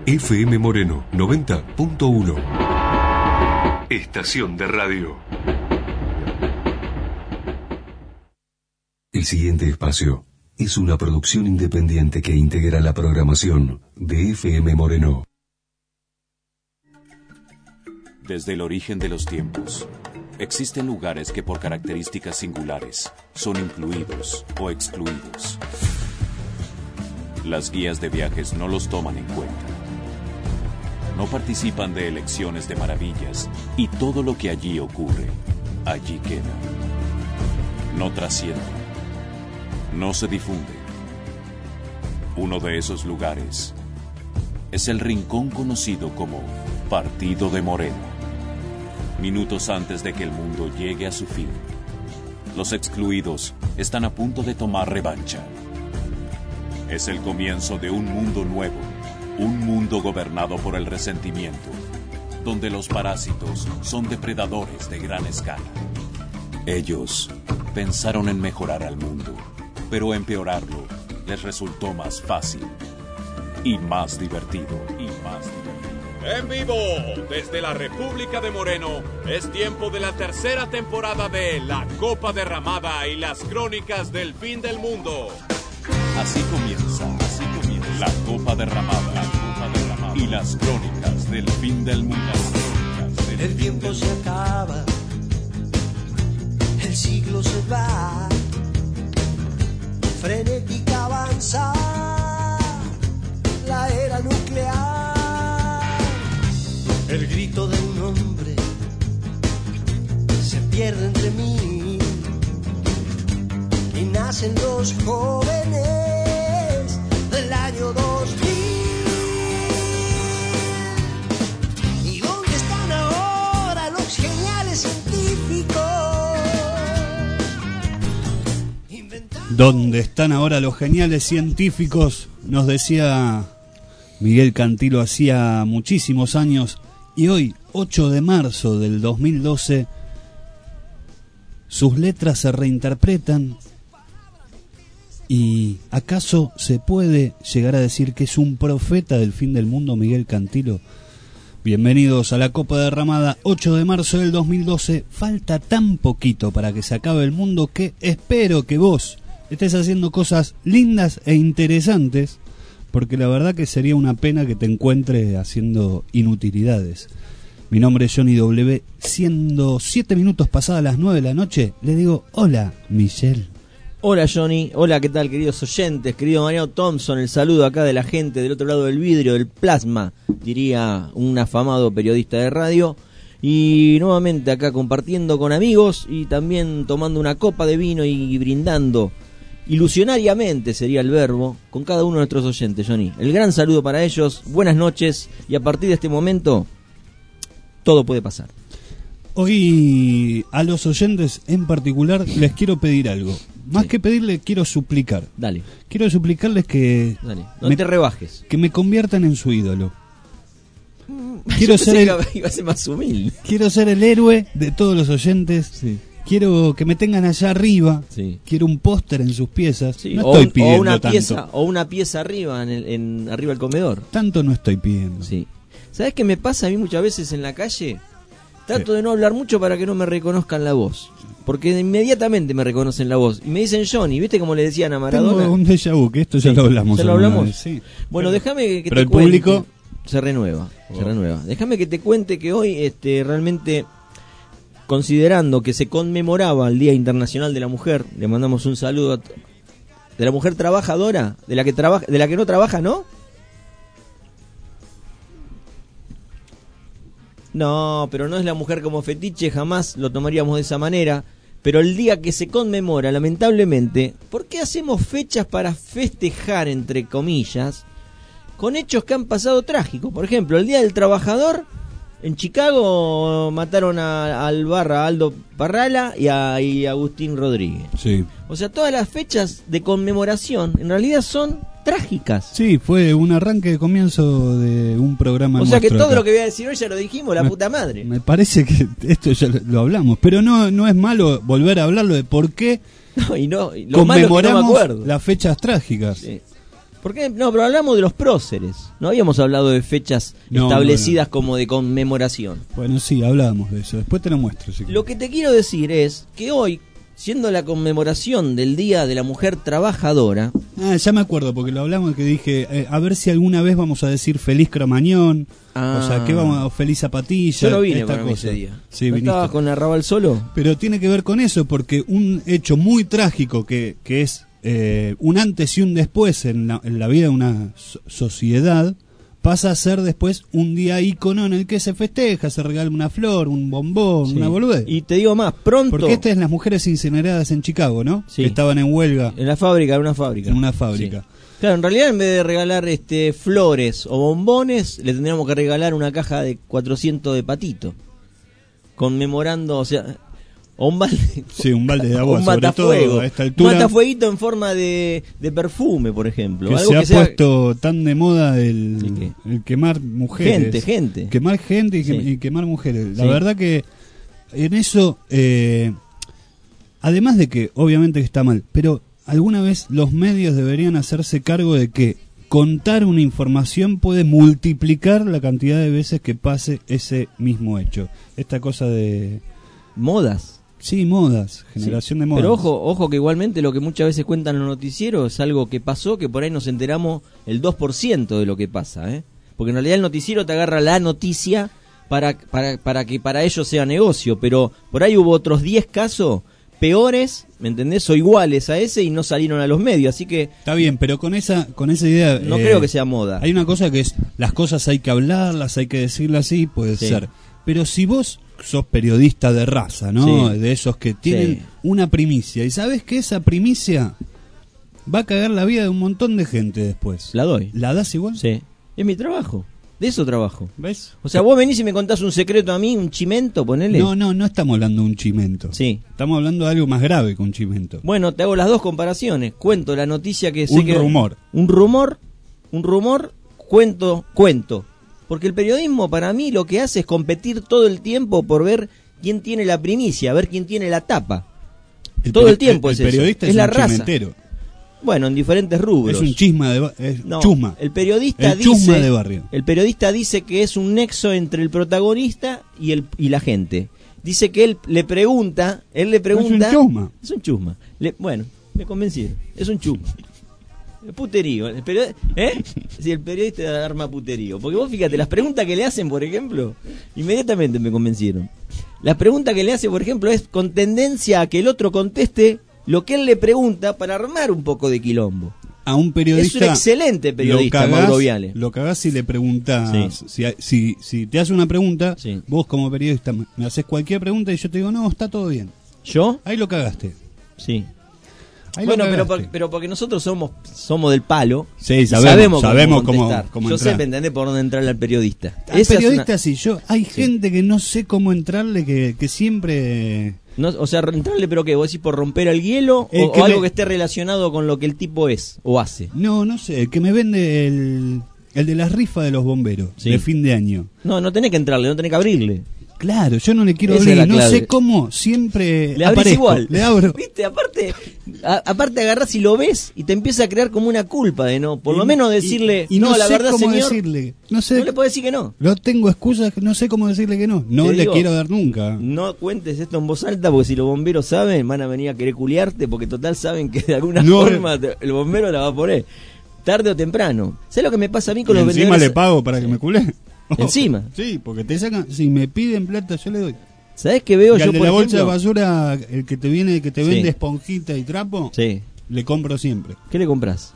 FM Moreno 90.1. Estación de radio. El siguiente espacio es una producción independiente que integra la programación de FM Moreno. Desde el origen de los tiempos, existen lugares que por características singulares son incluidos o excluidos. Las guías de viajes no los toman en cuenta. No participan de elecciones de maravillas y todo lo que allí ocurre, allí queda. No trasciende. No se difunde. Uno de esos lugares es el rincón conocido como Partido de Moreno. Minutos antes de que el mundo llegue a su fin, los excluidos están a punto de tomar revancha. Es el comienzo de un mundo nuevo, un mundo gobernado por el resentimiento, donde los parásitos son depredadores de gran escala. Ellos pensaron en mejorar al mundo, pero empeorarlo les resultó más fácil y más divertido. En vivo, desde la República de Moreno, es tiempo de la tercera temporada de La Copa Derramada y las Crónicas del Fin del Mundo. Así comienza La Copa Derramada, y las Crónicas del Fin del Mundo. El tiempo se acaba, el siglo se va, frenética avanza la era nuclear. El grito de un hombre se pierde entre mí y nacen los jóvenes del año 2000. ¿Y dónde están ahora los geniales científicos? ¿Dónde están ahora los geniales científicos? Nos decía Miguel Cantilo hacía muchísimos años. Y hoy, 8 de marzo del 2012, sus letras se reinterpretan. ¿Y acaso se puede llegar a decir que es un profeta del fin del mundo, Miguel Cantilo? Bienvenidos a la Copa Derramada, 8 de marzo del 2012. Falta tan poquito para que se acabe el mundo que espero que vos estés haciendo cosas lindas e interesantes, porque la verdad que sería una pena que te encuentres haciendo inutilidades. Mi nombre es Johnny W. Siendo 7 minutos pasadas las 9 de la noche, le digo hola, Michelle. Hola, Johnny. Hola, ¿qué tal, queridos oyentes? Querido Mariano Thompson, el saludo acá de la gente del otro lado del vidrio, del plasma, diría un afamado periodista de radio. Y nuevamente acá compartiendo con amigos y también tomando una copa de vino y brindando ilusionariamente, sería el verbo, con cada uno de nuestros oyentes, Johnny. El gran saludo para ellos, buenas noches, y a partir de este momento todo puede pasar. Hoy a los oyentes en particular les quiero pedir algo. Más que pedirle, quiero suplicar. Dale. Quiero suplicarles que... Dale, no te rebajes. Que me conviertan en su ídolo. Quiero ser iba a ser más humilde. Quiero ser el héroe de todos los oyentes. Sí. Quiero que me tengan allá arriba. Sí. Quiero un póster en sus piezas. Sí. No estoy pidiendo o una pieza arriba arriba del comedor. Tanto no estoy pidiendo. Sí. ¿Sabes qué me pasa a mí muchas veces en la calle? Trato de no hablar mucho para que no me reconozcan la voz, porque inmediatamente me reconocen la voz y me dicen Johnny, ¿viste como le decían a Maradona? Tengo un déjà vu, que esto ya lo hablamos. ¿Ya lo hablamos? Vez, sí. Bueno, déjame que pero te el cuente. Público se renueva. Déjame que te cuente que hoy realmente, considerando que se conmemoraba el Día Internacional de la Mujer, le mandamos un saludo de la mujer trabajadora, de la que no trabaja, ¿no? No, pero no es la mujer como fetiche, jamás lo tomaríamos de esa manera. Pero el día que se conmemora, lamentablemente, ¿por qué hacemos fechas para festejar, entre comillas, con hechos que han pasado trágicos? Por ejemplo, el Día del Trabajador, en Chicago mataron al barra Aldo Parrala y a Agustín Rodríguez. Sí. O sea, todas las fechas de conmemoración en realidad son trágicas. Sí, fue un arranque de comienzo de un programa. O sea que todo acá. lo que voy a decir hoy ya lo dijimos, la puta madre. Me parece que esto ya lo hablamos, pero no es malo volver a hablarlo de por qué lo conmemoramos malo es que no me acuerdo. las fechas trágicas. Sí. ¿Por qué? No, pero hablamos de los próceres. No habíamos hablado de fechas establecidas como de conmemoración. Bueno, sí, hablábamos de eso. Después te lo muestro. Si Lo que te quiero decir es que hoy, siendo la conmemoración del Día de la Mujer Trabajadora... ya me acuerdo, porque lo hablamos, que dije, a ver si alguna vez vamos a decir feliz Cromañón, o sea, que vamos a feliz Zapatilla. Yo no vine esta para mí cosa. ese día. Sí, ¿No viniste. estabas con Arrabal solo? Pero tiene que ver con eso, porque un hecho muy trágico que es un antes y un después en la vida de una sociedad, pasa a ser después un día ícono en el que se festeja, se regala una flor, un bombón, Sí. una boludez. Y te digo más, pronto... Porque estas son las mujeres incineradas en Chicago, ¿no? Sí. Que estaban en huelga En la fábrica, en una fábrica. en una fábrica. Sí. Claro, en realidad en vez de regalar flores o bombones, le tendríamos que regalar una caja de 400 de patito. Conmemorando, o sea... O un balde, Sí, un balde de agua, un sobre todo matafuego. a esta altura. Un matafueguito en forma de perfume, por ejemplo. Que Algo se ha que sea- puesto tan de moda ¿El qué? el quemar mujeres. Gente. Quemar gente y, Sí. y quemar mujeres. La Sí. verdad que en eso, además de que obviamente que está mal, pero alguna vez los medios deberían hacerse cargo de que contar una información puede multiplicar la cantidad de veces que pase ese mismo hecho. Esta cosa de... Modas. Sí, modas, generación Sí. de modas. Pero ojo que igualmente lo que muchas veces cuentan los noticieros es algo que pasó, que por ahí nos enteramos el 2% de lo que pasa, ¿eh? Porque en realidad el noticiero te agarra la noticia para que para ellos sea negocio, pero por ahí hubo otros 10 casos peores, ¿me entendés? O iguales a ese y no salieron a los medios, así que Está bien, pero con esa idea... no creo que sea moda. Hay una cosa que es, las cosas hay que hablarlas, hay que decirlas así, puede Sí. ser. Pero si vos sos periodista de raza, ¿no? Sí. De esos que tienen Sí. una primicia, y sabes que esa primicia va a cagar la vida de un montón de gente después. La doy. ¿La das igual? Sí. Es mi trabajo. De eso trabajo. ¿Ves? O sea, vos venís y me contás un secreto a mí, un chimento, ponele. No estamos hablando de un chimento. Sí. Estamos hablando de algo más grave que un chimento. Bueno, te hago las dos comparaciones. Cuento la noticia que sé Un que... rumor. Un rumor, cuento. Porque el periodismo para mí lo que hace es competir todo el tiempo por ver quién tiene la primicia, ver quién tiene la tapa. Todo el tiempo es el eso. periodista Es es la un raza. chimentero. Bueno, en diferentes rubros. Es un chisma es No, chusma. el periodista El chusma dice, de barrio. el periodista dice que es un nexo entre el protagonista y la gente. Dice que él le pregunta, Es un chusma. Es un chusma. Bueno, me convencieron. Es un chusma. Puterío. Si el periodista arma puterío. Porque vos fíjate, las preguntas que le hacen, por ejemplo, inmediatamente me convencieron. Las preguntas que le hace, por ejemplo, es con tendencia a que el otro conteste lo que él le pregunta para armar un poco de quilombo. A un periodista... Es un excelente periodista, Mauro Viale. Lo cagás si le preguntás, si te hace una pregunta, Sí. vos como periodista me haces cualquier pregunta y yo te digo, no, está todo bien. ¿Yo? Ahí lo cagaste. Sí. Ahí Bueno, lo pero, cagaste. pero porque nosotros somos del palo. Sí, y sabemos cómo contestar. cómo Yo sé, entrar. ¿me entendés? Por dónde entrarle al periodista. Al Esa es periodista una- sí, hay gente que no sé cómo entrarle, que siempre... no, o sea, entrarle, pero ¿qué? ¿Vos decís por romper el hielo? El O que algo me- que esté relacionado con lo que el tipo es o hace. No sé, el que me vende el de las rifas de los bomberos, Sí. de fin de año. No tenés que entrarle, no tenés que abrirle. Claro, yo no le quiero Esa es abrir, la no clave. sé cómo, siempre Le abrís aparezco, igual. le abro. ¿Viste? Aparte agarrás y lo ves y te empieza a crear como una culpa de no. Por lo menos decirle, y no, la sé verdad, cómo señor. decirle, no sé, No le podés decir que no. no tengo excusas, no sé cómo decirle que no Te le digo, quiero dar nunca. No cuentes esto en voz alta porque si los bomberos saben van a venir a querer culiarte porque total saben que de alguna No, forma el bombero la va a poner. Tarde o temprano. ¿Sabes lo que me pasa a mí con Y los encima vendedores? le pago para que me culé. ¿Encima? Sí, porque te sacan, si me piden plata yo le doy. ¿Sabes qué veo Y yo al de por la bolsa de ejemplo? basura, el que te viene, que te Sí. vende esponjita y trapo, Sí. le compro siempre. ¿Qué le compras?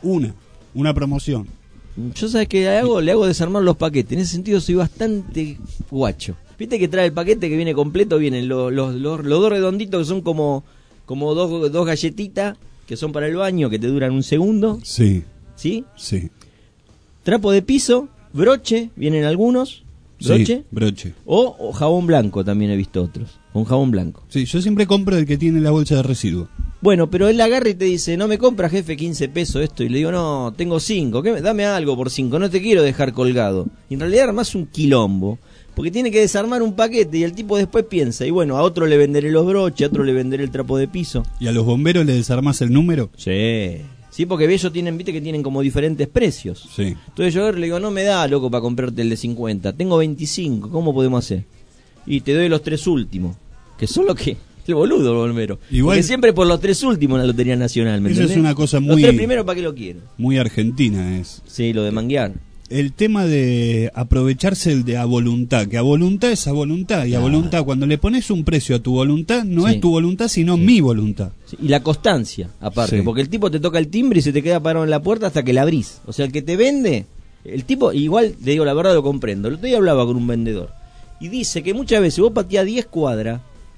Una promoción. Yo sabes que le hago desarmar los paquetes. En ese sentido soy bastante guacho. Viste que trae el paquete que viene completo, vienen los dos redonditos que son como dos galletitas que son para el baño que te duran un segundo, Sí, ¿sí? sí. Trapo de piso, broche, vienen algunos, broche, Sí, broche. o jabón blanco también he visto otros, con jabón blanco. Sí, yo siempre compro el que tiene la bolsa de residuos. Bueno, pero él agarra y te dice, no me compra, jefe, 15 pesos esto. Y le digo, no, tengo 5, dame algo por 5, no te quiero dejar colgado. Y en realidad armás un quilombo, porque tiene que desarmar un paquete y el tipo después piensa, y bueno, a otro le venderé los broches, a otro le venderé el trapo de piso. ¿Y a los bomberos le desarmás el número? Sí, Sí, porque ellos tienen, viste que tienen como diferentes precios. Sí. Entonces yo le digo, no me da, loco, para comprarte el de 50. Tengo 25, ¿cómo podemos hacer? Y te doy los 3 últimos, que son lo que... El boludo, Bolmero. Igual, porque siempre por los 3 últimos en la Lotería Nacional, ¿me entendés? Eso es una cosa muy... Los 3 primeros, ¿para qué lo quiero? Muy argentina es. Sí, lo de manguear. El tema de aprovecharse el de a voluntad, que a voluntad es a voluntad, y a voluntad, cuando le pones un precio a tu voluntad, no es tu voluntad, sino mi voluntad. Sí, y la constancia, aparte, porque el tipo te toca el timbre y se te queda parado en la puerta hasta que la abrís. O sea, el que te vende, el tipo, igual, le digo la verdad, lo comprendo. El otro día hablaba con un vendedor, y dice que muchas veces vos pateás 10 cuadras,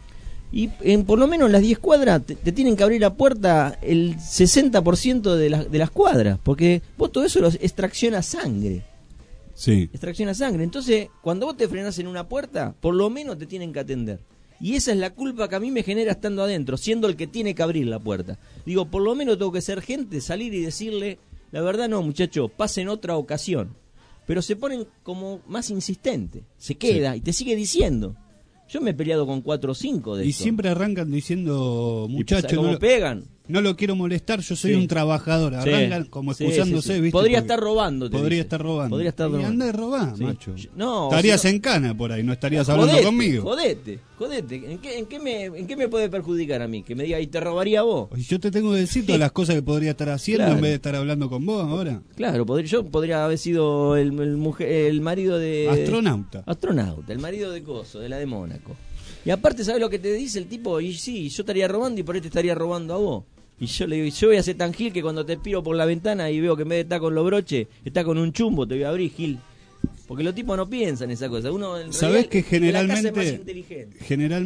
y por lo menos en las 10 cuadras te tienen que abrir la puerta el 60% de las cuadras, porque vos todo eso lo extracciona sangre. Sí. Extracciona sangre. Entonces, cuando vos te frenás en una puerta, por lo menos te tienen que atender. Y esa es la culpa que a mí me genera estando adentro, siendo el que tiene que abrir la puerta. Digo, por lo menos tengo que ser gente, salir y decirle, la verdad no, muchacho, pasa en otra ocasión. Pero se ponen como más insistentes, se queda y te sigue diciendo. Yo me he peleado con 4 o 5 de Y esto. siempre arrancan diciendo, muchachos, ¿Cómo pegan? No lo quiero molestar, yo soy un trabajador. Arrancan como excusándose, ¿viste? Podría estar robando. Podría estar robando. Y andá a robar, macho. No, estarías en cana por ahí, no estarías hablando conmigo. Jodete. ¿En qué me puede perjudicar a mí? Que me diga, y te robaría a vos. Y yo te tengo que decir todas las cosas que podría estar haciendo en vez de estar hablando con vos ahora. Claro, yo podría haber sido el marido de... Astronauta, el marido de Coso, de la de Mónaco. Y aparte, ¿sabes lo que te dice el tipo? Y sí, yo estaría robando y por ahí te estaría robando a vos. Y yo le digo, yo voy a ser tan gil que cuando te piro por la ventana y veo que en vez de estar con los broches, está con un chumbo, te voy a abrir, gil. Porque los tipos no piensan esa cosa. Uno en ¿sabés que generalmente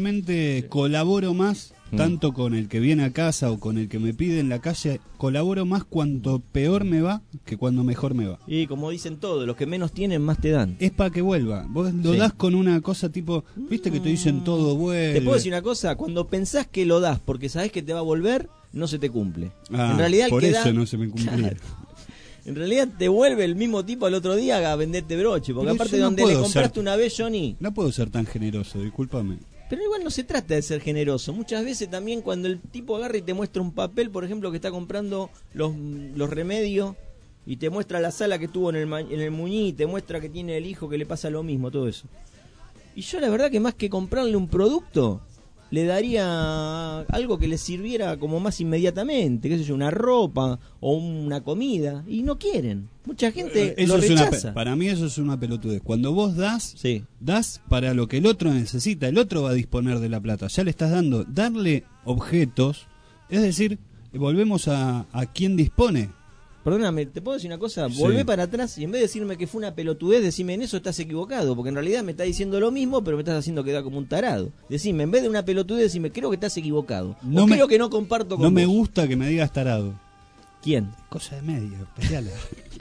colaboro más, tanto con el que viene a casa o con el que me pide en la calle, colaboro más cuanto peor me va que cuando mejor me va? Y como dicen todos, los que menos tienen más te dan. Es para que vuelva. Vos lo das con una cosa tipo, viste que te dicen todo vuelve. Te puedo decir una cosa, cuando pensás que lo das porque sabés que te va a volver, no se te cumple. En realidad por eso no se me cumplía. Claro. En realidad te vuelve el mismo tipo al otro día a venderte broche, porque pero aparte no donde le compraste una vez, Johnny. No puedo ser tan generoso, discúlpame. Pero igual no se trata de ser generoso. Muchas veces también cuando el tipo agarra y te muestra un papel, por ejemplo, que está comprando los remedios, y te muestra la sala que tuvo en el Muñí, y te muestra que tiene el hijo que le pasa lo mismo, todo eso. Y yo la verdad que más que comprarle un producto, le daría algo que le sirviera como más inmediatamente, qué sé yo, una ropa o una comida, y no quieren. Mucha gente eso lo rechaza. Para mí eso es una pelotudez. Cuando vos das para lo que el otro necesita, el otro va a disponer de la plata. Ya le estás dando, darle objetos, es decir, volvemos a quien dispone. Perdóname, ¿te puedo decir una cosa? Volvé para atrás y en vez de decirme que fue una pelotudez, decime en eso estás equivocado, porque en realidad me estás diciendo lo mismo, pero me estás haciendo quedar como un tarado. Decime, en vez de una pelotudez, decime, creo que estás equivocado. Creo que no comparto con vos. No me gusta que me digas tarado. ¿Quién? Cosa de medio, peleala.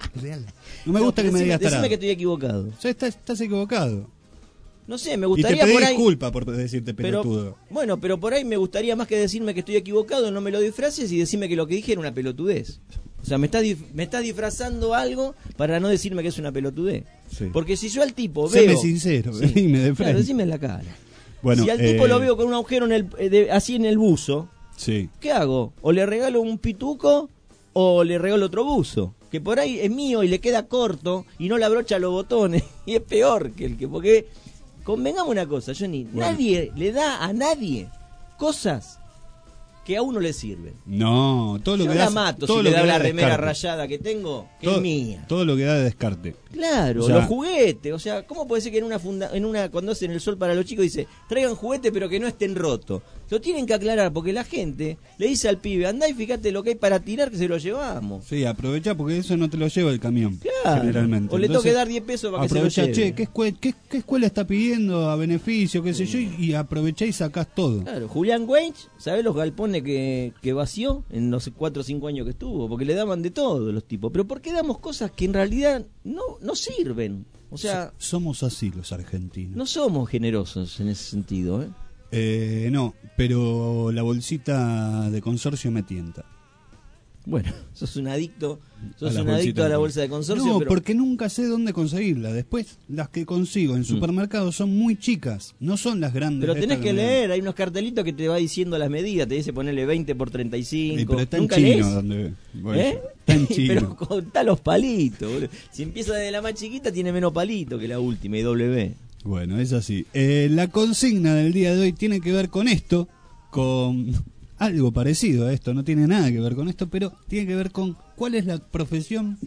No me gusta que me digas tarado. Decime que estoy equivocado. O sea, estás equivocado. No sé, me gustaría y te pedí por ahí... disculpa por decirte pelotudo. Bueno, pero por ahí me gustaría más que decirme que estoy equivocado, no me lo disfraces y decirme que lo que dije era una pelotudez. O sea, me estás disfrazando algo para no decirme que es una pelotudez. Sí. Porque si yo al tipo veo... Séme sincero, dime de frente. Claro, decime en la cara. Bueno, si al tipo lo veo con un agujero así en el buzo, ¿qué hago? O le regalo un pituco o le regalo otro buzo. Que por ahí es mío y le queda corto y no le abrocha los botones. Y es peor que el que... Porque, convengamos una cosa, Johnny, nadie le da a nadie cosas que a uno le sirven. No, todo lo yo que la das, mato todo si lo le da que la da remera descarte. rayada que tengo, que es mía. Todo lo que da de descarte. Claro, o sea, los juguetes, o sea, ¿cómo puede ser que en una cuando hacen el sol para los chicos dice, traigan juguetes pero que no estén rotos? Lo tienen que aclarar porque la gente le dice al pibe, andá y fíjate lo que hay para tirar que se lo llevamos. Sí, aprovechá porque eso no te lo lleva el camión, claro, generalmente. O le tengo que dar 10 pesos para que se lo lleve. Che, ¿qué escuela está pidiendo a beneficio, qué sé yo? Y aprovechá y sacás todo. Claro, Julián Weich, ¿sabés los galpones que vació en los 4 o 5 años que estuvo? Porque le daban de todo los tipos. Pero ¿por qué damos cosas que en realidad no sirven? O sea, somos así los argentinos. No somos generosos en ese sentido, No, pero la bolsita de consorcio me tienta. Bueno, sos un adicto A las a bolsitas la de bolsa de consorcio. No, pero porque nunca sé dónde conseguirla. Después, las que consigo en supermercados son muy chicas, no son las grandes. Pero tenés estas que me dan. leer, hay unos cartelitos que te va diciendo las medidas, te dice ponerle 20 por 35. Pero está en ¿Nunca chino. lees? Donde, bueno, ¿Eh? está en chino. Pero contá los palitos, boludo. Si empieza desde la más chiquita, tiene menos palito que la última, y W. Bueno, es así. La consigna del día de hoy tiene que ver con esto, con algo parecido a esto, no tiene nada que ver con esto, pero tiene que ver con cuál es la profesión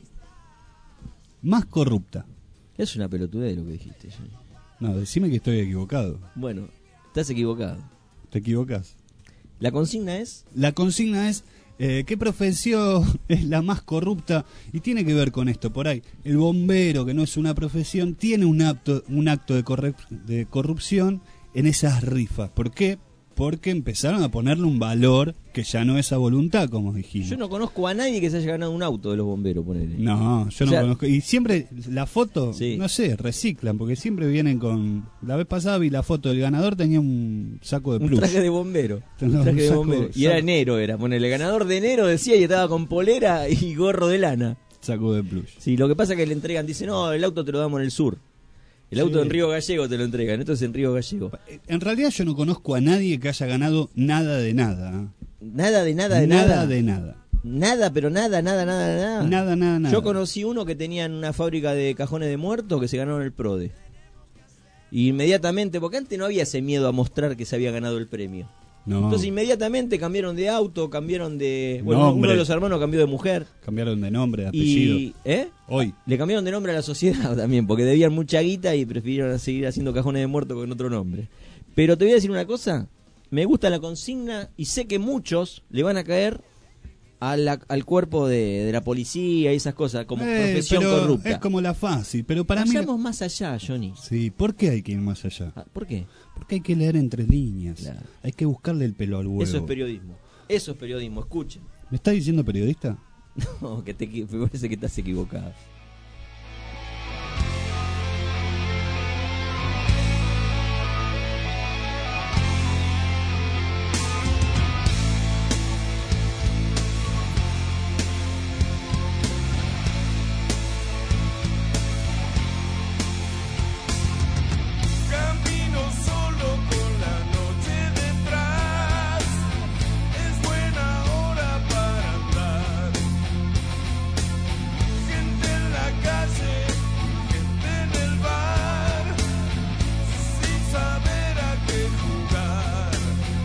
más corrupta. Es una pelotudez lo que dijiste. No, decime que estoy equivocado. Bueno, estás equivocado. ¿Te equivocas? La consigna es... La consigna es ¿qué profesión es la más corrupta? Y tiene que ver con esto. Por ahí, el bombero, que no es una profesión, tiene un acto de corrupción en esas rifas. ¿Por qué? Porque empezaron a ponerle un valor que ya no es a voluntad, como dijimos. Yo no conozco a nadie que se haya ganado un auto de los bomberos, ponele. No, yo no conozco. Y siempre la foto, Sí. no sé, reciclan, porque siempre vienen con... La vez pasada vi la foto del ganador, tenía un saco de Un plus. traje de bombero. No, Un traje de saco- bombero. Y era saco- enero, ponele. Ganador de enero decía y estaba con polera y gorro de lana. Saco de plus. Sí, lo que pasa es que le entregan, dice, no, el auto te lo damos en el sur. El auto Sí. en Río Gallego te lo entregan, esto es en Río Gallego. En realidad yo no conozco a nadie que haya ganado nada de nada. Nada de nada de Nada nada. de nada. Nada, pero nada. Nada. Yo conocí uno que tenía en una fábrica de cajones de muertos que se ganaron el PRODE. Y inmediatamente, porque antes no había ese miedo a mostrar que se había ganado el premio. No. Entonces inmediatamente cambiaron de auto, cambiaron de... Bueno, Nombre. uno de los hermanos cambió de mujer. Cambiaron de nombre, de apellido. Y... Hoy. Le cambiaron de nombre a la sociedad también, porque debían mucha guita y prefirieron seguir haciendo cajones de muertos con otro nombre. Pero te voy a decir una cosa, me gusta la consigna y sé que muchos le van a caer al cuerpo de la policía y esas cosas, como profesión pero corrupta. es como la fácil, pero para mí... Vayamos más allá, Johnny. Sí, ¿por qué hay que ir más allá? Ah, ¿por qué? Porque hay que leer entre líneas. Claro. Hay que buscarle el pelo al huevo. Eso es periodismo. Eso es periodismo, escuchen. ¿Me está diciendo periodista? No, me parece que estás equivocado. Camino solo con la noche detrás, es buena hora para andar. Gente en la calle, gente en el bar, sin saber a qué jugar.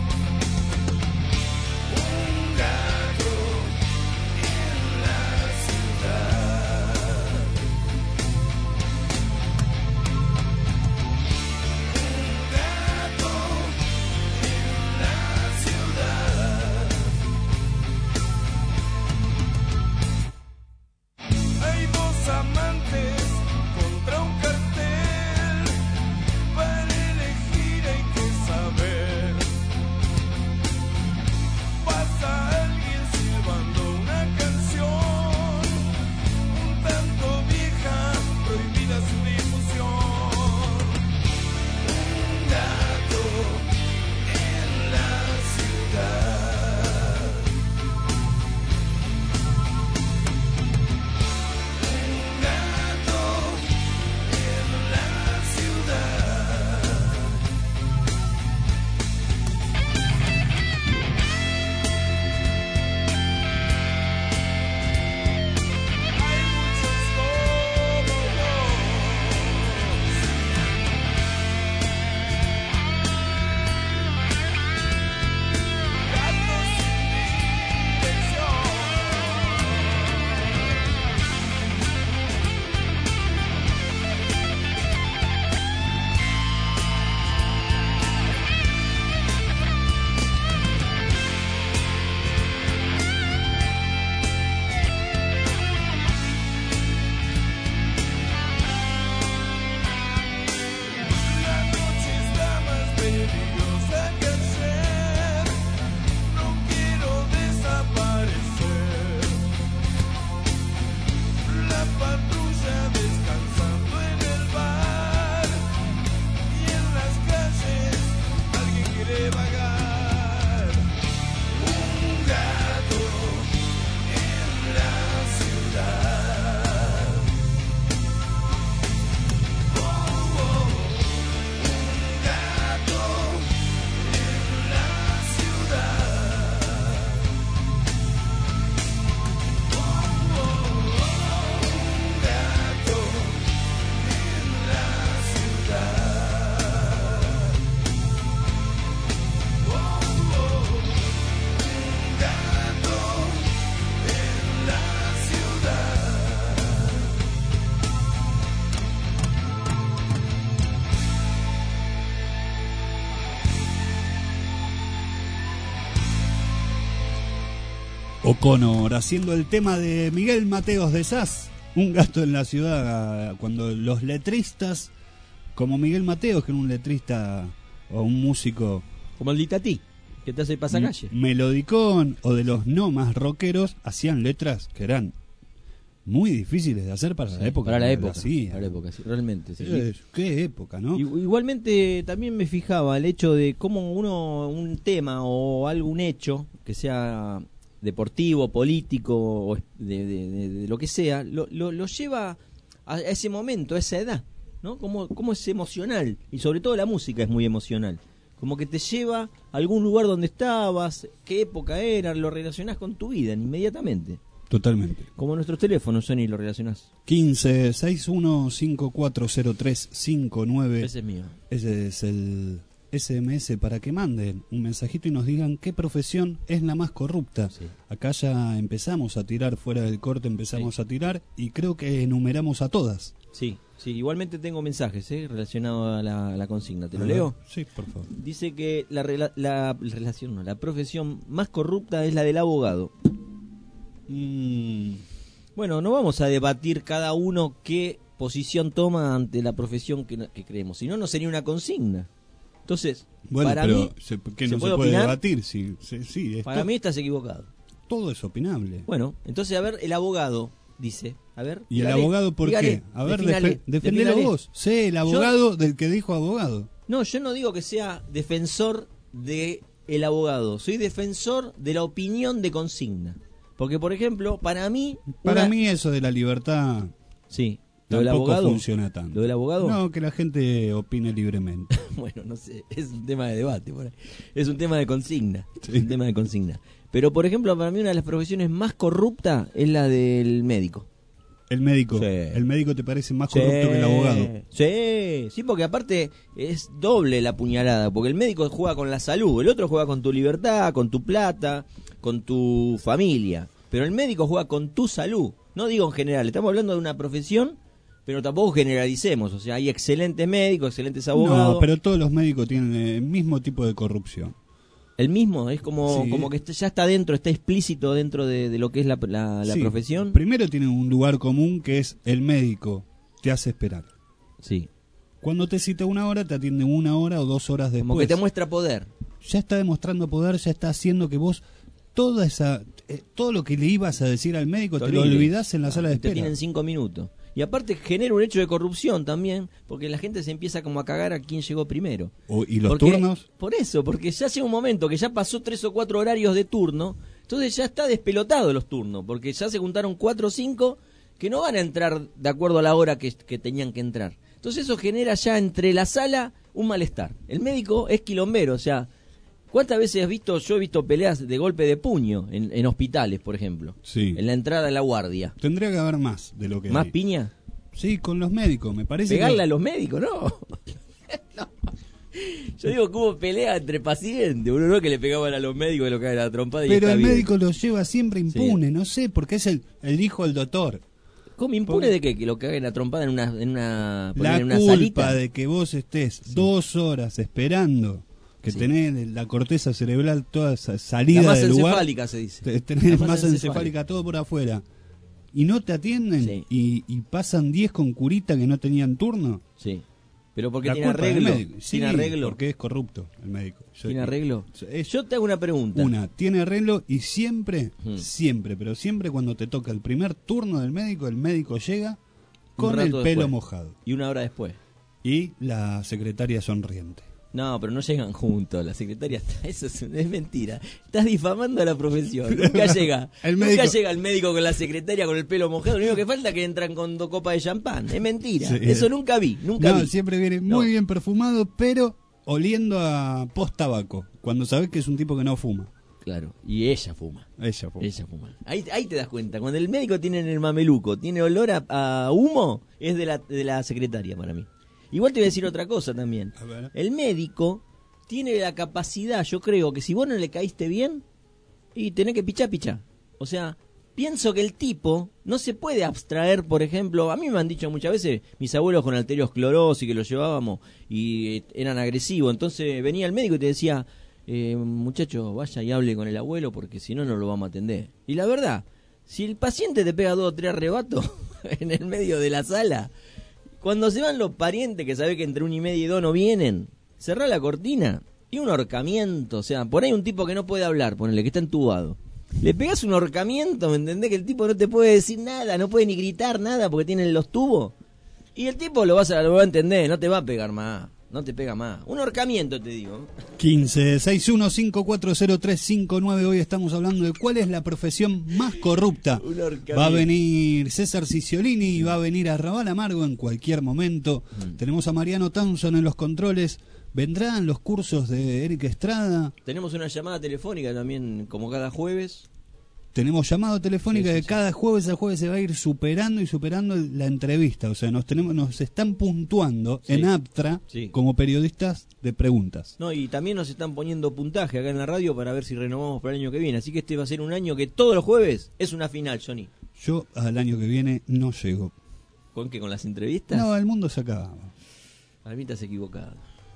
Un gato en la ciudad. Gato en la ciudad. Hay dos amantes contra un cartel. Para elegir hay que saber. Pasa alguien silbando una canción, un tanto vieja, prohibida su difusión. Un gato en la ciudad. Un gato en la ciudad. Hay muchos como gatos sin dirección. La noche está más peligrosa que ayer. No quiero desaparecer. La patrulla descansando en el bar y en las calles alguien quiere vagar. Un gato O'Connor haciendo el tema de Miguel Mateos de Sass, Un gato en la ciudad, cuando los letristas, como Miguel Mateos, que era un letrista o un músico Como el Ditatí, que te hace pasacalle. melodicón, o de los no más rockeros, hacían letras que eran muy difíciles de hacer para la época. Para la que época, las hacían. para la época, sí, realmente. Sí. Qué época, ¿no? Igualmente también me fijaba el hecho de cómo un tema o algún hecho que sea deportivo, político o de lo que sea, lo lleva a ese momento, a esa edad, ¿no? Como es emocional, y sobre todo la música es muy emocional. Como que te lleva a algún lugar donde estabas, qué época era, lo relacionás con tu vida inmediatamente. Totalmente. Como nuestros teléfonos, Sony, lo relacionás. 1561540359. Ese es mío. Ese es el SMS para que manden un mensajito y nos digan qué profesión es la más corrupta. Sí. Acá ya empezamos a tirar, fuera del corte empezamos a tirar, y creo que enumeramos a todas. Sí, igualmente tengo mensajes relacionados a la consigna. ¿Te lo leo? Sí, por favor. Dice que la profesión más corrupta es la del abogado. Bueno, no vamos a debatir cada uno qué posición toma ante la profesión que creemos, si no, no sería una consigna. Entonces, Bueno, para pero mí, ¿qué no se puede opinar? debatir? Sí, Para mí estás equivocado. todo es opinable. Bueno, entonces, a ver, el abogado dice, a ver... ¿Y el dígale, abogado por dígale, qué? A ver, defínale, defendelo defínale. vos. Sé el abogado del que dijo abogado. No, yo no digo que sea defensor de el abogado, soy defensor de la opinión de consigna. Porque, por ejemplo, para mí... Para mí eso de la libertad Sí, lo del tampoco abogado... funciona tanto. ¿Lo del abogado? No, que la gente opine libremente. Bueno, no sé, es un tema de debate por ahí. Es un tema de consigna. Sí. Es un tema de consigna. Pero, por ejemplo, para mí una de las profesiones más corruptas es la del médico. El médico. Sí. ¿El médico te parece más corrupto que el abogado? Sí, porque aparte es doble la puñalada, porque el médico juega con la salud, el otro juega con tu libertad, con tu plata, con tu familia, pero el médico juega con tu salud. No digo en general, estamos hablando de una profesión, pero tampoco generalicemos, o sea, hay excelentes médicos, excelentes abogados. No, pero todos los médicos tienen el mismo tipo de corrupción. El mismo, es como, Sí. como que ya está dentro, está explícito dentro de lo que es la Sí. profesión. Primero tienen un lugar común que es el médico te hace esperar. Sí, Cuando te cita 1 hora, te atiende 1 hora o 2 horas después. como que te muestra poder. Ya está demostrando poder, ya está haciendo que vos todo lo que le ibas a decir al médico te lo olvides. olvidás en la sala de Te espera. tienen 5 minutos. Y aparte genera un hecho de corrupción también, porque la gente se empieza como a cagar a quién llegó primero. ¿Y los Porque- turnos? Por eso, porque ya llega un momento que ya pasó 3 o 4 horarios de turno, entonces ya está despelotado los turnos, porque ya se juntaron 4 o 5 que no van a entrar de acuerdo a la hora que tenían que entrar. Entonces eso genera ya entre la sala un malestar. El médico es quilombero, o sea, ¿cuántas veces has visto? Yo he visto peleas de golpe de puño en hospitales, por ejemplo. Sí. En la entrada de la guardia. Tendría que haber más de lo que ¿Más hay. piña? Sí, con los médicos, me parece Pegarle que... a los médicos, no. No. Yo digo que hubo pelea entre pacientes, uno no que le pegaban a los médicos y lo caen a la trompada y Pero está el bien. médico lo lleva siempre impune, no sé, porque es el hijo del doctor. ¿Cómo impune de qué? Que lo caguen a trompada en una La en una culpa salita. de que vos estés 2 horas esperando, que Sí. tenés la corteza cerebral toda salida La masa del lugar, encefálica se dice. tenés La masa encefálica todo por afuera, y no te atienden, Sí. y pasan 10 con curita que no tenían turno. Sí. Pero porque La tiene culpa del arreglo. médico. Sí, Tiene arreglo. porque es corrupto el médico. ¿Tiene arreglo? Es Yo te hago una pregunta. tiene arreglo, y siempre, Hmm. pero siempre cuando te toca el primer turno del médico, el médico llega Un con el rato pelo después. mojado Y 1 hora después. y la secretaria sonriente. No, pero no llegan juntos. La secretaria eso es mentira. Estás difamando a la profesión. Nunca llega. El Nunca médico- llega el médico con la secretaria con el pelo mojado. Lo único que falta es que entran con 2 copas de champán. Es mentira. Sí. Eso nunca vi. Nunca No, vi. siempre viene No. muy bien perfumado, pero oliendo a post-tabaco, cuando sabes que es un tipo que no fuma. Claro. Y ella fuma. Ella fuma. Ella fuma. Ahí te das cuenta. Cuando el médico tiene en el mameluco, tiene olor a humo, es de la secretaria para mí. Igual te voy a decir otra cosa también. A ver. El médico tiene la capacidad, yo creo, que si vos no le caíste bien, y tenés que pichar. O sea, pienso que el tipo no se puede abstraer, por ejemplo, a mí me han dicho muchas veces, mis abuelos con arteriosclerosis que los llevábamos y eran agresivos, entonces venía el médico y te decía, muchacho, vaya y hable con el abuelo porque si no, no lo vamos a atender. Y la verdad, si el paciente te pega 2 o 3 arrebatos en el medio de la sala, cuando se van los parientes que sabe que entre 1:30 y 2 no vienen, cerrá la cortina y un ahorcamiento. O sea, por ahí un tipo que no puede hablar, ponele que está entubado. Le pegás un ahorcamiento, ¿me entendés? Que el tipo no te puede decir nada, no puede ni gritar nada porque tienen los tubos. Y el tipo lo va a entender, no te va a pegar más, no te pega más. Un ahorcamiento, te digo. 1561540359. Hoy estamos hablando de cuál es la profesión más corrupta. Va a venir César Ciciolini y va a venir Arrabal Amargo en cualquier momento. Tenemos a Mariano Thompson en los controles. ¿Vendrán los cursos de Eric Estrada? Tenemos una llamada telefónica también, como cada jueves. Tenemos llamada telefónica que cada jueves a jueves se va a ir superando y superando la entrevista. O sea, nos están puntuando en Aptra como periodistas de preguntas. No, y también nos están poniendo puntaje acá en la radio para ver si renovamos para el año que viene. Así que este va a ser un año que todos los jueves es una final, Johnny. Yo al año que viene no llego. ¿Con qué? ¿Con las entrevistas? No, el mundo se acaba. Para mí estás equivocado.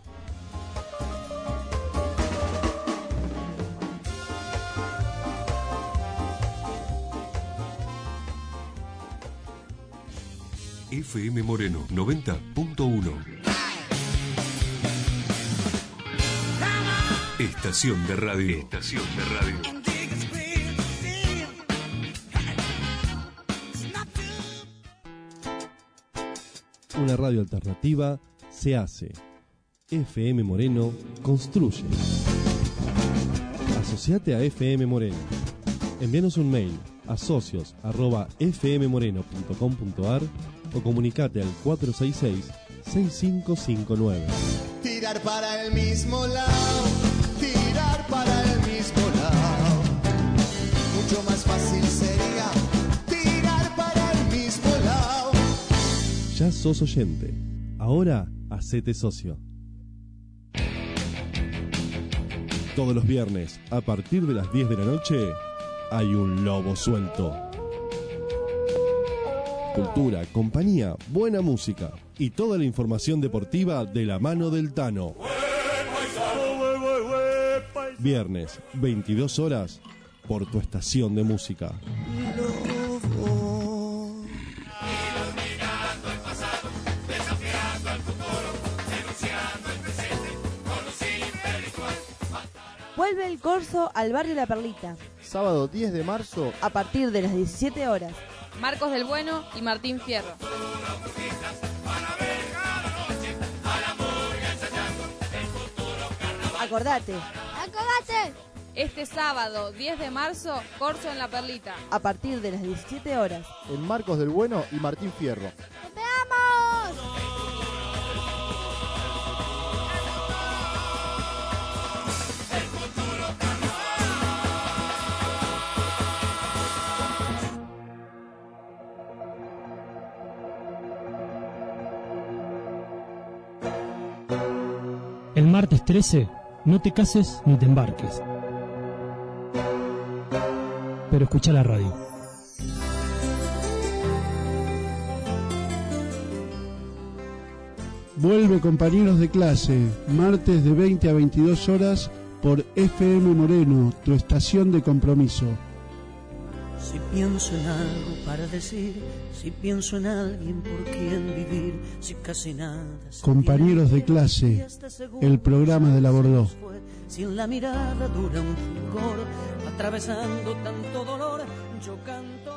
FM Moreno 90.1. Estación de radio. Estación de radio. Una radio alternativa se hace. FM Moreno construye. Asociate a FM Moreno. Envíanos un mail a socios@fmmoreno.com.ar o comunicate al 466-6559. Tirar para el mismo lado, tirar para el mismo lado. Mucho más fácil sería tirar para el mismo lado. Ya sos oyente. Ahora hacete socio. Todos los viernes, a partir de las 10 de la noche, hay un lobo suelto. Cultura, compañía, buena música y toda la información deportiva de la mano del Tano. Viernes, 22 horas, por tu estación de música. Vuelve el corso al barrio La Perlita. Sábado 10 de marzo, a partir de las 17 horas. Marcos del Bueno y Martín Fierro. Acordate. Este sábado 10 de marzo, corso en La Perlita. A partir de las 17 horas. en Marcos del Bueno y Martín Fierro. ¡Veamos! El martes 13, no te cases ni te embarques. Pero escucha la radio. Vuelve Compañeros de Clase, martes de 20 a 22 horas por FM Moreno, tu estación de compromiso. Si pienso en algo para decir, si pienso en alguien por quien vivir, si casi nada. Compañeros de Clase, el programa de la Bordó. Si en la mirada dura un fulgor, atravesando tanto dolor, yo canto.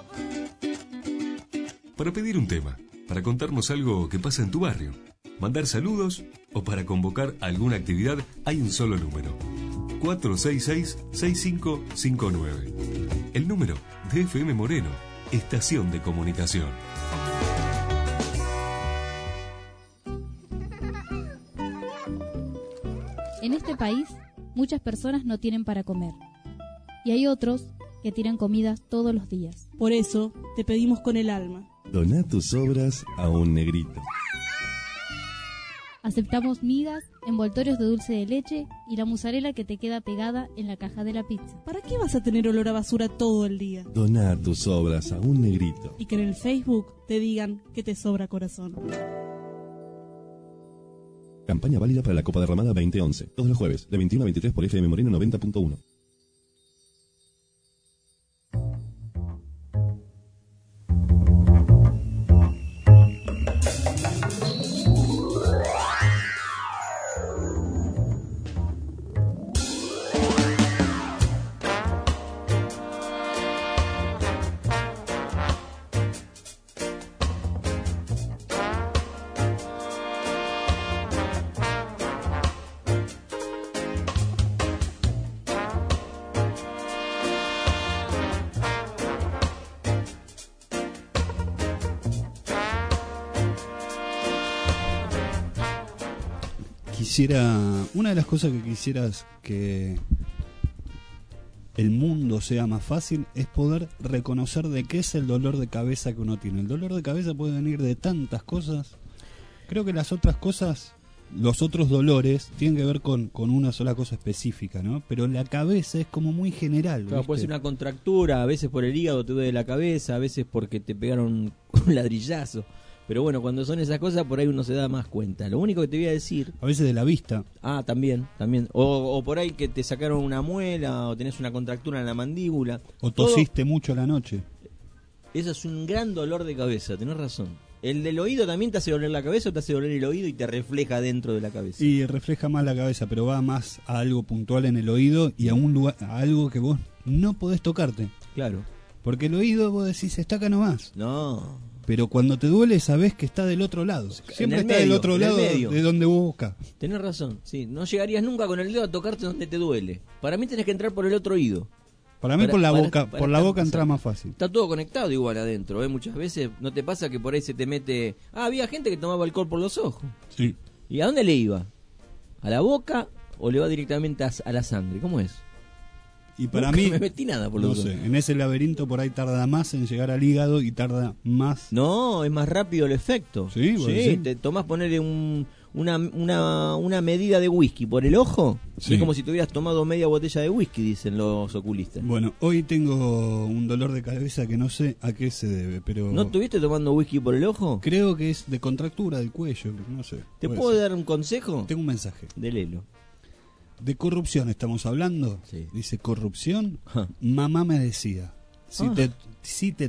Para pedir un tema, para contarnos algo que pasa en tu barrio, mandar saludos o para convocar alguna actividad, hay un solo número: 466-6559. El número de FM Moreno, estación de comunicación. En este país, muchas personas no tienen para comer. Y hay otros que tiran comidas todos los días. Por eso, te pedimos con el alma. Doná tus obras a un negrito. Aceptamos migas, envoltorios de dulce de leche y la mozzarella que te queda pegada en la caja de la pizza. ¿Para qué vas a tener olor a basura todo el día? Doná tus obras a un negrito. Y que en el Facebook te digan que te sobra corazón. Campaña válida para la Copa de Ramada 2011. Todos los jueves, de 21 a 23 por FM Moreno 90.1. Una de las cosas que quisieras que el mundo sea más fácil es poder reconocer de qué es el dolor de cabeza que uno tiene. El dolor de cabeza puede venir de tantas cosas. Creo que las otras cosas, los otros dolores, tienen que ver con una sola cosa específica, ¿no? Pero la cabeza es como muy general. Claro, puede ser una contractura, a veces por el hígado te duele la cabeza, a veces porque te pegaron un ladrillazo. Pero bueno, cuando son esas cosas, por ahí uno se da más cuenta. Lo único que te voy a decir... A veces de la vista. Ah, también. O por ahí que te sacaron una muela, o tenés una contractura en la mandíbula. O tosiste mucho a la noche. Eso es un gran dolor de cabeza, tenés razón. ¿El del oído también te hace doler la cabeza o te hace doler el oído y te refleja dentro de la cabeza? Y refleja más la cabeza, pero va más a algo puntual en el oído y a un lugar, a algo que vos no podés tocarte. Claro. Porque el oído vos decís, está acá nomás. No. Pero cuando te duele sabés que está del otro lado. Siempre está del otro lado de donde vos buscas. Tenés razón, sí. No llegarías nunca con el dedo a tocarte donde te duele. Para mí tenés que entrar por el otro oído. Para mí por la boca, por la boca entra más fácil. Está todo conectado igual adentro, ¿eh? Muchas veces no te pasa que por ahí se te mete... Ah, había gente que tomaba alcohol por los ojos. Sí. ¿Y a dónde le iba? ¿A la boca o le va directamente a la sangre? ¿Cómo es? Y para Nunca mí, me metí nada por los no sé, en ese laberinto por ahí tarda más en llegar al hígado y tarda más. No, es más rápido el efecto. Sí, sí. Te tomás ponerle una medida de whisky por el ojo. Sí. Es como si te hubieras tomado media botella de whisky, dicen los oculistas. Bueno, hoy tengo un dolor de cabeza que no sé a qué se debe, pero... ¿No estuviste tomando whisky por el ojo? Creo que es de contractura del cuello, no sé. ¿Te puedo dar un consejo? Tengo un mensaje. Delelo. De corrupción estamos hablando. Sí. Dice, corrupción. Mamá me decía, si te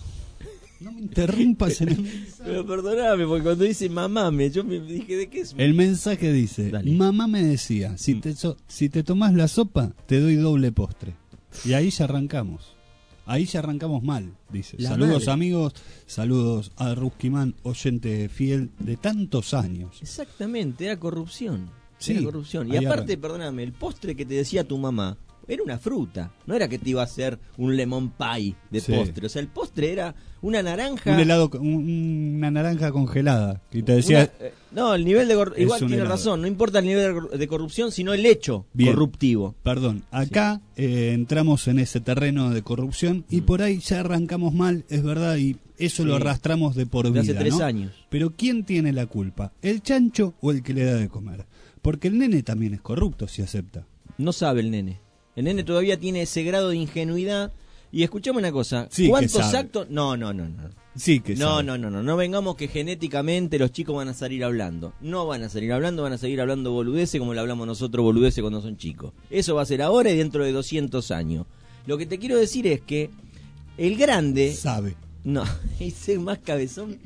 no me interrumpas en el mensaje. Pero perdóname, porque cuando dice mamá, yo me dije, ¿de qué es? El mensaje dice, dale. Mamá me decía, si te tomás la sopa, te doy doble postre. Y ahí ya arrancamos. Ahí ya arrancamos mal, dice. Saludos madre. Amigos, saludos a Ruskiman, oyente fiel de tantos años. Exactamente, era corrupción. Sí, era corrupción. Y aparte, perdóname, el postre que te decía tu mamá era una fruta. No era que te iba a hacer un lemon pie de postre. O sea, el postre era una naranja. Un helado, una naranja congelada. Y te decía. No, el nivel de igual tiene razón. No importa el nivel de corrupción, sino el hecho corruptivo. Perdón, acá entramos en ese terreno de corrupción y por ahí ya arrancamos mal, es verdad, y eso lo arrastramos de por vida. Hace 3 años. Pero ¿quién tiene la culpa? ¿El chancho o el que le da de comer? Porque el nene también es corrupto si acepta. No sabe el nene. El nene todavía tiene ese grado de ingenuidad. Y escuchame una cosa. Sí, ¿cuántos actos? No. Sí que no, no vengamos que genéticamente los chicos van a salir hablando. No van a salir hablando, van a seguir hablando boludeces como le hablamos nosotros boludeces cuando son chicos. Eso va a ser ahora y dentro de 200 años. Lo que te quiero decir es que el grande... Sabe. No, es más cabezón.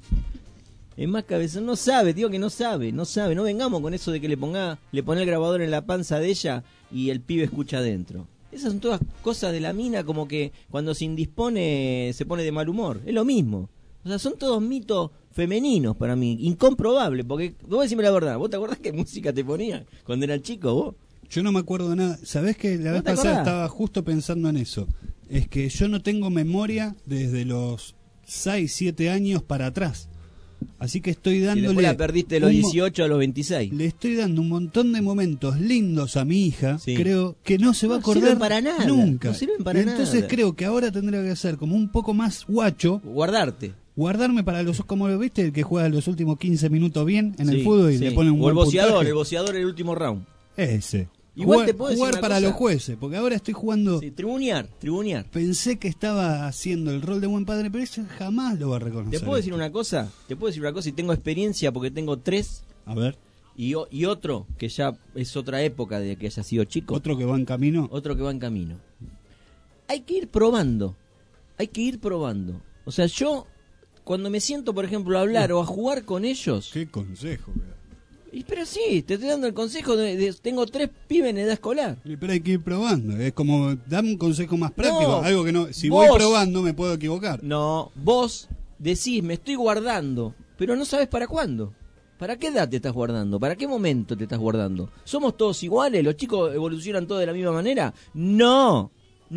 Es más cabezón, no sabe, digo que no sabe. No vengamos con eso de que le pone el grabador en la panza de ella y el pibe escucha adentro. Esas son todas cosas de la mina, como que cuando se indispone se pone de mal humor. Es lo mismo. O sea, son todos mitos femeninos para mí, incomprobables, porque vos decime la verdad, ¿vos te acordás qué música te ponía cuando eras chico vos? Yo no me acuerdo de nada. ¿Sabés que la vez pasada estaba justo pensando en eso? Es que yo no tengo memoria desde los 6, 7 años para atrás. Así que estoy dándole... Y después la perdiste de los 18 a los 26. Le estoy dando un montón de momentos lindos a mi hija. Sí. Creo que no se va a acordar sirven para nada, nunca. No sirven para nada. Entonces creo que ahora tendría que ser como un poco más guacho. Guardarme para los... Como lo viste, el que juega los últimos 15 minutos bien en el fútbol y le pone un buen puntaje. El boceador en el último round. Ese. Igual te puedo decir jugar para los jueces, porque ahora estoy jugando... Sí, tribunear. Pensé que estaba haciendo el rol de buen padre, pero eso jamás lo va a reconocer. ¿Te puedo decir una cosa? Y tengo experiencia porque tengo 3. A ver. Y otro, que ya es otra época de que haya sido chico. Otro que va en camino. Otro que va en camino. Hay que ir probando. O sea, yo, cuando me siento, por ejemplo, a hablar o a jugar con ellos... ¿Qué consejo? Pero sí, te estoy dando el consejo tengo 3 pibes en edad escolar. Pero hay que ir probando. Es como, dame un consejo más práctico. No, algo que no... Si vos, voy probando me puedo equivocar. No, vos decís, me estoy guardando, pero no sabes para cuándo. ¿Para qué edad te estás guardando? ¿Para qué momento te estás guardando? ¿Somos todos iguales? ¿Los chicos evolucionan todos de la misma manera? No.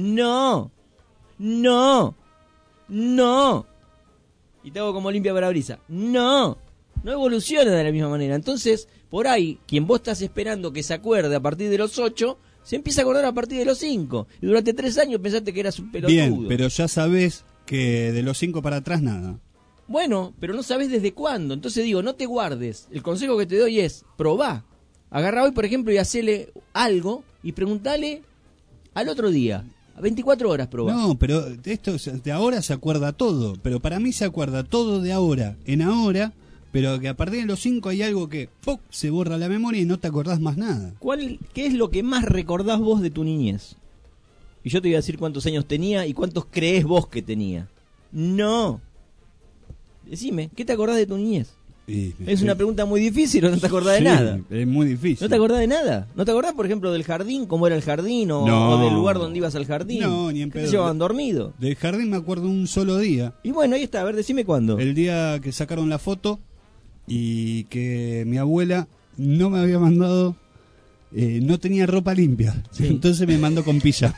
Y te hago como limpia parabrisa. No evoluciona de la misma manera. Entonces, por ahí, quien vos estás esperando que se acuerde a partir de los 8, se empieza a acordar a partir de los 5. Y durante 3 años pensaste que eras un pelotudo. Bien, pero ya sabés que de los 5 para atrás nada. Bueno, pero no sabés desde cuándo. Entonces digo, no te guardes. El consejo que te doy es, probá. Agarrá hoy, por ejemplo, y hacele algo y preguntale al otro día. A 24 horas probá. No, pero esto de ahora se acuerda todo. Pero para mí se acuerda todo de ahora en ahora. Pero que a partir de los 5 hay algo que ¡pum!, se borra la memoria y no te acordás más nada. ¿Qué es lo que más recordás vos de tu niñez? Y yo te voy a decir cuántos años tenía y cuántos creés vos que tenía. No. Decime, ¿qué te acordás de tu niñez? Es una pregunta muy difícil o no te acordás de nada. Es muy difícil. ¿No te acordás de nada? ¿No te acordás, por ejemplo, del jardín, cómo era el jardín o del lugar donde ibas al jardín? No, ni en pedo. ¿Te llevaban dormido? Del jardín me acuerdo un solo día. Y bueno, ahí está, a ver, decime cuándo. El día que sacaron la foto y que mi abuela no me había mandado, no tenía ropa limpia. Sí. Entonces me mandó con pijama.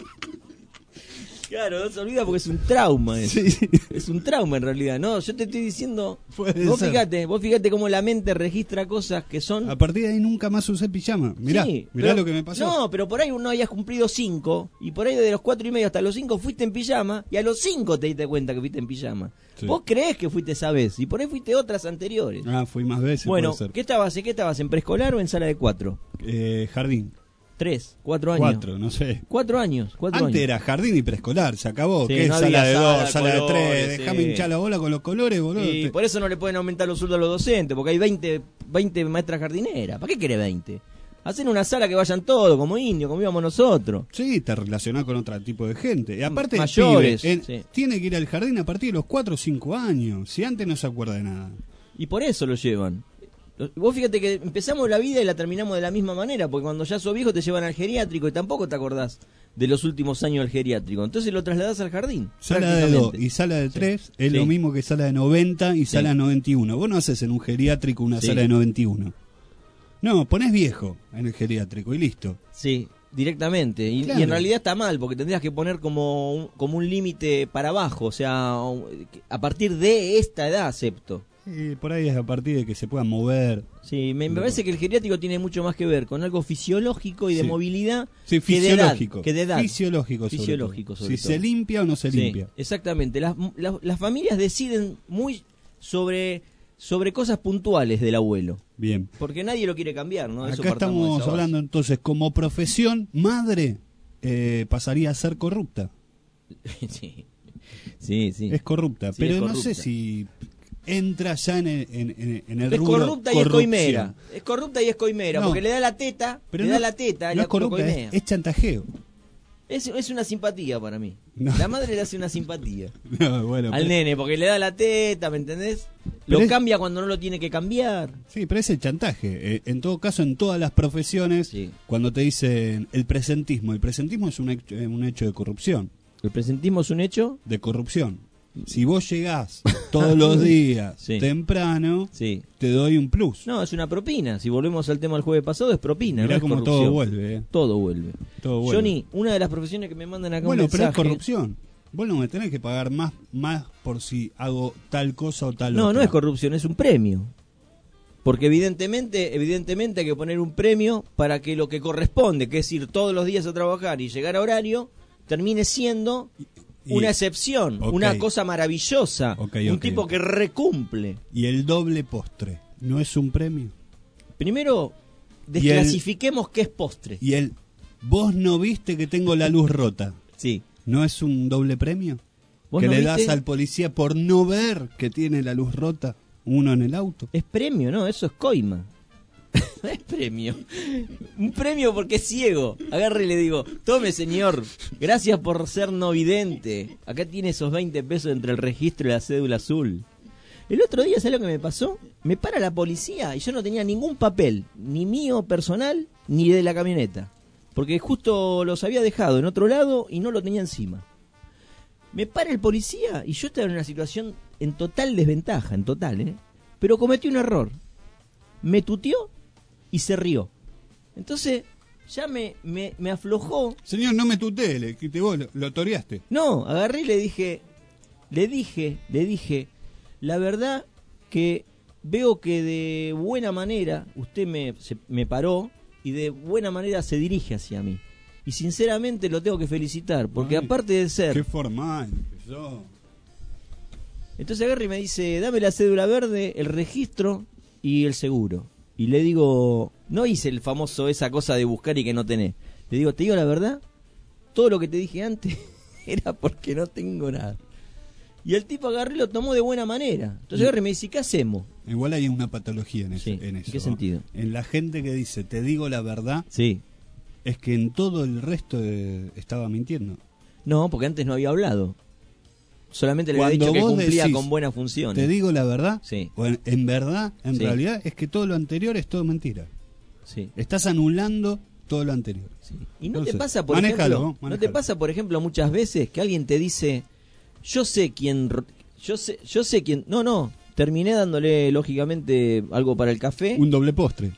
Claro, no se olvida porque es un trauma eso. Sí. Es un trauma en realidad, ¿no? Yo te estoy diciendo, vos fíjate cómo la mente registra cosas que son... A partir de ahí nunca más usé pijama. Mirá lo que me pasó. No, pero por ahí uno hayas cumplido 5 y por ahí de los 4:30 hasta los 5 fuiste en pijama y a los 5 te diste cuenta que fuiste en pijama. Sí. Vos creés que fuiste esa vez y por ahí fuiste otras anteriores. Fui más veces. Bueno, ¿qué estabas? ¿En preescolar o en sala de 4? Jardín. 3, 4 años. 4, no sé. 4 años. Antes era jardín y preescolar, se acabó. Sí, ¿Qué no es sala de 2, sala de 3? Sí. Déjame hinchar la bola con los colores, boludo. Y por eso no le pueden aumentar los sueldos a los docentes, porque hay 20 maestras jardineras. ¿Para qué querés 20? Hacen una sala que vayan todos, como indios, como íbamos nosotros. Sí, te relacionás con otro tipo de gente. Y aparte, mayores, tiene que ir al jardín a partir de los 4 o 5 años. Si antes no se acuerda de nada. Y por eso lo llevan. Vos fíjate que empezamos la vida y la terminamos de la misma manera, porque cuando ya sos viejo te llevan al geriátrico y tampoco te acordás de los últimos años del geriátrico. Entonces lo trasladás al jardín. Sala de 2 y sala de 3 es lo mismo que sala de 90 y sala de 91. Vos no haces en un geriátrico una sala de 91. No, ponés viejo en el geriátrico y listo. Sí, directamente. Y en realidad está mal, porque tendrías que poner como un límite para abajo. O sea, a partir de esta edad acepto. Y por ahí es a partir de que se puedan mover. Sí, me parece que el geriátrico tiene mucho más que ver con algo fisiológico y de movilidad fisiológico. que de edad. Fisiológico sobre todo. Si se limpia o no se limpia. Exactamente. Las familias deciden muy sobre cosas puntuales del abuelo. Bien. Porque nadie lo quiere cambiar, ¿no? Acá estamos hablando entonces, como profesión, madre pasaría a ser corrupta. Sí. Es corrupta, pero es corrupta. No sé si... entra ya en el es rubro corrupta y es coimera. Es corrupta y es coimera, porque le da la teta, pero le da la teta, no es corrupta, es chantajeo. Es una simpatía para mí. No. La madre le hace una simpatía bueno, al nene, porque le da la teta, ¿me entendés? Lo cambia cuando no lo tiene que cambiar. Sí, pero es el chantaje. En todo caso, en todas las profesiones, cuando te dicen el presentismo es un hecho de corrupción. ¿El presentismo es un hecho? De corrupción. Si vos llegás todos los días temprano, te doy un plus. No, es una propina. Si volvemos al tema del jueves pasado, es propina. Mirá no como todo vuelve. Todo vuelve. Johnny, una de las profesiones que me mandan acá un mensaje... pero es corrupción. Vos no me tenés que pagar más por si hago tal cosa o tal otra. No es corrupción, es un premio. Porque evidentemente hay que poner un premio para que lo que corresponde, que es ir todos los días a trabajar y llegar a horario, termine siendo... una excepción, una cosa maravillosa, un tipo que recumple. ¿Y el doble postre no es un premio? Primero, desclasifiquemos qué es postre. ¿Y vos no viste que tengo la luz rota? Sí. ¿No es un doble premio? ¿Que le das al policía por no ver que tiene la luz rota uno en el auto? Es premio, ¿no? Eso es coima. premio? Un premio porque es ciego. Agarre y le digo, tome señor, gracias por ser no vidente. Acá tiene esos 20 pesos entre el registro y la cédula azul. El otro día, ¿sabes lo que me pasó? Me para la policía y yo no tenía ningún papel, ni mío personal, ni de la camioneta. Porque justo los había dejado en otro lado y no lo tenía encima. Me para el policía y yo estaba en una situación en total desventaja, en total, pero cometí un error. Me tuteó y se rió. Entonces ya me aflojó. Señor, no me tutele, que vos lo toreaste. No, agarré y le dije, la verdad que veo que de buena manera usted me paró y de buena manera se dirige hacia mí. Y sinceramente lo tengo que felicitar, porque aparte de ser... Qué formal empezó. Entonces agarra y me dice, dame la cédula verde, el registro y el seguro. Y le digo, no hice el famoso esa cosa de buscar y que no tenés. Le digo, te digo la verdad, todo lo que te dije antes era porque no tengo nada. Y el tipo agarró y lo tomó de buena manera. Entonces agarra y me dice, ¿qué hacemos? Igual hay una patología en eso. ¿En qué sentido? En la gente que dice, te digo la verdad, sí, es que en todo el resto estaba mintiendo. No, porque antes no había hablado. Solamente le había dicho que cumplía decís, con buenas funciones. Te digo la verdad, sí. O en verdad, en sí. realidad, es que todo lo anterior es todo mentira. Sí. Estás anulando todo lo anterior. Sí. Y no te pasa, por ejemplo, ¿no te pasa, por ejemplo, muchas veces que alguien te dice, yo sé quién, no, terminé dándole lógicamente algo para el café, un doble postre,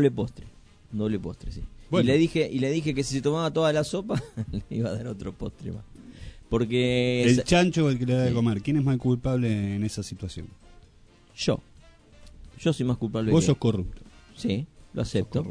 sí. Bueno. Y le dije que si se tomaba toda la sopa le iba a dar otro postre más. Porque el chancho o el que le da de comer, ¿quién es más culpable en esa situación? Yo soy más culpable. Vos sos corrupto. Sí, lo acepto.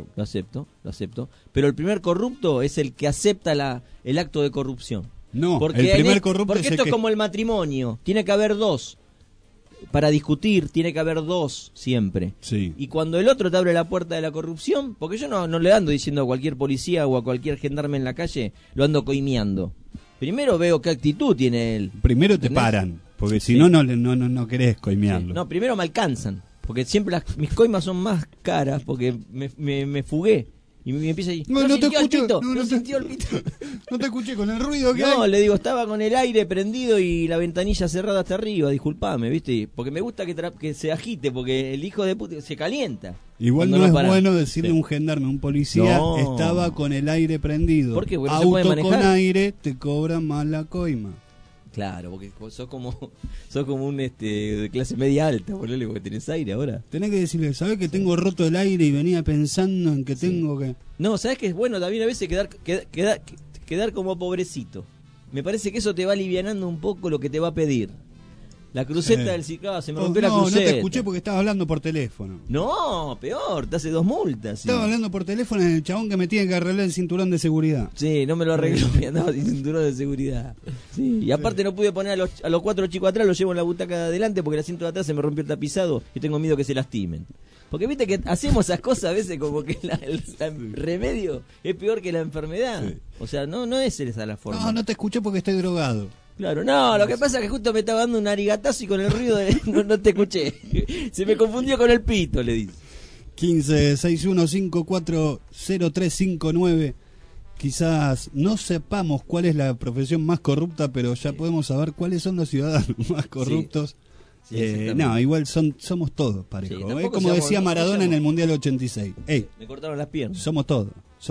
Pero el primer corrupto es el que acepta el acto de corrupción. No, porque el primer corrupto porque es esto el es como el matrimonio, tiene que haber dos. Para discutir tiene que haber dos siempre. Sí. Y cuando el otro te abre la puerta de la corrupción, porque yo no le ando diciendo a cualquier policía o a cualquier gendarme en la calle, lo ando coimeando. Primero veo qué actitud tiene él. Primero te paran, porque si no querés coimearlo. Sí. No, primero me alcanzan, porque siempre mis coimas son más caras, porque me fugué. Y me empieza a decir, no te escuché, no sintió el pito. No te escuché con el ruido que hay. No, le digo, estaba con el aire prendido y la ventanilla cerrada hasta arriba, disculpame, ¿viste? Porque me gusta que se agite, porque el hijo de puta se calienta. Igual no es bueno decirle a un gendarme, a un policía, estaba con el aire prendido. ¿Por qué? Porque no auto se puede manejar. Con aire te cobra más la coima. Claro, porque sos como un de clase media alta, ponele, porque tenés aire ahora. Tenés que decirle, ¿sabés que tengo roto el aire y venía pensando en que tengo que...? No, ¿sabés que es bueno también a veces quedar como pobrecito? Me parece que eso te va alivianando un poco lo que te va a pedir. La cruceta del ciclado, se me rompió la cruceta. No te escuché porque estabas hablando por teléfono. No, peor, te hace 2 multas. Sí. Estaba hablando por teléfono en el chabón que me tiene que arreglar el cinturón de seguridad. Sí, no me lo arregló, me andaba sin cinturón de seguridad. Sí, y aparte no pude poner a los 4 chicos atrás, los llevo en la butaca de adelante porque el asiento de atrás se me rompió el tapizado y tengo miedo que se lastimen. Porque viste que hacemos esas cosas a veces como que el remedio es peor que la enfermedad. Sí. O sea, no es esa la forma. No te escuché porque estoy drogado. Claro, no, lo que pasa es que justo me estaba dando un arigatazo y con el ruido no te escuché. Se me confundió con el pito, le dice. 1561540359. Quizás no sepamos cuál es la profesión más corrupta, pero ya podemos saber cuáles son los ciudadanos más corruptos. Sí, no, igual somos todos parejos. Sí, como decía Maradona en el Mundial 86. Me cortaron las piernas. Somos todos.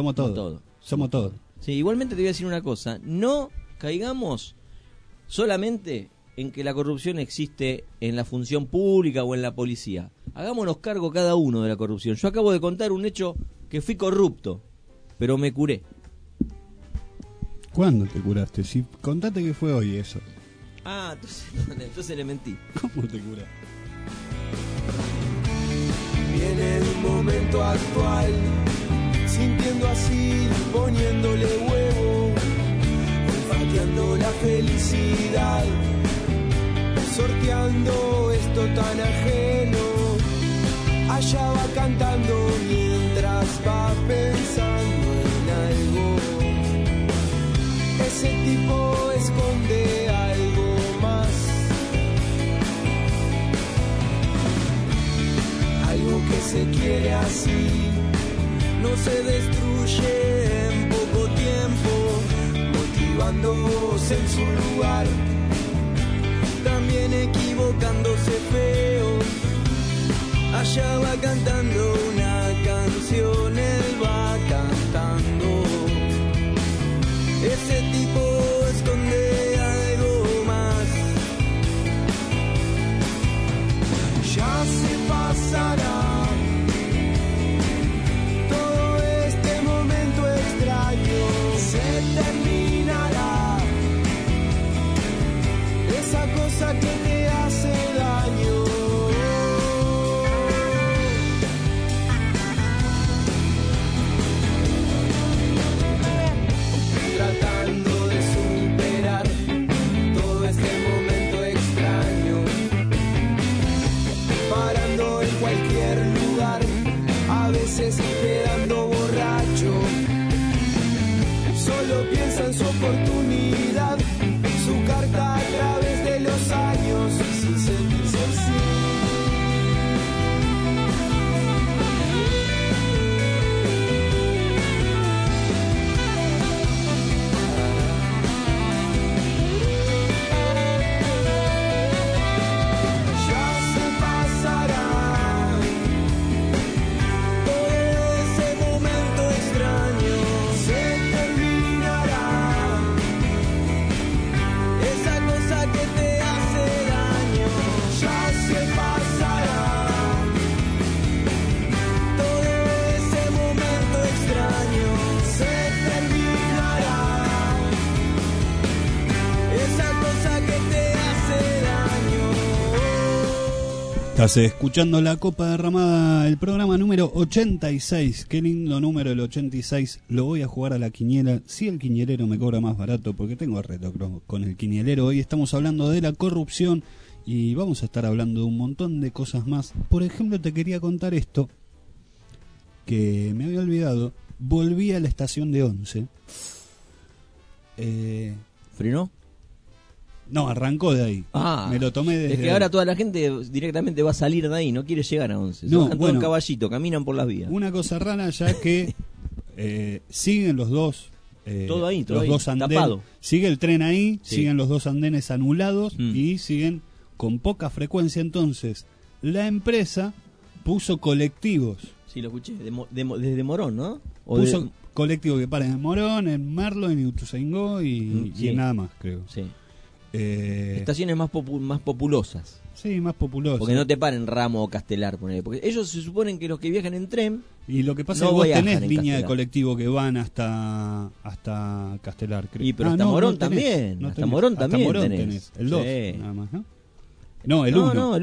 Sí, igualmente te voy a decir una cosa. No caigamos solamente en que la corrupción existe en la función pública o en la policía. Hagámonos cargo cada uno de la corrupción. Yo acabo de contar un hecho que fui corrupto, pero me curé. ¿Cuándo te curaste? Si contate que fue hoy eso. Ah, entonces le mentí. ¿Cómo te curaste? Viene el momento actual, sintiendo así, poniéndole huevo, olfateando la felicidad, sorteando esto tan ajeno. Allá va cantando mientras va pensando en algo. Ese tipo esconde algo más, algo que se quiere así, no se destruye en poco tiempo, motivándose en su lugar, también equivocándose feo. Allá va cantando una canción, él va cantando. Ese tipo esconde algo más. Ya se pasará todo este momento extraño, se terminará esa cosa que te hace daño. Tratando de superar todo este momento extraño, parando en cualquier lugar, a veces quedando borracho. Solo piensa en su oportunidad, su carta a través de los años, sin sentirse así. Estás escuchando La Copa Derramada, el programa número 86. Qué lindo número el 86. Lo voy a jugar a la quiniela. Si el quinielero me cobra más barato, porque tengo reto con el quinielero. Hoy estamos hablando de la corrupción y vamos a estar hablando de un montón de cosas más. Por ejemplo, te quería contar esto, que me había olvidado. Volví a la estación de 11. ¿Frenó? No, arrancó de ahí. Me lo tomé desde... Es que ahora toda la gente directamente va a salir de ahí, no quiere llegar a 11. No, Son todos en caballito, caminan por las vías. Una cosa rara ya que siguen los dos... todo ahí, todo los ahí, dos andenes. tapado. Sigue el tren ahí, Sí. siguen los dos andenes anulados y siguen con poca frecuencia. Entonces, la empresa puso colectivos. Sí, lo escuché, desde Morón, ¿no? Puso colectivos que paran en Morón, en Merlo, en Ituzaingó y en nada más, creo. Sí. Estaciones más populosas. Sí, más populosas. Porque no te paren Ramo o Castelar, ponele. Porque ellos se suponen que los que viajan en tren. Y lo que pasa no es que vos viajan tenés en línea de Castelar. colectivo que van hasta Castelar, creo. Y pero hasta Morón también. Hasta Morón también. Morón tenés. El 2, Sí. nada más, ¿no? No, el 1. No, el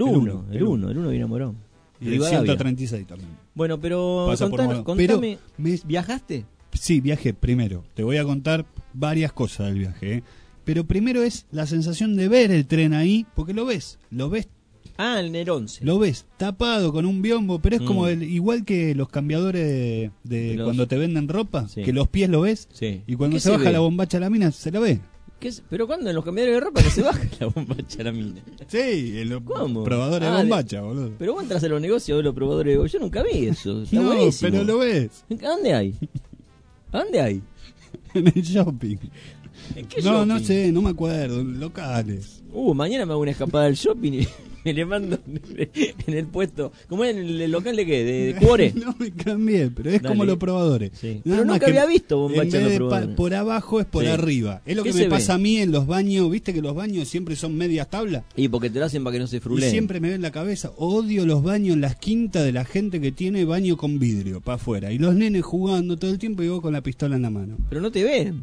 1 viene a Morón. Y el Rivadavia. 136 también. Bueno, pero Pasa por Morón. contame, Pero ¿viajaste? Sí, viajé primero. Te voy a contar varias cosas del viaje, ¿eh? Pero primero es la sensación de ver el tren ahí, porque lo ves. Ah, el NER 11. Lo ves tapado con un biombo, pero es como igual que los cambiadores de cuando te venden ropa, que los pies lo ves, y cuando se baja ve? la bombacha a la mina, se la ve. ¿Pero cuándo? En los cambiadores de ropa que se baja la bombacha a la mina. Sí, en los ¿Cómo? probadores de bombacha, boludo. Pero vos entras a los negocios de los probadores de bombacha. Yo nunca vi eso. Está No, buenísimo. pero lo ves. ¿A dónde hay? ¿A dónde hay? En el shopping. ¿En qué No, shopping? no sé, no me acuerdo, locales. Mañana me hago una escapada al shopping y me le mando en el puesto. ¿Cómo es en el local de qué? ¿De Cuore? No me cambié, pero es Dale. como los probadores. Sí. Nada Pero más nunca que había visto en bombacha vez en los de probadores. por abajo es por Sí. arriba. Es lo ¿Qué que se me pasa ve? a mí en los baños. ¿Viste que los baños siempre son medias tablas? Y porque te lo hacen para que no se Y fruleen. siempre me ven la cabeza. Odio los baños en las quintas de la gente que tiene baño con vidrio para afuera. Y los nenes jugando todo el tiempo y vos con la pistola en la mano. Pero no te ven.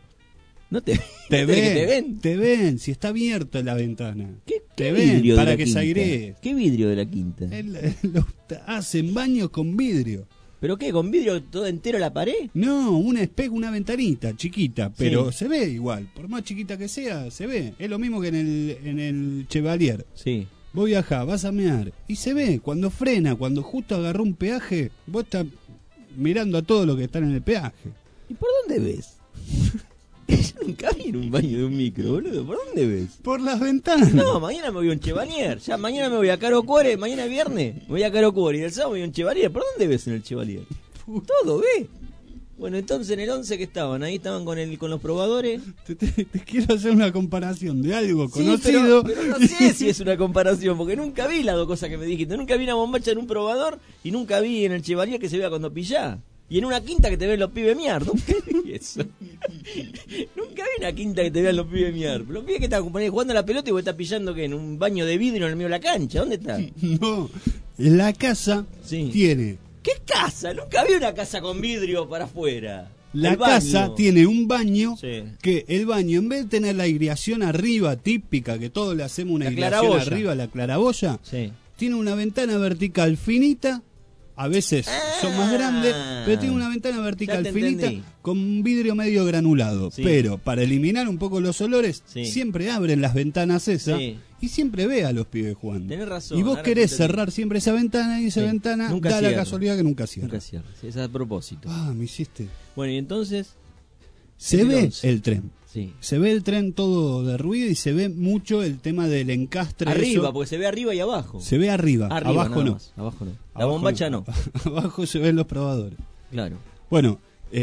No te Te ¿no que ven, te ven, si está abierta la ventana. ¿Qué Te vidrio ven de para la que se quinta? airee. ¿Qué vidrio de la quinta? Hacen baños con vidrio. ¿Pero qué? ¿Con vidrio todo entero la pared? No, un espejo, una ventanita chiquita, pero Sí. se ve igual. Por más chiquita que sea, se ve. Es lo mismo que en el Chevalier. Sí. Vos viajás, vas a mear y se ve. Cuando frena, cuando justo agarró un peaje, vos estás mirando a todo lo que están en el peaje. ¿Y por dónde ves? Yo nunca vi en un baño de un micro, boludo. ¿Por dónde ves? Por las ventanas. No, mañana me voy a un Chevalier. Ya mañana me voy a Caro Cuore. Mañana es viernes. Me voy a Caro Cuore. Y el sábado me voy a un Chevalier. ¿Por dónde ves en el Chevalier? Todo, ¿ves? Bueno, entonces en el 11 que estaban, ahí estaban con los probadores. Te quiero hacer una comparación de algo Sí, conocido. pero no sé si es una comparación, porque nunca vi las dos cosas que me dijiste. Nunca vi una bombacha en un probador y nunca vi en el Chevalier que se vea cuando pillá. Y en una quinta que te ven los pibes miar. Nunca vi eso. Nunca vi una quinta que te vean los pibes miar. Los pibes que están jugando a la pelota y vos estás pillando que en un baño de vidrio en el medio de la cancha. ¿Dónde está? No, la casa tiene... ¿Qué casa? Nunca vi una casa con vidrio para afuera. La El baño. casa tiene un baño Sí. que el baño, en vez de tener la aireación arriba, típica, que todos le hacemos una La aireación claraboya. arriba, la claraboya, Sí. tiene una ventana vertical finita, a veces son más grandes, pero tiene una ventana vertical te finita entendí. con un vidrio medio granulado. Sí. Pero para eliminar un poco los olores, Sí. siempre abren las ventanas esas Sí. y siempre ve a los pibes jugando. Tenés razón. Y vos ahora querés te entendí. cerrar siempre esa ventana y esa Sí. ventana Nunca da cierra. la casualidad que nunca cierra. Nunca cierra. Sí, es a propósito. Ah, me hiciste. Bueno, y entonces... Se el ve 11. el tren. Sí. Se ve el tren todo derruido y se ve mucho el tema del encastre. Arriba, eso. porque se ve arriba y abajo. Se ve arriba, abajo nada no. más, abajo no. La Abajo bombacha no. Abajo se ven los probadores. Claro. Bueno,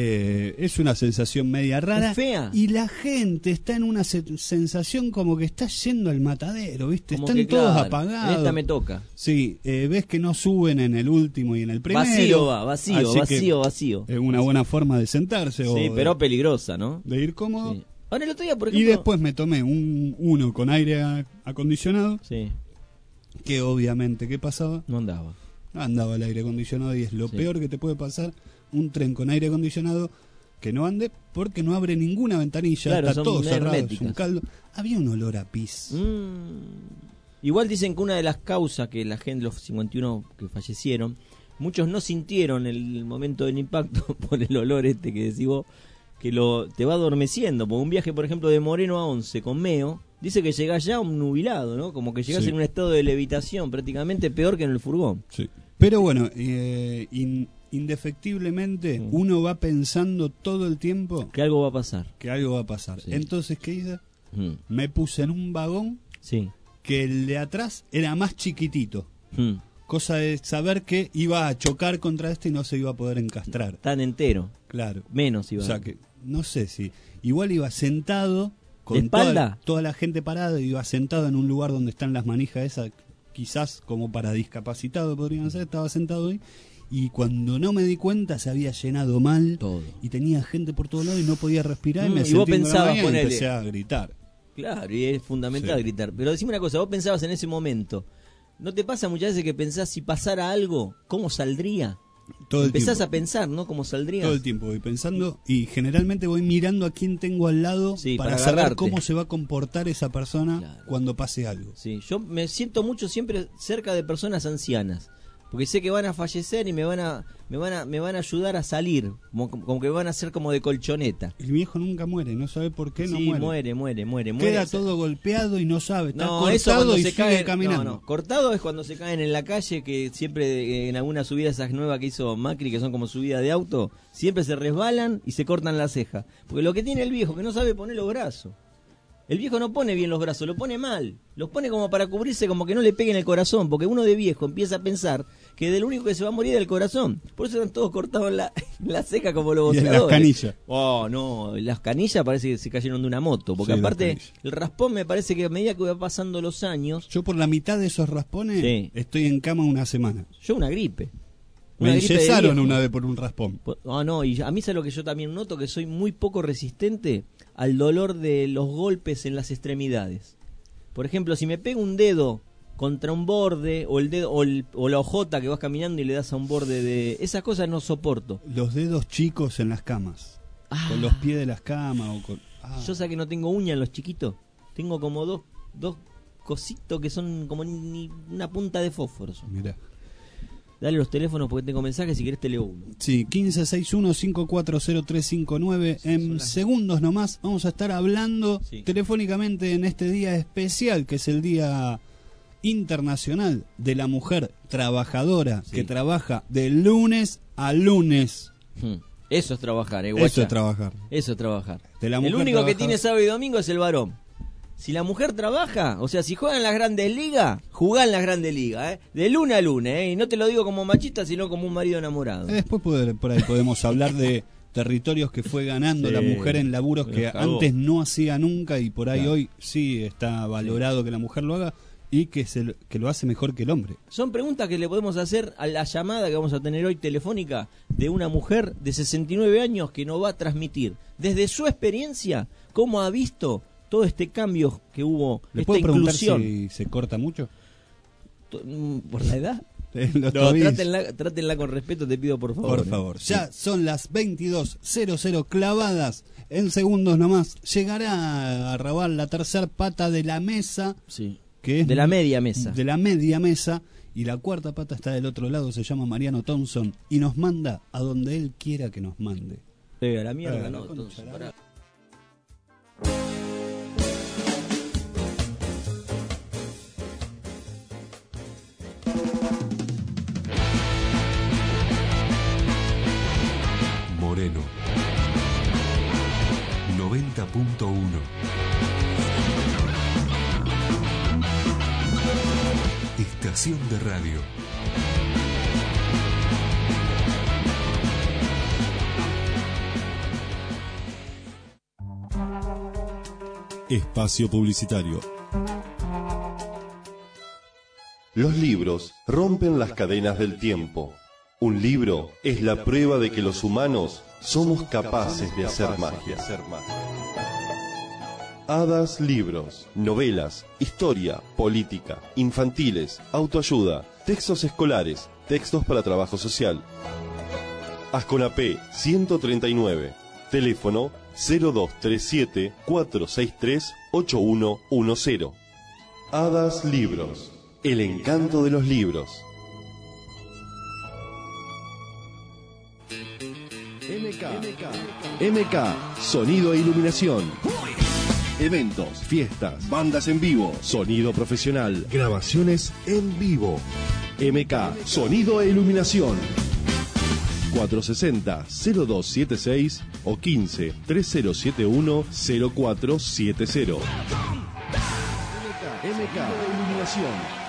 es una sensación media rara. Es fea. Y la gente está en una sensación como que está yendo al matadero, ¿viste? Como Están que, todos claro, apagados. en esta me toca. Sí, ves que no suben en el último y en el primero. Vacío va, vacío, Así vacío, que vacío. Es una buena forma de sentarse. Sí, o pero peligrosa, ¿no? de ir cómodo. Sí. Ahora el otro día, por Y ejemplo... después me tomé uno con aire acondicionado, Sí, que obviamente, ¿qué pasaba? no andaba. Andaba el aire acondicionado y es lo Sí. peor que te puede pasar, un tren con aire acondicionado que no ande porque no abre ninguna ventanilla, Claro, está son todo cerrado, es herméticas. un caldo. Había un olor a pis. Igual dicen que una de las causas que la gente, los 51 que fallecieron, muchos no sintieron el momento del impacto por el olor este que decís vos, que te va adormeciendo. Porque un viaje, por ejemplo, de Moreno a 11 con Meo, dice que llegás ya un nubilado, ¿no? Como que llegás Sí. en un estado de levitación prácticamente peor que en el furgón. Sí. Pero bueno, indefectiblemente uno va pensando todo el tiempo que algo va a pasar. Que algo va a pasar. Sí. Entonces, ¿qué hice? Mm. Me puse en un vagón Sí. que el de atrás era más chiquitito. Mm. Cosa de saber que iba a chocar contra este y no se iba a poder encastrar. Tan entero. Claro. Menos iba. O sea que, no sé si. Igual iba sentado ¿De con espalda? toda la gente parada, iba sentado en un lugar donde están las manijas esas, quizás como para discapacitado podrían ser, estaba sentado ahí. Y cuando no me di cuenta se había llenado mal todo. Y tenía gente por todos lados y no podía respirar y me y vos sentí en la pensabas, bañera y ponele. empecé a gritar. Claro, y es fundamental Sí. gritar. Pero decime una cosa, vos pensabas en ese momento, ¿no te pasa muchas veces que pensás si pasara algo, cómo saldría? Todo el Empezás tiempo. a pensar, ¿no? ¿Cómo saldría? Todo el tiempo voy pensando y generalmente voy mirando a quién tengo al lado Sí, para para saber agarrarte. cómo se va a comportar esa persona cuando pase algo. Sí, yo me siento mucho siempre cerca de personas ancianas, porque sé que van a fallecer y me van a ayudar a salir, como que van a ser como de colchoneta. El viejo nunca muere, no sabe por qué no Sí, muere. muere. Queda todo golpeado y no sabe, está No, eso cortado cuando y se sigue caen, caminando. no. Cortado es cuando se caen en la calle, que siempre en alguna subida esas nuevas que hizo Macri, que son como subida de auto, siempre se resbalan y se cortan la ceja. Porque lo que tiene el viejo, que no sabe poner los brazos. El viejo no pone bien los brazos, lo pone mal. Los pone como para cubrirse, como que no le pegue en el corazón. Porque uno de viejo empieza a pensar que del único que se va a morir es del corazón. Por eso están todos cortados en la ceja como los Y en boxeadores. las canillas. Oh, no, las canillas parece que se cayeron de una moto. Porque Sí, las aparte, canillas. el raspón me parece que a medida que va pasando los años... Yo por la mitad de esos raspones Sí. estoy en cama una semana. Yo una gripe. Me Una gripe de enyesaron viejo. una vez por un raspón. No, y a mí es lo que yo también noto, que soy muy poco resistente al dolor de los golpes en las extremidades. Por ejemplo, si me pego un dedo contra un borde, o el dedo o la hojota que vas caminando y le das a un borde de... Esas cosas no soporto. Los dedos chicos en las camas. Con los pies de las camas o con... Yo sé que no tengo uña en los chiquitos. Tengo como dos cositos que son como ni una punta de fósforo. Mirá. Dale los teléfonos porque tengo mensajes, si querés te leo uno. Sí, 1561-540359. En segundos nomás vamos a estar hablando telefónicamente en este día especial, que es el Día Internacional de la Mujer Trabajadora, que trabaja de lunes a lunes. Eso es trabajar, guacha. Eso es trabajar. Eso es trabajar. De la El mujer único que trabajadora. tiene sábado y domingo es el varón. Si la mujer trabaja, o sea, si juega en las grandes ligas, jugá en las grandes ligas, de lunes a lunes, y no te lo digo como machista, sino como un marido enamorado. Después por ahí podemos hablar de territorios que fue ganando la mujer en laburos que antes no hacía nunca y por ahí hoy sí está valorado que la mujer lo haga y que lo hace mejor que el hombre. Son preguntas que le podemos hacer a la llamada que vamos a tener hoy telefónica de una mujer de 69 años que nos va a transmitir desde su experiencia cómo ha visto todo este cambio que hubo, ¿Le esta puedo preguntar inclusión. si se corta mucho? ¿Por la edad? No, trátenla con respeto, te pido por favor. Por favor. Ya son las 22:00 clavadas. En segundos nomás llegará a robar la tercer pata de la mesa. Sí. Que es de la media mesa. De la media mesa. Y la cuarta pata está del otro lado, se llama Mariano Thompson. Y nos manda a donde él quiera que nos mande. A la mierda, no, Thompson. Pará. Moreno 90.1 Estación de radio. Espacio publicitario. Los libros rompen las cadenas del tiempo. Un libro es la prueba de que los humanos somos capaces de hacer magia. Hadas Libros, novelas, historia, política, infantiles, autoayuda, textos escolares, textos para trabajo social. Asconapé 139, teléfono 0237-463-8110. Hadas Libros, el encanto de los libros. MK, sonido e iluminación. Eventos, fiestas, bandas en vivo, sonido profesional, grabaciones en vivo. MK, sonido e iluminación. 460-0276 o 15-3071-0470. MK, iluminación.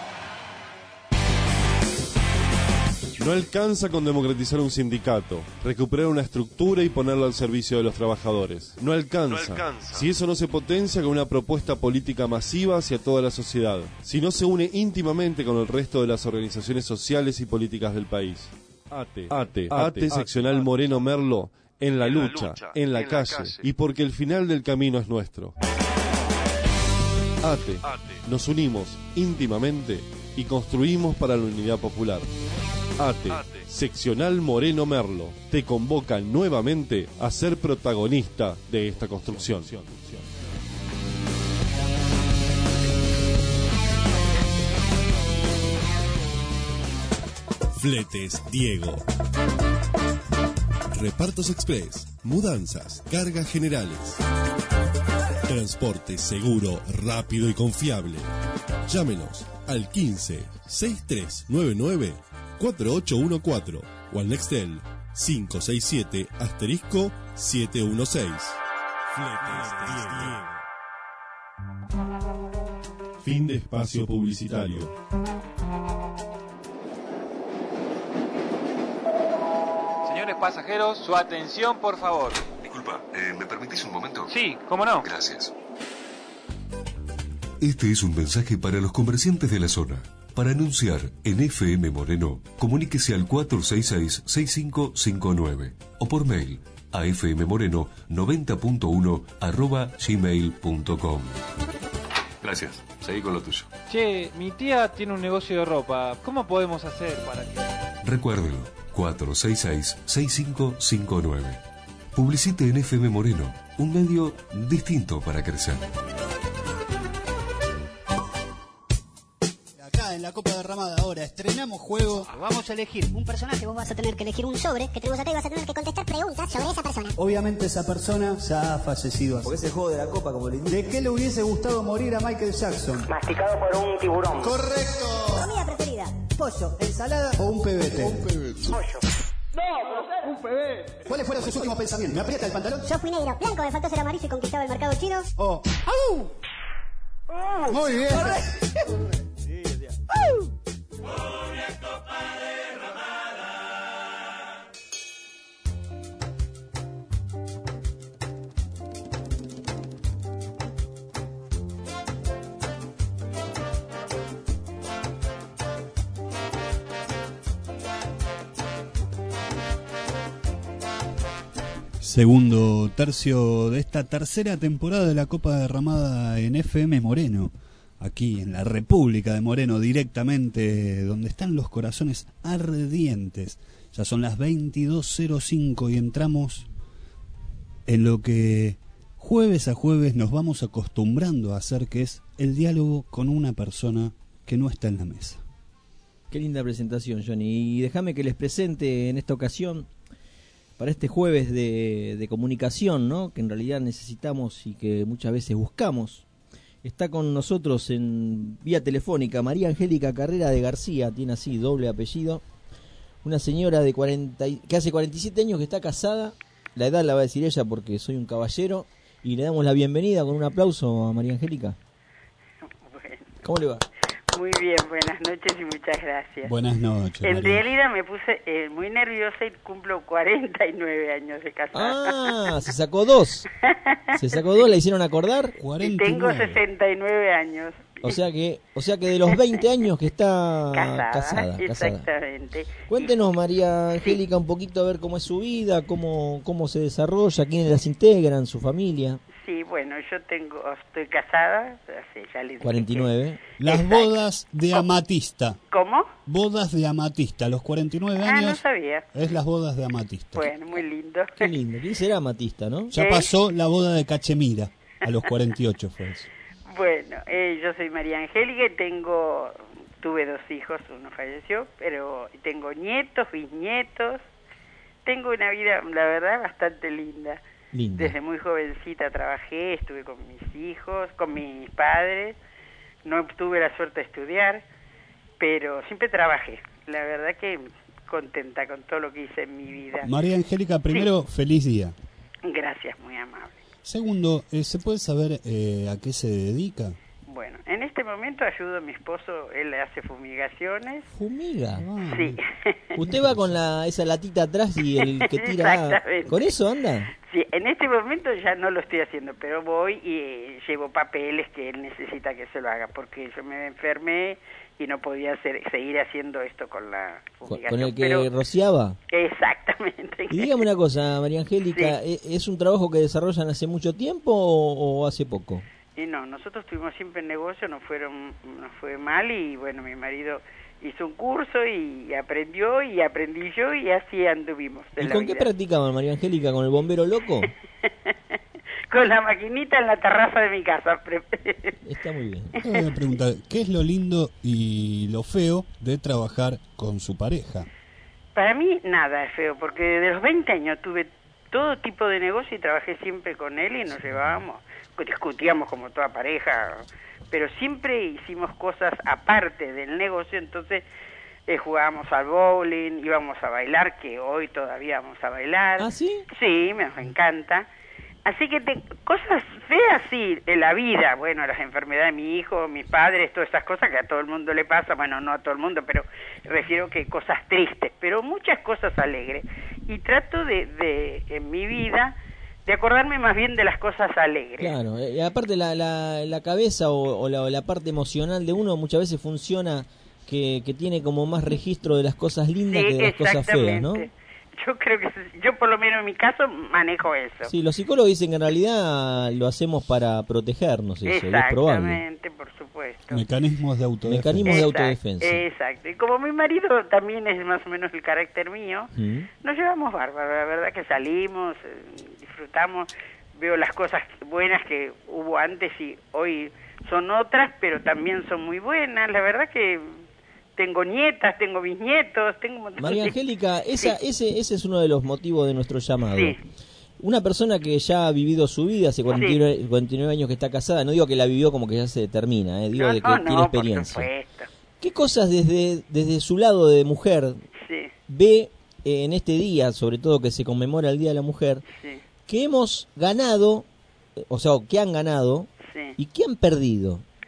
No alcanza con democratizar un sindicato, recuperar una estructura y ponerlo al servicio de los trabajadores. No alcanza. Si eso no se potencia con una propuesta política masiva hacia toda la sociedad. Si no se une íntimamente con el resto de las organizaciones sociales y políticas del país. ATE seccional Moreno Merlo, en la lucha, en la calle, y porque el final del camino es nuestro. ATE, nos unimos íntimamente y construimos para la unidad popular. ATE, seccional Moreno Merlo, te convoca nuevamente a ser protagonista de esta construcción. Fletes Diego. Repartos Express, mudanzas, cargas generales. Transporte seguro, rápido y confiable. Llámenos al 15-6399-4814 o al Nextel 567*716. Fletes Diego. Fin de espacio publicitario. Señores pasajeros, su atención, por favor. Disculpa, ¿me permitís un momento? Sí, ¿cómo no? Gracias. Este es un mensaje para los comerciantes de la zona. Para anunciar en FM Moreno, comuníquese al 466-6559 o por mail a fmmoreno90.1@gmail.com. Gracias, seguí con lo tuyo. Che, mi tía tiene un negocio de ropa. ¿Cómo podemos hacer para que...? Recuérdelo, 466-6559. Publicite en FM Moreno, un medio distinto para crecer. Acá en la Copa Derramada ahora estrenamos juego. Vamos a elegir un personaje. Vos vas a tener que elegir un sobre que tenemos acá y vas a tener que contestar preguntas sobre esa persona. Obviamente esa persona ya ha fallecido. Porque es el juego de la Copa, como le indico. ¿De qué le hubiese gustado morir a Michael Jackson? Masticado por un tiburón. ¡Correcto! Comida preferida. Pollo, ensalada o un pebete. Pollo. No, un pebete. ¿Cuáles fueron sus últimos pensamientos? ¿Me aprieta el pantalón? Yo fui negro, blanco, me faltó ser amarillo y conquistaba el mercado chino. ¡Au! Muy bien. Segundo tercio de esta tercera temporada de la Copa Derramada en FM Moreno, aquí en la República de Moreno, directamente donde están los corazones ardientes. Ya son las 22:05 y entramos en lo que jueves a jueves nos vamos acostumbrando a hacer, que es el diálogo con una persona que no está en la mesa. Qué linda presentación, Johnny. Y déjame que les presente en esta ocasión, para este jueves de comunicación, ¿no?, que en realidad necesitamos y que muchas veces buscamos. Está con nosotros en vía telefónica María Angélica Carrera de García, tiene así doble apellido, una señora de que hace 47 años que está casada. La edad la va a decir ella porque soy un caballero, y le damos la bienvenida con un aplauso a María Angélica. Bueno. ¿Cómo le va? Muy bien, buenas noches y muchas gracias. Buenas noches. En María. realidad me puse muy nerviosa y cumplo 49 años de casada. Ah, se sacó dos. Se sacó dos, ¿la hicieron acordar? Y tengo 69 años. O sea que de los 20 años que está casada. Exactamente. Cuéntenos, María Angélica, un poquito a ver cómo es su vida, cómo se desarrolla, quiénes las integran, su familia. Sí, bueno, estoy casada, hace ya les 49. Las bodas de Amatista. ¿Cómo? Bodas de Amatista, a los 49 años. No sabía. Es las bodas de Amatista. Bueno, muy lindo. Qué lindo. ¿Quién será Amatista, no? Ya pasó la boda de Cachemira, a los 48 fue eso. Bueno, yo soy María Angélica y tuve 2 hijos, uno falleció, pero tengo nietos, bisnietos. Tengo una vida, la verdad, bastante linda. Desde muy jovencita trabajé, estuve con mis hijos, con mis padres. No tuve la suerte de estudiar, pero siempre trabajé. La verdad que contenta con todo lo que hice en mi vida. María Angélica, primero, feliz día. Gracias, muy amable. Segundo, ¿se puede saber a qué se dedica? Bueno, en este momento ayudo a mi esposo, él hace fumigaciones. ¿Fumiga? Sí. ¿Usted va con esa latita atrás y el que tira? Exactamente. ¿Con eso anda? Sí, en este momento ya no lo estoy haciendo, pero voy y llevo papeles que él necesita que se lo haga, porque yo me enfermé y no podía seguir haciendo esto con la fumigación. ¿Con el que rociaba? Exactamente. Y dígame una cosa, María Angélica, sí. ¿Es un trabajo que desarrollan hace mucho tiempo o hace poco? Y no, nosotros estuvimos siempre en negocio, nos fue mal, y bueno, mi marido hizo un curso y aprendió y aprendí yo y así anduvimos. ¿Y con qué practicaban, María Angélica? ¿Con el bombero loco? Con la maquinita en la terraza de mi casa. Está muy bien. Te voy a preguntar, ¿qué es lo lindo y lo feo de trabajar con su pareja? Para mí nada es feo, porque desde los 20 años tuve todo tipo de negocio y trabajé siempre con él y nos llevábamos, discutíamos como toda pareja, pero siempre hicimos cosas aparte del negocio. Entonces jugábamos al bowling, íbamos a bailar, que hoy todavía vamos a bailar. ¿Ah, sí? Sí, me encanta. Así que cosas feas sí, de la vida, bueno, las enfermedades de mi hijo, mis padres, todas esas cosas que a todo el mundo le pasa, bueno, no a todo el mundo, pero refiero que cosas tristes, pero muchas cosas alegres. Y trato en mi vida, de acordarme más bien de las cosas alegres. Claro, y aparte la cabeza o la parte emocional de uno muchas veces funciona que tiene como más registro de las cosas lindas que de las cosas feas, ¿no? Yo creo que yo por lo menos en mi caso manejo eso. Sí, los psicólogos dicen que en realidad lo hacemos para protegernos, eso, y es probable. Exactamente, por supuesto. Mecanismos de autodefensa. Mecanismos de autodefensa. Exacto, y como mi marido también es más o menos el carácter mío, nos llevamos bárbaro, la verdad que salimos, disfrutamos, veo las cosas buenas que hubo antes y hoy son otras, pero también son muy buenas, la verdad que... Tengo nietas, tengo bisnietos, tengo un montón María Angélica, ese es uno de los motivos de nuestro llamado. Sí. Una persona que ya ha vivido su vida, hace 49 años que está casada, no digo que la vivió como que ya se termina, digo de que tiene experiencia. Por supuesto. ¿Qué cosas desde su lado de mujer ve en este día, sobre todo que se conmemora el Día de la Mujer, que hemos ganado, o sea, que han ganado y que han perdido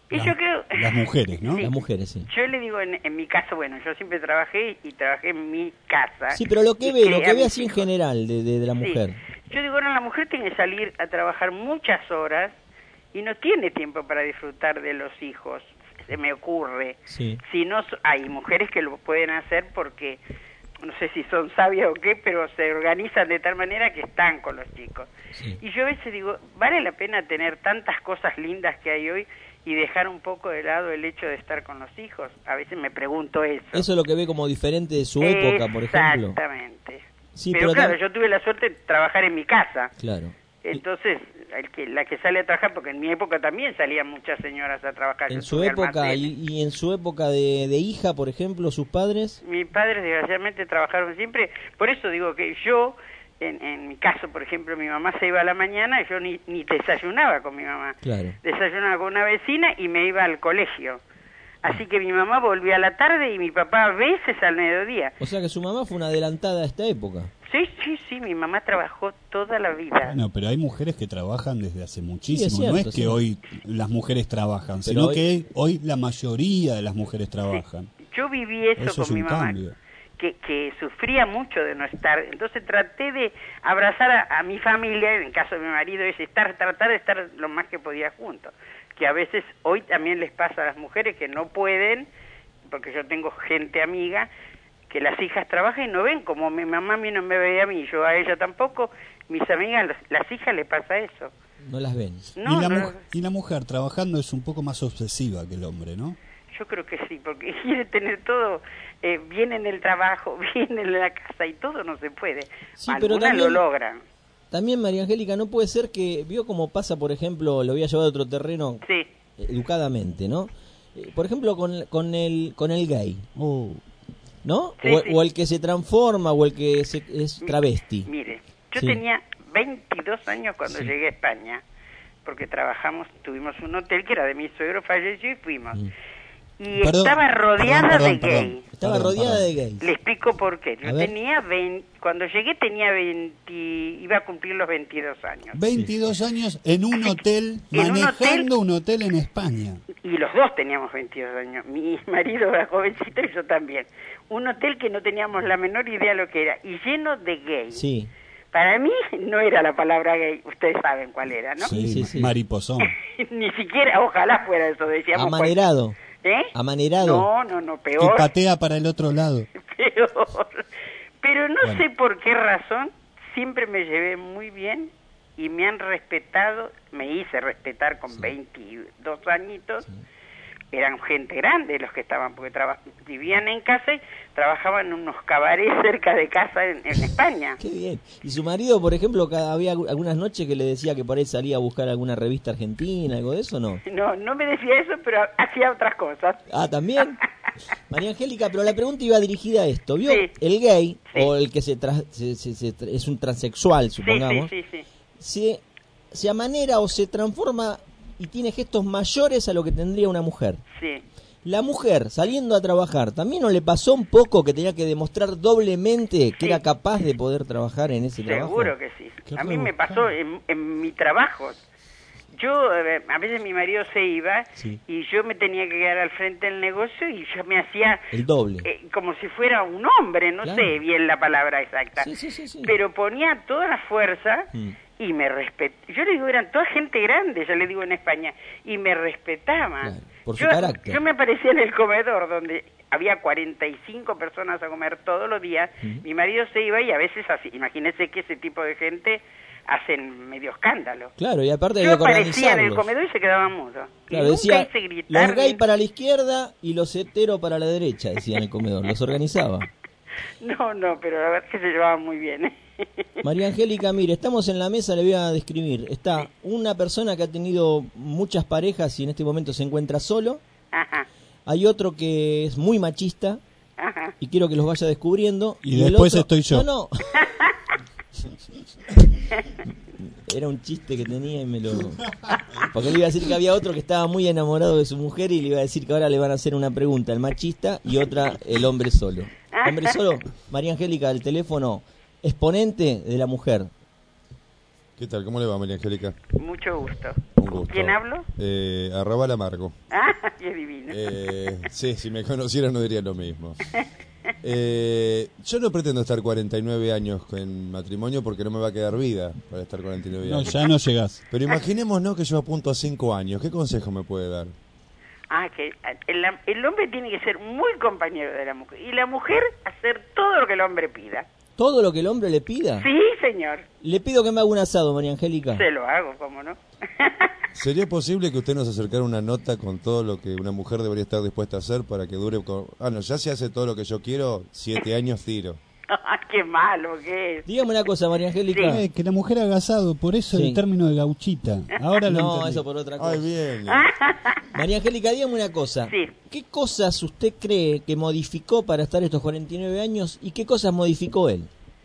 Y yo creo... Las mujeres, ¿no? Sí. Las mujeres, sí. Yo le digo, en mi caso, bueno, yo siempre trabajé en mi casa. Sí, pero lo que Y ve crié a mis así en hijos. general de la Sí. mujer. Yo digo, no, la mujer tiene que salir a trabajar muchas horas y no tiene tiempo para disfrutar de los hijos, se me ocurre. Sí. Si no, hay mujeres que lo pueden hacer porque, no sé si son sabias o qué, pero se organizan de tal manera que están con los chicos. Sí. Y yo a veces digo, ¿vale la pena tener tantas cosas lindas que hay hoy y dejar un poco de lado el hecho de estar con los hijos? A veces me pregunto eso. Eso es lo que ve como diferente de su época, por ejemplo. Exactamente. Sí, pero pero claro, tam- yo tuve la suerte de trabajar en mi casa. Claro. Entonces, la que sale a trabajar, porque en mi época también salían muchas señoras a trabajar. En yo su tuve época almacenes. y en su época de hija, por ejemplo, sus padres. Mis padres desgraciadamente trabajaron siempre, por eso digo que yo, en mi caso, por ejemplo, mi mamá se iba a la mañana y yo ni desayunaba con mi mamá. Claro. Desayunaba con una vecina y me iba al colegio. Así que mi mamá volvía a la tarde y mi papá a veces al mediodía. O sea que su mamá fue una adelantada a esta época. Sí, mi mamá trabajó toda la vida. Bueno, pero hay mujeres que trabajan desde hace muchísimo. Sí, es cierto, no es que sí. hoy las mujeres trabajan, Pero sino hoy- que hoy la mayoría de las mujeres trabajan. Yo viví eso Eso es con mi un mamá, cambio. que sufría mucho de no estar. Entonces traté de abrazar a mi familia, en el caso de mi marido, es tratar de estar lo más que podía juntos. Que a veces hoy también les pasa a las mujeres que no pueden, porque yo tengo gente amiga, que las hijas trabajan y no ven, como mi mamá a mí no me veía a mí, yo a ella tampoco, mis amigas, las hijas les pasa eso. No las ven. No, no. Y la mujer trabajando es un poco más obsesiva que el hombre, ¿no? Yo creo que sí, porque quiere tener todo bien en el trabajo, bien en la casa y todo no se puede. Sí, pero Algunas también- lo logran. También, María Angélica, no puede ser que, vio cómo pasa, por ejemplo, lo voy a llevar a otro terreno Sí. educadamente, ¿no? Por ejemplo, con el gay, ¿no? Sí, o, sí. o el que se transforma, o el que es travesti. Mire, yo Sí. tenía 22 años cuando Sí. llegué a España, porque tuvimos un hotel que era de mi suegro, falleció y fuimos. Y Perdón, estaba rodeada perdón, de perdón. gay. Estaba rodeada de gays. Le explico por qué. Yo A ver. tenía cuando llegué tenía 20, iba a cumplir los 22 años. 22 años en un hotel, En un manejando un hotel en España. Y los dos teníamos 22 años. Mi marido era jovencito y yo también. Un hotel que no teníamos la menor idea lo que era. Y lleno de gays. Sí. Para mí no era la palabra gay. Ustedes saben cuál era, ¿no? Sí, mariposón. Ni siquiera, ojalá fuera eso. Decíamos. Amanerado. ¿Eh? Amanerado. No, Y peor. patea para el otro lado. Peor. Pero no Bueno. sé por qué razón siempre me llevé muy bien y me han respetado, me hice respetar con 22 añitos. Eran gente grande los que estaban, porque vivían en casa y trabajaban en unos cabarets cerca de casa en España. Qué bien. Y su marido, por ejemplo, había algunas noches que le decía que por ahí salía a buscar alguna revista argentina, algo de eso, ¿no? No me decía eso, pero hacía otras cosas. Ah, también. María Angélica, pero la pregunta iba dirigida a esto. ¿Vio Sí. el gay, o el que es un transexual, supongamos, Sí. se amanera o se transforma y tiene gestos mayores a lo que tendría una mujer? Sí. La mujer, saliendo a trabajar, ¿también no le pasó un poco que tenía que demostrar doblemente que era capaz de poder trabajar en ese trabajo? Seguro que sí. A mí me pasó en mi trabajo. Yo, a veces mi marido se iba y yo me tenía que quedar al frente del negocio y yo me hacía El doble. como si fuera un hombre, no Claro. sé bien la palabra exacta, Sí. pero ponía toda la fuerza y me respetaba. Yo le digo, eran toda gente grande, yo le digo en España, y me respetaban. por su carácter. Yo me aparecía en el comedor donde había 45 personas a comer todos los días, mi marido se iba y a veces así, imagínese que ese tipo de gente hacen medio escándalo. Claro, y aparte Yo había que aparecía en el organizarlos. comedor y se quedaban mudos. Claro, Y decía, nunca hice gritar. los gay para la izquierda y los hetero para la derecha, decía en el comedor, los organizaba. No, pero la verdad es que se llevaban muy bien. María Angélica, mire, estamos en la mesa, le voy a describir. Está una persona que ha tenido muchas parejas y en este momento se encuentra solo. Ajá, Hay otro que es muy machista ajá. y quiero que los vaya descubriendo. Y el después otro- estoy yo. No. Era un chiste que tenía y me lo... Porque le iba a decir que había otro que estaba muy enamorado de su mujer y le iba a decir que ahora le van a hacer una pregunta, el machista, y otra, el hombre solo. Hombre solo, María Angélica, el teléfono, exponente de la mujer. ¿Qué tal? ¿Cómo le va, María Angélica? Mucho gusto. Un gusto. ¿Quién hablo? Arrabal Amargo. Ah, qué divino. Sí, si me conociera no diría lo mismo. Yo no pretendo estar 49 años en matrimonio porque no me va a quedar vida para estar 49 años. No, ya no llegás. Pero imaginémonos que yo apunto a 5 años. ¿Qué consejo me puede dar? Que el hombre tiene que ser muy compañero de la mujer y la mujer hacer todo lo que el hombre pida. ¿Todo lo que el hombre le pida? Sí, señor. Le pido que me haga un asado, María Angélica. Se lo hago, ¿cómo no? ¿Sería posible que usted nos acercara una nota con todo lo que una mujer debería estar dispuesta a hacer para que dure... no, ya se hace todo lo que yo quiero, 7 años tiro. Qué malo que es. Dígame una cosa, María Angélica. Que la mujer haga asado, por eso el término de gauchita. Ahora lo No, entendí. eso por otra cosa. Ay, bien. María Angélica, dígame una cosa. Sí. ¿Qué cosas usted cree que modificó para estar estos 49 años y qué cosas modificó él?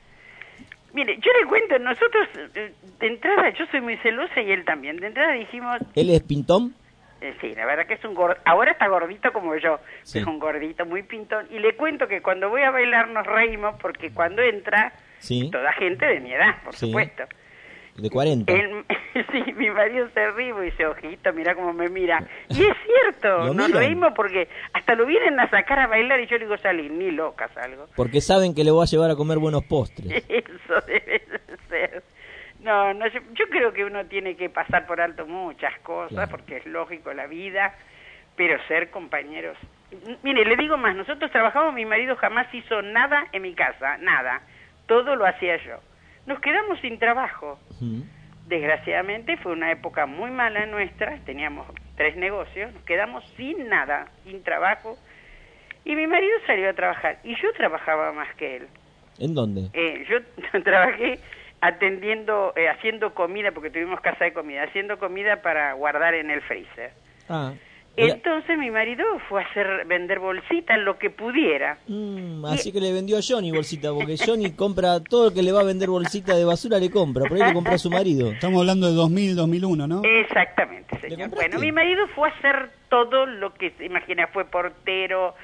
Mire, yo le cuento, nosotros de entrada, yo soy muy celosa y él también. De entrada dijimos... ¿Él es pintón? Sí, la verdad que es un gordo. Ahora está gordito como yo, Sí. es un gordito muy pintón. Y le cuento que cuando voy a bailar nos reímos porque cuando entra, Sí. toda gente de mi edad, por Sí. supuesto. De 40. Sí, mi marido se ríe y dice, ojito, mira cómo me mira. Y es cierto, ¿Lo nos miran? reímos porque hasta lo vienen a sacar a bailar y yo le digo, salí, ni loca salgo. Porque saben que le voy a llevar a comer buenos postres. Eso debe ser. No, yo creo que uno tiene que pasar por alto muchas cosas, Claro. porque es lógico la vida, pero ser compañeros. Mire, le digo más, nosotros trabajamos, mi marido jamás hizo nada en mi casa, nada. Todo lo hacía yo. Nos quedamos sin trabajo. Desgraciadamente fue una época muy mala nuestra, teníamos 3 negocios, nos quedamos sin nada, sin trabajo, y mi marido salió a trabajar, y yo trabajaba más que él. ¿En dónde? Yo trabajé atendiendo, haciendo comida, porque tuvimos casa de comida, haciendo comida para guardar en el freezer. Ah. Entonces mi marido fue a vender bolsitas, lo que pudiera. Así que le vendió a Johnny bolsita, porque Johnny compra todo lo que le va a vender bolsita de basura, le compra. Por ahí le compra a su marido. Estamos hablando de 2000, 2001, ¿no? Exactamente, señor. Bueno, mi marido fue a hacer todo lo que se imagina, fue portero,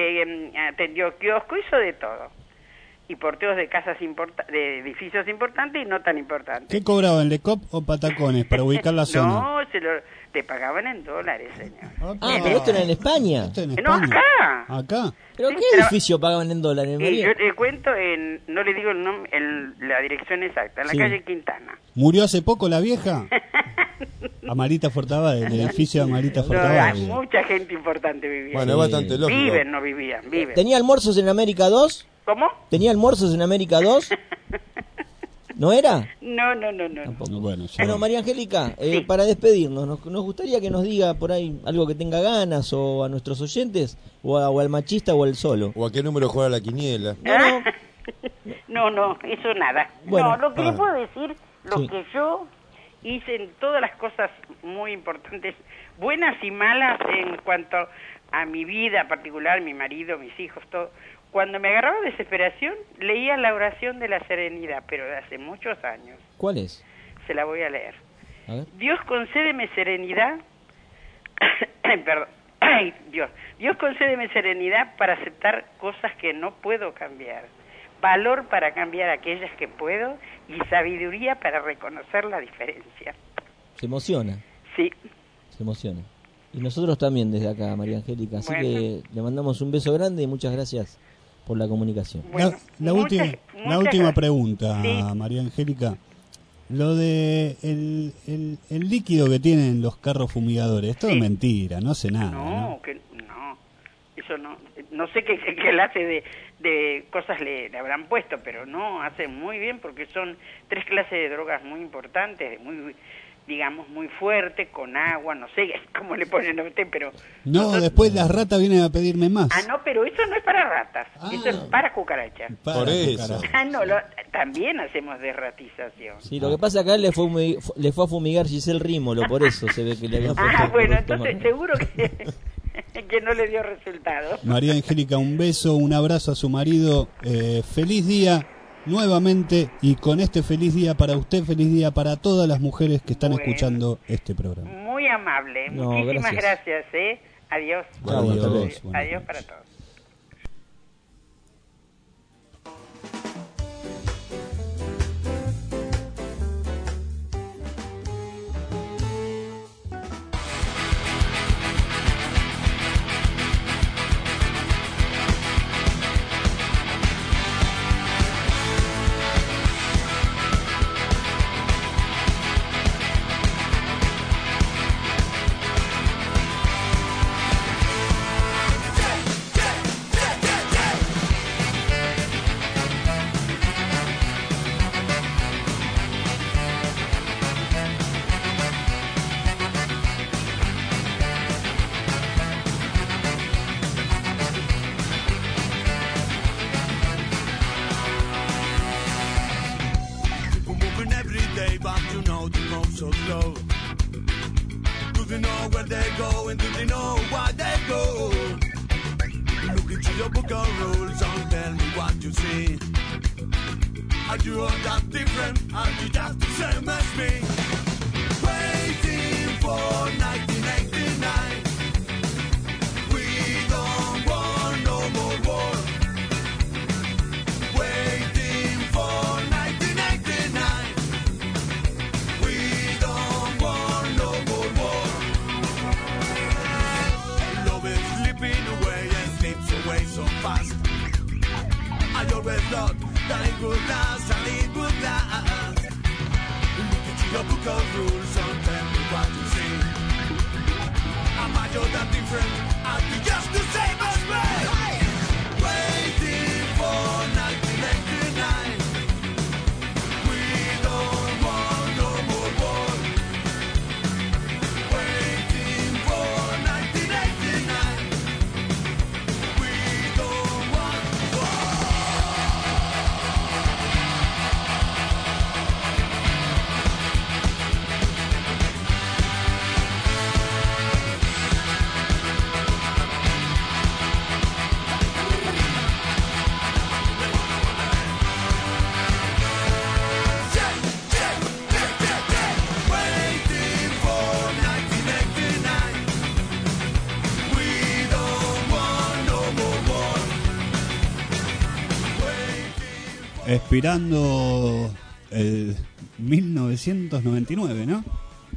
atendió kiosco, hizo de todo. Y porteros de casas de edificios importantes y no tan importantes. ¿Qué cobraban, Lecop o Patacones, para ubicar la zona? No, le pagaban en dólares, señor. Pero esto era en España. No, acá. ¿Acá? ¿Pero Sí, qué edificio pagaban en dólares, María? Yo le cuento, no le digo el nombre, la dirección exacta, en la Sí. calle Quintana. ¿Murió hace poco la vieja? Amarita Fortabá, del edificio de Amarita No, Fortabá. hay mucha gente importante vivía. Bueno, es bastante lógico. Viven, no vivían, viven. ¿Tenía almuerzos en América 2? ¿Cómo? ¿Tenía almuerzos en América 2? ¿No era? No. Bueno, María Angélica, para despedirnos, nos gustaría que nos diga por ahí algo que tenga ganas, o a nuestros oyentes, o al machista o al solo. ¿O a qué número juega la quiniela? No, eso nada. Bueno. No, lo que le puedo decir, lo Sí. que yo hice en todas las cosas muy importantes, buenas y malas en cuanto a mi vida particular, mi marido, mis hijos, todo. Cuando me agarraba desesperación, leía la oración de la serenidad, pero de hace muchos años. ¿Cuál es? Se la voy a leer. A ver. Dios concédeme serenidad. Perdón. Ay, Dios. Dios concédeme serenidad para aceptar cosas que no puedo cambiar. Valor para cambiar aquellas que puedo y sabiduría para reconocer la diferencia. Se emociona. Sí. Se emociona. Y nosotros también desde acá, María Angélica. Así Bueno. que le mandamos un beso grande y muchas gracias por la comunicación. La última gracias. pregunta, Sí. María Angélica. Lo de el líquido que tienen los carros fumigadores, esto es mentira, no sé nada. No, eso no sé qué clase de cosas le habrán puesto, pero no, hacen muy bien porque son 3 clases de drogas muy importantes, muy, digamos, muy fuertes, con agua, no sé cómo le ponen a usted, pero... No, después las ratas vienen a pedirme más. no, pero eso no es para ratas, eso es para cucarachas. Por eso. No, también hacemos desratización. Sí, lo que pasa acá le fue a fumigar Giselle Rímolo, por eso se ve que le habían puesto... Bueno, entonces seguro que no le dio resultado. María Angélica, un beso, un abrazo a su marido. Feliz día nuevamente, y con este feliz día para usted, feliz día para todas las mujeres que están escuchando este programa. Muy amable, No, muchísimas gracias. gracias. Adiós. Adiós. Adiós para todos. they know where they go and do they know why they go? Look into your book of rules and tell me what you see. Are you all that different? Are you just the same as me? Waiting for 1989. We don't want no more war. Waiting for 1989. We don't want no more war. Love is slipping away and slips away so fast. I always thought that it would last and it would last. Look into your book of rules and tell me what you see. Am I all that different? Are you just the same as me? Waiting for 1989. We don't want no more war. Waiting for 1989. We don't want war. Waiting for 1989. We don't want no more war. Expirando el 1999, ¿no?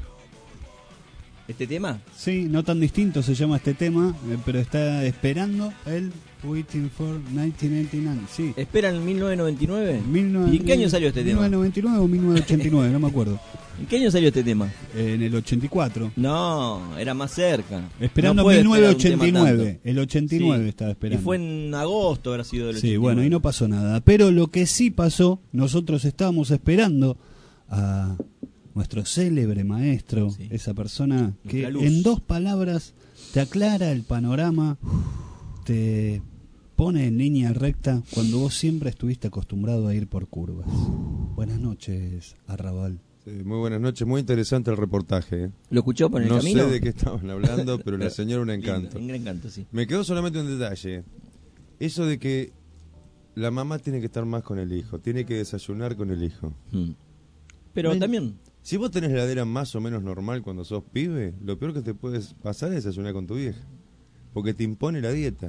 ¿Este tema? Sí, no tan distinto se llama este tema, pero está esperando el Waiting for 1999, sí. ¿Esperan en 1999? ¿Y en qué año salió este tema? 1999 o 1989, no me acuerdo. ¿En qué año salió este tema? En el 84. No, era más cerca. Esperando No puede esperar un 1989, tema tanto. el 89 Sí. estaba esperando. Y fue en agosto, habrá sido del 89. Sí, bueno, y no pasó nada. Pero lo que sí pasó, nosotros estábamos esperando a nuestro célebre maestro, esa persona que Nuestra luz. en 2 palabras te aclara el panorama, te pone en línea recta cuando vos siempre estuviste acostumbrado a ir por curvas. Buenas noches, Arrabal. Sí, muy buenas noches, muy interesante el reportaje. ¿Lo escuchó por el no camino? No sé de qué estaban hablando, pero la señora un encanto. Un encanto, sí. Me quedó solamente un detalle. Eso de que la mamá tiene que estar más con el hijo, tiene que desayunar con el hijo. Pero también... Si vos tenés la heladera más o menos normal cuando sos pibe, lo peor que te puedes pasar es desayunar con tu vieja. Porque te impone la dieta.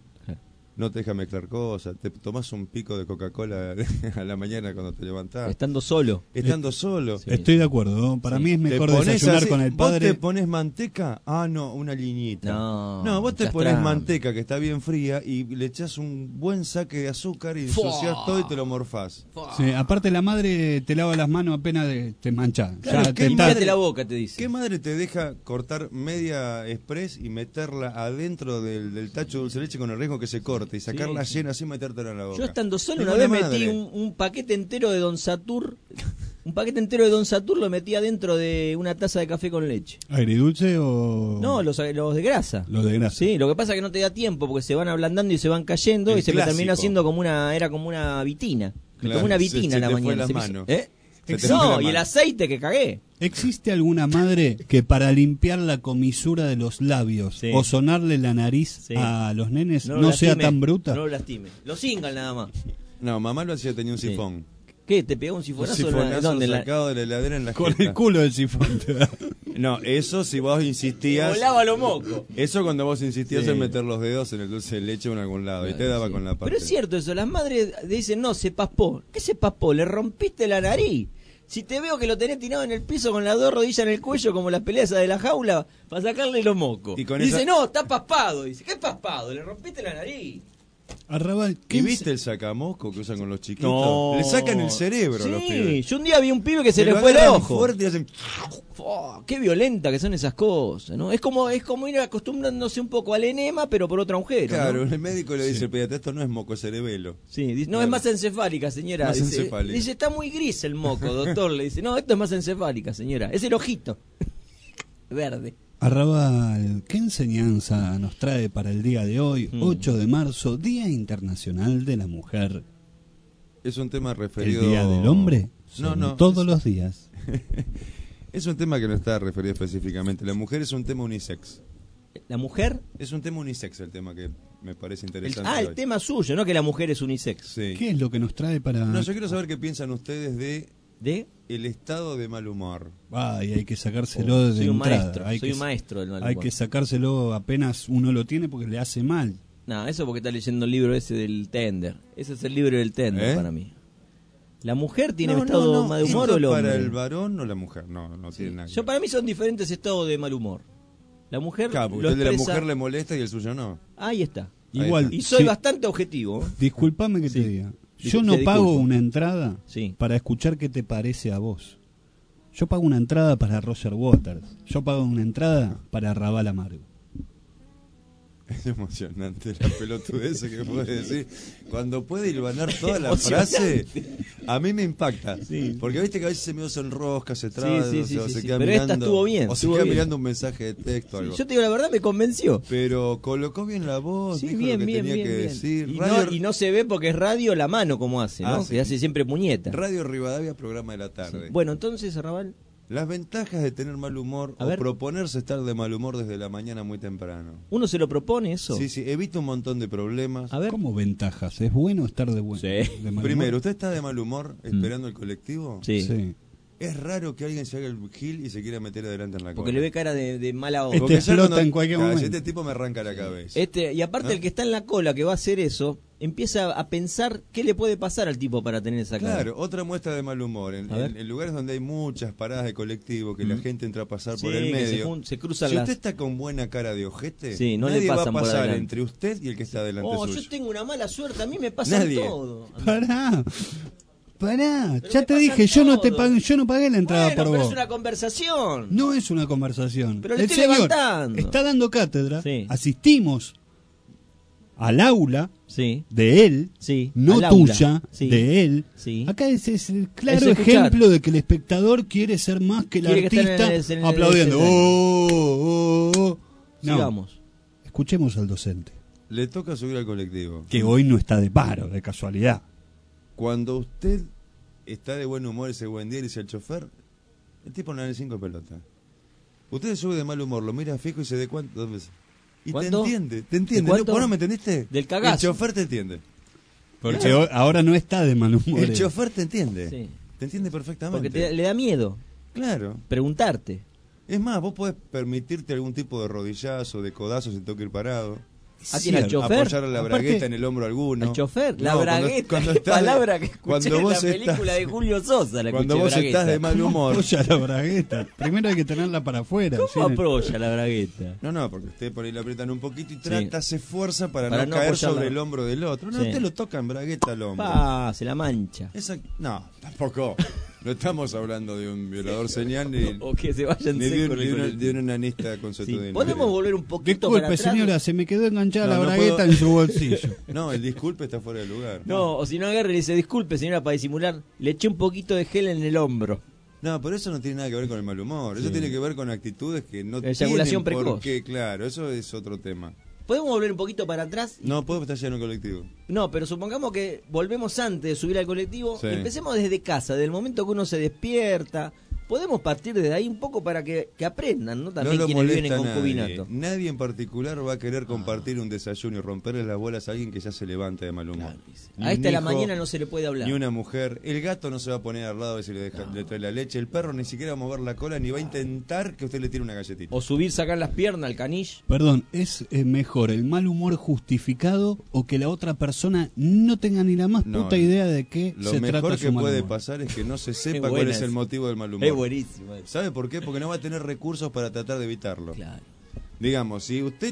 No te deja mezclar cosas, te tomás un pico de Coca-Cola a la mañana cuando te levantás. Estando solo. Estando solo. Estoy de acuerdo, ¿no? Para mí es mejor desayunar así, con el padre. ¿Vos te pones manteca? Ah, no, una liñita. No, vos te ya pones está. manteca que está bien fría y le echás un buen saque de azúcar y ensuciás todo y te lo morfás. Sí, aparte la madre te lava las manos apenas te manchás. Claro, Ya ¿qué te madre- Cállate la boca, te dice. ¿Qué madre te deja cortar media express y meterla adentro del tacho de dulce de leche con el riesgo que se corte y sacarla Sí. llena así y metértela en la boca? Yo estando solo una Ninguna vez metí madre. un paquete entero de Don Satur. Un paquete entero de Don Satur lo metí adentro de una taza de café con leche. ¿Agridulce o...? No, los de grasa. Los de grasa. Sí, lo que pasa es que no te da tiempo porque se van ablandando y se van cayendo El y se me clásico. termina haciendo como era como una vitina. Me Claro, tomé una se vitina a la te fue mañana. la Se me mano. hizo- ¿Eh? Se te fue la No, y mano. el aceite que cagué. ¿Existe alguna madre que para limpiar la comisura de los labios Sí. o sonarle la nariz Sí. a los nenes lo no sea lastime, tan bruta? No lo lastime. Lo cingan nada más. No, mamá lo hacía, tenía un Sí. sifón. ¿Qué? ¿Te pegó un Un sifonazo? sifonazo ¿Dónde? En la- sacado de la heladera en la Con jeta. el culo del sifón te da. No, eso si vos insistías... Volaba los mocos. Eso cuando vos insistías Sí. en meter los dedos en el dulce de leche o en algún lado y te daba Sí. con la parte. Pero es cierto eso, las madres dicen, no, se paspó. ¿Qué se paspó? Le rompiste la nariz. Si te veo que lo tenés tirado en el piso con las 2 rodillas en el cuello como las peleas de la jaula, para sacarle los mocos. Y con Dice, esa- no, está paspado. Dice, ¿qué paspado? Le rompiste la nariz. Arrabal, ¿Y viste el sacamosco que usan con los chiquitos? No. Le sacan el cerebro a los Sí, pibes. yo un día vi un pibe que se le lo fue el agarran ojo. fuerte y hacen... Qué violenta que son esas cosas, ¿no? Es como ir acostumbrándose un poco al enema, pero por otro agujero. Claro, ¿no? el médico le dice Sí. al pediatra, esto no es moco, es cerebelo. Sí, dice, no Claro. es más encefálica, señora. Más Dice, encefálica. dice, está muy gris el moco, doctor. Le dice, no, esto es más encefálica, señora. Es el ojito. Verde. Arrabal, ¿qué enseñanza nos trae para el día de hoy, 8 de marzo, Día Internacional de la Mujer? Es un tema referido... ¿El Día del Hombre? No, Son no. todos los días. Es un tema que no está referido específicamente. La mujer es un tema unisex. ¿La mujer? Es un tema unisex el tema que me parece interesante. El tema suyo, no que la mujer es unisex. Sí. ¿Qué es lo que nos trae para...? No, yo quiero saber qué piensan ustedes ¿De? el estado de mal humor. Ay, hay que sacárselo de entrada. Soy un maestro del mal humor. Hay que sacárselo apenas uno lo tiene porque le hace mal. No, eso porque está leyendo el libro ese del Tender. Ese es el libro del Tender para mí. ¿La mujer tiene estado de mal humor o el hombre? ¿Para el varón o la mujer? No tiene nada. Yo para mí son diferentes estados de mal humor. La mujer porque lo el de la expresa... mujer le molesta y el suyo no. Ahí está. Igual. Y soy bastante objetivo. Disculpame que te diga. Yo no pago una entrada para escuchar qué te parece a vos. Yo pago una entrada para Roger Waters. Yo pago una entrada para Raval Amargo. Es emocionante la pelotudez que puede decir. Cuando puede hilvanar toda la frase, a mí me impacta. Porque viste que a veces se me sonrosca, se traba, o se queda pero mirando. Esta estuvo bien. O se queda mirando un mensaje de texto. Algo. Yo te digo la verdad, me convenció. Pero colocó bien la voz, dijo lo que tenía que decir. Y no se ve porque es radio la mano como hace, ¿no? Que hace siempre puñeta. Radio Rivadavia, programa de la tarde. Bueno, entonces, Raval. Las ventajas de tener mal humor o proponerse estar de mal humor desde la mañana muy temprano. ¿Uno se lo propone eso? Sí, evita un montón de problemas. A ver. ¿Cómo ventajas? ¿Es bueno estar de buen de mal Primero, humor? ¿usted está de mal humor esperando el colectivo? Sí. Es raro que alguien se haga el gil y se quiera meter adelante en la cola. Porque le ve cara de mala onda. Este explota en cualquier momento. Este tipo me arranca la cabeza. Y aparte el que está en la cola que va a hacer eso, empieza a pensar qué le puede pasar al tipo para tener esa cara. Claro, otra muestra de mal humor. En lugares donde hay muchas paradas de colectivo, que la gente entra a pasar por el medio. Se cruzan si usted está con buena cara de ojete, no nadie le va a pasar entre usted y el que está delante suyo. Yo tengo una mala suerte, a mí me pasa todo. Pará, ya te dije, yo no pagué la entrada por pero vos. es una conversación. No es una conversación. Pero le el estoy señor levantando. Está dando cátedra. Asistimos al aula de él, no tuya, de él. Acá es el claro ejemplo de que el espectador quiere ser más que el artista aplaudiendo. No. Sigamos. Escuchemos al docente. Le toca subir al colectivo. Que hoy no está de paro, de casualidad. Cuando usted está de buen humor ese buen día y dice al chofer, el tipo no le 5 pelotas. Usted sube de mal humor, lo mira fijo y se de cuánto. 2 veces. Y ¿Cuánto? te entiende. ¿Vos no me entendiste? Del cagazo. El chofer te entiende. Porque ahora no está de mal humor. El chofer te entiende. Te entiende perfectamente. Porque le da miedo. Claro. Preguntarte. Es más, vos podés permitirte algún tipo de rodillazo, de codazo si te toca ir parado. ¿Tiene al chofer? Apoyar la bragueta en el hombro a alguno. ¿El chofer? La No, bragueta, cuando qué estás palabra que escuché cuando en vos la película de Julio Sosa. Cuando vos estás de mal humor. Apoya la bragueta. Primero hay que tenerla para afuera. ¿Cómo apoya la bragueta? No, porque usted por ahí la aprietan un poquito y trata, se esfuerza para no caer apoyarla. sobre el hombro del otro. No, usted lo toca en bragueta al hombro. Se la mancha. No, tampoco. No estamos hablando de un violador señal ni, o que se vayan ni de un ananista con dinero. ¿Podemos volver un poquito Disculpe, para atrás? señora, se me quedó enganchada la bragueta en su bolsillo. No, el disculpe está fuera de lugar. No, o si no agarra y dice, disculpe señora, para disimular, le eché un poquito de gel en el hombro. No, pero eso no tiene nada que ver con el mal humor. Eso tiene que ver con actitudes que no eyaculación tienen precoz. por qué, claro, eso es otro tema. ¿Podemos volver un poquito para atrás? No, puedo estar lleno en colectivo. No, pero supongamos que volvemos antes de subir al colectivo. Empecemos desde casa, del momento que uno se despierta. Podemos partir desde ahí un poco para que aprendan, ¿no? También no quienes viven en molesta concubinato. Nadie en particular va a querer compartir un desayuno y romperle las bolas a alguien que ya se levanta de mal humor. A esta de la mañana no se le puede hablar. Ni una mujer. El gato no se va a poner al lado a ver si le trae la leche. El perro ni siquiera va a mover la cola ni va a intentar que usted le tire una galletita. O subir, sacar las piernas al caniche. Perdón, ¿es mejor el mal humor justificado o que la otra persona no tenga ni la más puta idea de qué se trata su mal humor? Lo mejor que puede pasar es que no se sepa cuál es el motivo del mal humor. Es buenísimo. ¿Sabe por qué? Porque no va a tener recursos para tratar de evitarlo. Claro. Digamos, si usted...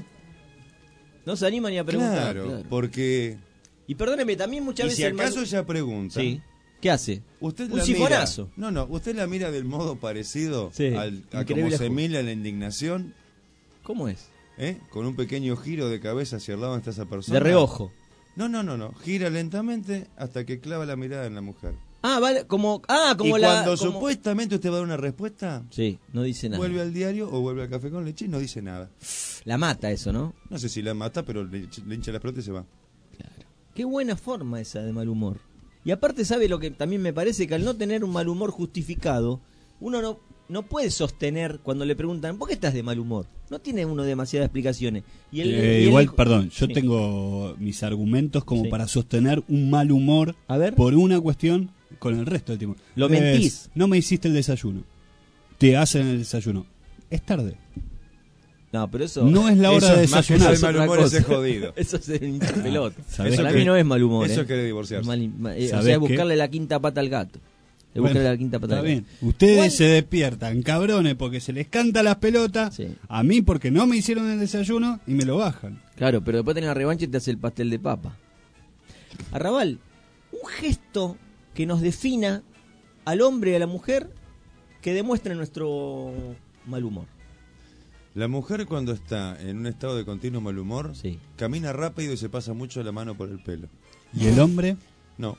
No se anima ni a preguntar. Claro, porque... Y perdóneme, también muchas veces... si acaso ella pregunta... Sí. ¿Qué hace? Usted un la sifonazo. Mira, no, usted la mira del modo parecido a como se mira la indignación. ¿Cómo es? Con un pequeño giro de cabeza hacia el lado donde está esa persona. De reojo. No. Gira lentamente hasta que clava la mirada en la mujer. Vale, como y cuando supuestamente usted va a dar una respuesta, no dice nada. Vuelve al diario o vuelve al café con leche y no dice nada. La mata eso, ¿no? No sé si la mata, pero le hincha las pelotas y se va. Claro. Qué buena forma esa de mal humor. Y aparte, ¿sabe lo que también me parece? Que al no tener un mal humor justificado, uno no no puede sostener cuando le preguntan ¿por qué estás de mal humor? No tiene uno demasiadas explicaciones. Y igual, perdón, yo tengo mis argumentos como para sostener un mal humor por una cuestión con el resto del tiempo. Lo mentís. No me hiciste el desayuno. Te hacen el desayuno. Es tarde. No, pero eso no es la hora de desayunar. Eso es mal humor, ese es jodido. Eso es un hincha pelota. Eso para mí no es mal humor. Eso es querer divorciarse. O sea, buscarle la quinta pata al gato. Buscarle la quinta pata está al bien. gato. Ustedes se despiertan, cabrones, porque se les canta las pelotas. Sí. A mí porque no me hicieron el desayuno y me lo bajan. Claro, pero después tenés la revancha y te hace el pastel de papa. Arrabal, un gesto que nos defina al hombre y a la mujer que demuestre nuestro mal humor. La mujer cuando está en un estado de continuo mal humor, camina rápido y se pasa mucho la mano por el pelo. ¿Y el hombre? No.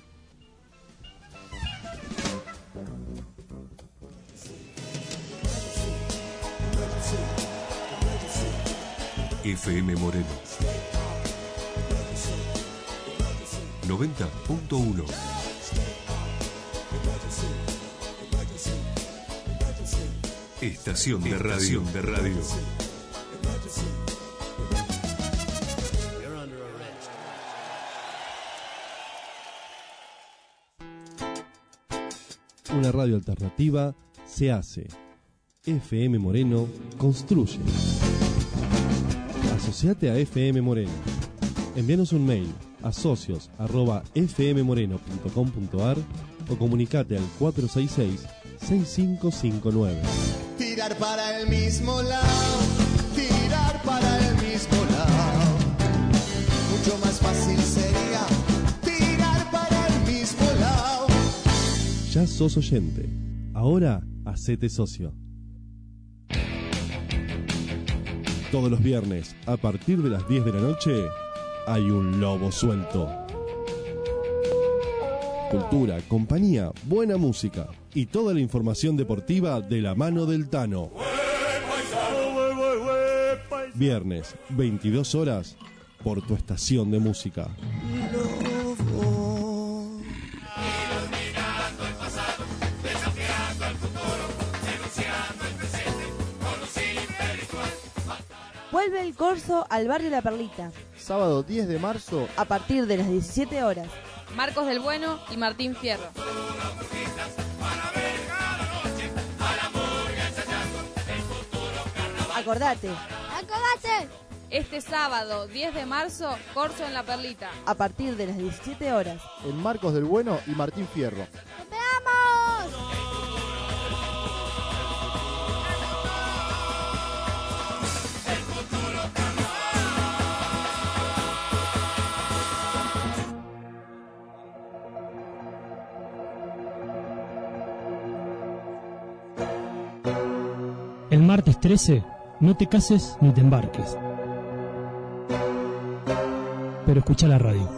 FM Moreno 90.1. Estación de radio. Una radio alternativa se hace. FM Moreno construye. Asociate a FM Moreno. Envíanos un mail a socios@fmmoreno.com.ar o comunicate al 466-6559. Tirar para el mismo lado, tirar para el mismo lado. Mucho más fácil sería tirar para el mismo lado. Ya sos oyente. Ahora hacete socio. Todos los viernes, a partir de las 10 de la noche, hay un lobo suelto. Cultura, compañía, buena música y toda la información deportiva de la mano del Tano. Viernes, 22 horas, por tu estación de música. Vuelve el corso al barrio La Perlita. Sábado 10 de marzo a partir de las 17 horas. Marcos del Bueno y Martín Fierro. Acordate. Este sábado 10 de marzo, corso en La Perlita. A partir de las 17 horas. En Marcos del Bueno y Martín Fierro. ¡Veamos! El martes 13, no te cases ni te embarques. Pero escucha la radio.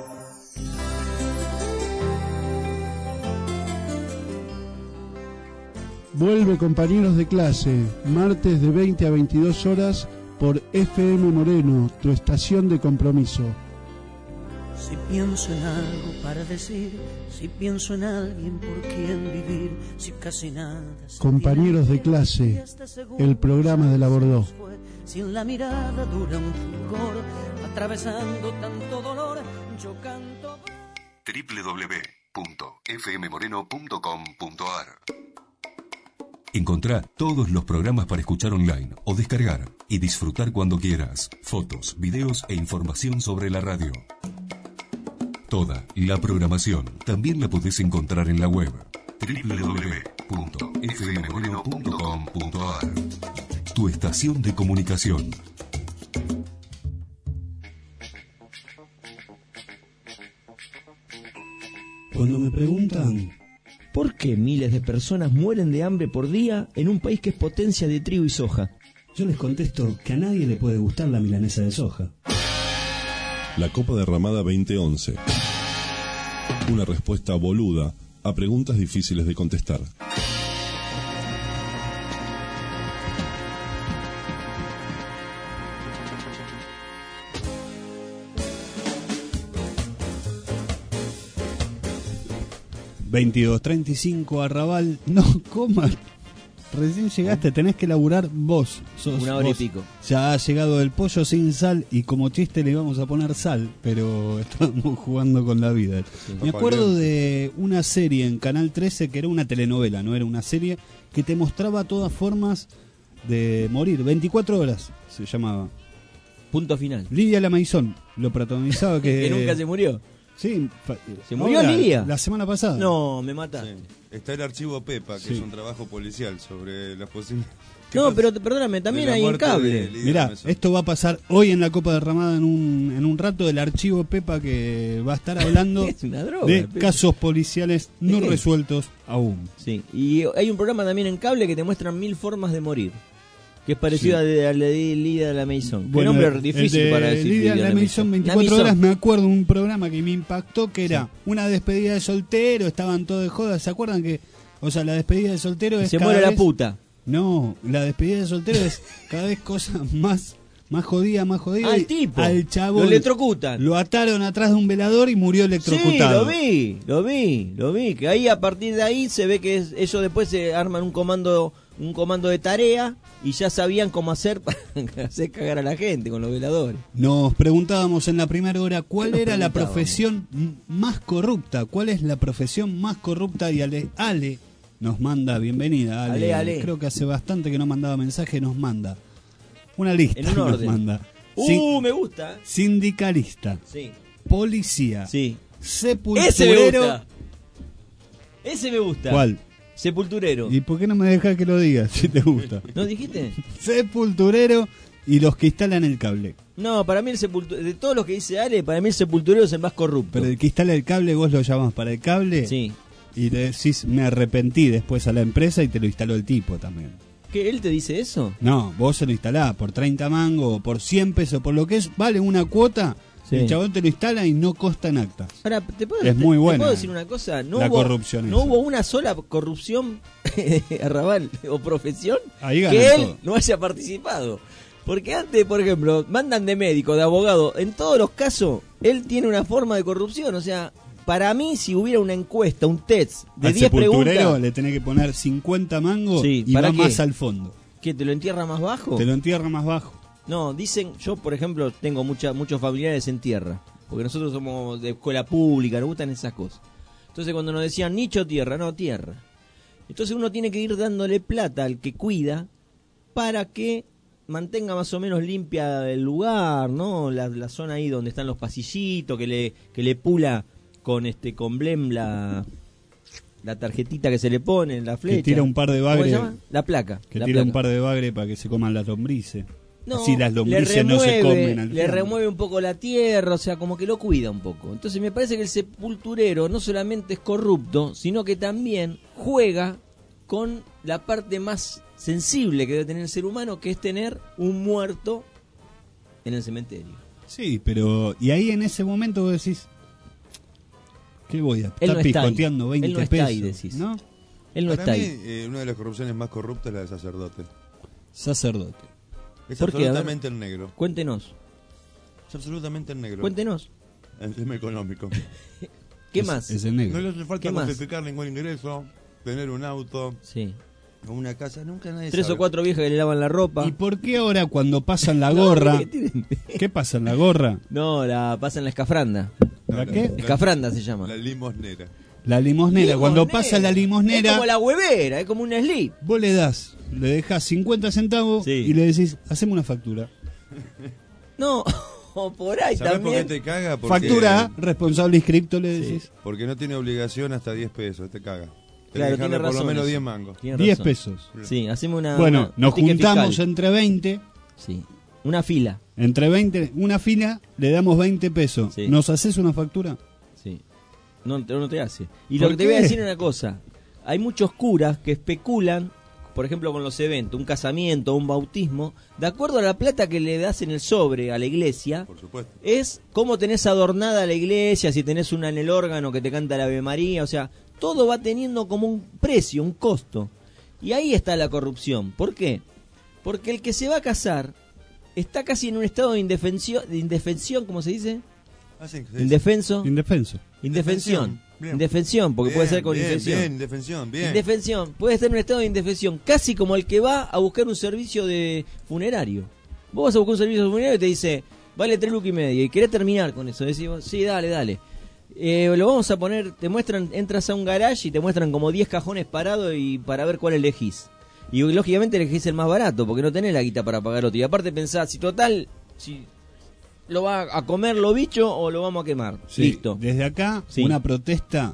Vuelve compañeros de clase, martes de 20 a 22 horas por FM Moreno, tu estación de compromiso. Si pienso en algo para decir, si pienso en alguien por quien vivir, si casi nada. Compañeros de clase, el programa de la Bordó. Si en la mirada dura un fulgor, atravesando tanto dolor, yo canto. www.fmmoreno.com.ar. Encontrá todos los programas para escuchar online o descargar y disfrutar cuando quieras. Fotos, videos e información sobre la radio. Toda la programación también la podés encontrar en la web www.fmmoreno.com.ar. Tu estación de comunicación. Cuando me preguntan ¿por qué miles de personas mueren de hambre por día en un país que es potencia de trigo y soja? Yo les contesto que a nadie le puede gustar la milanesa de soja. La Copa Derramada 2011. Una respuesta boluda a preguntas difíciles de contestar. ...22:35 Arrabal... ...no coman Recién llegaste, tenés que laburar vos. Sos Una hora vos. y pico. Ya ha llegado el pollo sin sal y como chiste le íbamos a poner sal, pero estábamos jugando con la vida. Me acuerdo de una serie en Canal 13 que era una telenovela, no era una serie, que te mostraba todas formas de morir. 24 horas se llamaba. Punto final. Lidia Lamaizón lo protagonizaba que... Que nunca se murió. Sí. ¿Se murió ahora, Lidia? La semana pasada. No, me mata. Sí. Está el archivo Pepa, que Sí. es un trabajo policial sobre las posibilidades. No, pero perdóname, también hay en cable. Mirá, esto va a pasar hoy en la Copa Derramada en un rato del archivo Pepa, que va a estar hablando Es una droga, de Pepa. casos policiales no resueltos aún. Sí, y hay un programa también en cable que te muestra 1000 formas de morir. Que es parecido a la de Lidia Lamaizón. Qué nombre difícil para decir. Lidia Lamaizón, 24 Lamaizón. horas, me acuerdo de un programa que me impactó, que era una despedida de soltero, estaban todos de joda. ¿Se acuerdan que, o sea, la despedida de soltero es Se cada muere la vez- puta. No, la despedida de soltero es cada vez cosa más jodida, más jodida. Al y tipo. al chabón Lo electrocutan. lo ataron atrás de un velador y murió electrocutado. Sí, lo vi. Que ahí a partir de ahí se ve que ellos después se arman un comando de tarea y ya sabían cómo hacer para hacer cagar a la gente con los veladores. Nos preguntábamos en la primera hora cuál Nos era la preguntábamos. profesión más corrupta, cuál es la profesión más corrupta, y Ale nos manda, bienvenida Ale. Ale. Creo que hace bastante que no mandaba mensaje, nos manda una lista. En un nos orden. manda. Me gusta. Sindicalista, Sí. policía, Sí. sepulturero. Ese me gusta. ¿Cuál? Sepulturero. ¿Y por qué no me dejas que lo digas si te gusta? ¿No dijiste? Sepulturero y los que instalan el cable. No, para mí el sepulturero, de todos los que dice Ale, para mí el sepulturero es el más corrupto. Pero el que instala el cable, vos lo llamás para el cable. Sí. Y le decís, me arrepentí después a la empresa y te lo instaló el tipo también. ¿Qué? ¿Él te dice eso? No, vos se lo instalás por 30 mangos, por 100 pesos, por lo que es, vale una cuota. Sí. El chabón te lo instala y no costa en actas. Ahora, ¿te puedo, Es muy te buena, puedo decir una cosa? No la hubo, corrupción no esa. hubo una sola corrupción arrabal o profesión Ahí ganan que él todo. no haya participado. Porque antes, por ejemplo, mandan de médico, de abogado. En todos los casos, él tiene una forma de corrupción. O sea, para mí, si hubiera una encuesta, un test de Al 10 sepulturero preguntas... le tenés que poner 50 mangos Sí, y ¿para va qué? más al fondo. ¿Qué, te lo entierra más bajo? Te lo entierra más bajo. No, dicen, yo por ejemplo tengo muchos familiares en tierra, porque nosotros somos de escuela pública, nos gustan esas cosas. Entonces cuando nos decían nicho tierra, no tierra. Entonces uno tiene que ir dándole plata al que cuida para que mantenga más o menos limpia el lugar, ¿no? La zona ahí donde están los pasillitos, que le pula con blem la tarjetita que se le pone, la flecha. Que tira un par de ¿Cómo se bagre. llama? La placa. Que la tira un placa. par de bagre para que se coman las lombrices. No, Así las lombrices no se comen al le fiambre. remueve un poco la tierra, o sea, como que lo cuida un poco. Entonces me parece que el sepulturero no solamente es corrupto, sino que también juega con la parte más sensible que debe tener el ser humano, que es tener un muerto en el cementerio. Sí, pero... Y ahí en ese momento vos decís... ¿Qué voy a Él estar no está ahí. piscoteando 20 Él no está pesos? ahí, decís. ¿No? Él no Para está mí, ahí. una de las corrupciones más corruptas es la de sacerdote. Sacerdote. Es ¿Por qué? A ver, absolutamente el negro. Cuéntenos. Es absolutamente el negro. Cuéntenos. El tema económico. ¿Qué más? Es el negro. No le hace falta ¿Qué más? justificar ningún ingreso, tener un auto, Sí. o una casa, nunca nadie 3 sabe. o 4 viejas que le lavan la ropa. ¿Y por qué ahora cuando pasan la gorra... ¿Qué tienen? ¿Qué pasa en la gorra? No, la pasan la escafranda. ¿La qué? Escafranda se llama. La limosnera. La limosnera. Cuando pasa la Es limosnera, como la huevera, es como un slip. vos le das, le dejas 50 centavos Sí. y le decís, haceme una factura. No, por ahí ¿Sabés por también. qué te caga? Porque, Factura, responsable inscripto, le decís. Porque no tiene obligación hasta 10 pesos, te caga. Tenés Claro, que dejarle tiene por lo razón menos eso. 10 mangos. Tiene 10 razón. pesos. Sí, hacemos una. Bueno, una nos ticket juntamos fiscal. entre 20. Sí, una fila. Entre 20, una fila, le damos 20 pesos. Sí. ¿Nos haces una factura? Sí. No te hace. Y ¿Por lo que te qué? voy a decir es una cosa. Hay muchos curas que especulan, por ejemplo, con los eventos, un casamiento, un bautismo, de acuerdo a la plata que le das en el sobre a la iglesia. Por supuesto. Es cómo tenés adornada la iglesia, si tenés una en el órgano que te canta la Ave María, o sea, todo va teniendo como un precio, un costo. Y ahí está la corrupción. ¿Por qué? Porque el que se va a casar está casi en un estado de indefensión, ¿cómo se dice? Hacen- Indefenso. Indefenso. Indefensión. Bien. Indefensión, porque puede ser con infección. Bien, indefensión, bien. Indefensión, puede estar en un estado de indefensión, casi como el que va a buscar un servicio de funerario. Vos vas a buscar un servicio de funerario y te dice, vale 3,5 lucas, y querés terminar con eso. Decís, sí, dale. Lo vamos a poner, te muestran, entras a un garage y te muestran como 10 cajones parados y para ver cuál elegís. Y lógicamente elegís el más barato, porque no tenés la guita para pagar otro. Y aparte pensás, si lo va a comer los bichos o lo vamos a quemar. Sí, listo. Desde acá, Sí. una protesta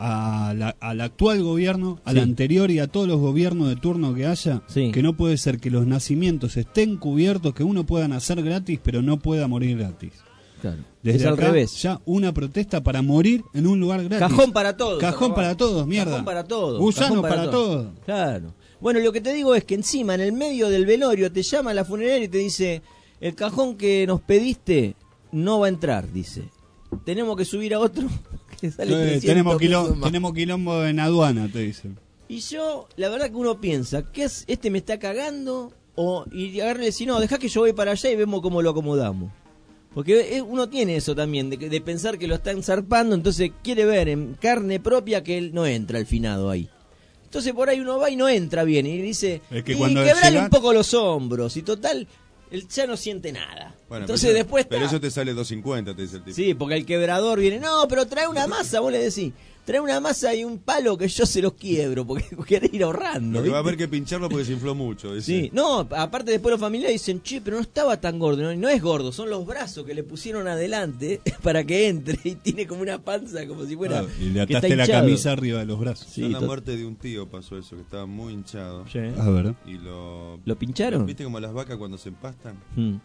al actual gobierno, al anterior y a todos los gobiernos de turno que haya, que no puede ser que los nacimientos estén cubiertos, que uno pueda nacer gratis, pero no pueda morir gratis. Claro. Desde Es al acá, revés. ya una protesta para morir en un lugar gratis. Cajón para todos. Cajón para todos, mierda. Cajón para todos. Gusano Cajón para todos. Claro. Bueno, lo que te digo es que encima, en el medio del velorio, te llama la funeraria y te dice, el cajón que nos pediste no va a entrar, dice. Tenemos que subir a otro que sale 300 pesos más. tenemos quilombo en aduana, te dicen. Y yo, la verdad que uno piensa, ¿qué es? ¿Este me está cagando? Y agarrarle y decir, no, dejá que yo voy para allá y vemos cómo lo acomodamos. Porque uno tiene eso también, de pensar que lo están zarpando, entonces quiere ver en carne propia que él no entra el finado ahí. Entonces por ahí uno va y no entra bien, y dice, Es que y cuando quebrale llega- un poco los hombros, y total, él ya no siente nada. Bueno, Entonces pero después pero está- eso te sale 2.50, te dice el tipo. Sí, porque el quebrador viene, no, pero trae una masa, vos le decís, trae una masa y un palo que yo se los quiebro, porque querés ir ahorrando. Lo que va a ¿viste? haber que pincharlo porque se infló mucho. dice. Sí, no, aparte después los familiares dicen, che, pero no estaba tan gordo, no es gordo, son los brazos que le pusieron adelante para que entre y tiene como una panza como si fuera... Claro, y le que está ataste la hinchado. camisa arriba de los brazos. Yo en la muerte de un tío pasó eso, que estaba muy hinchado. Sí. A ver. Y ¿Lo pincharon? ¿Viste como las vacas cuando se empastan? Mm.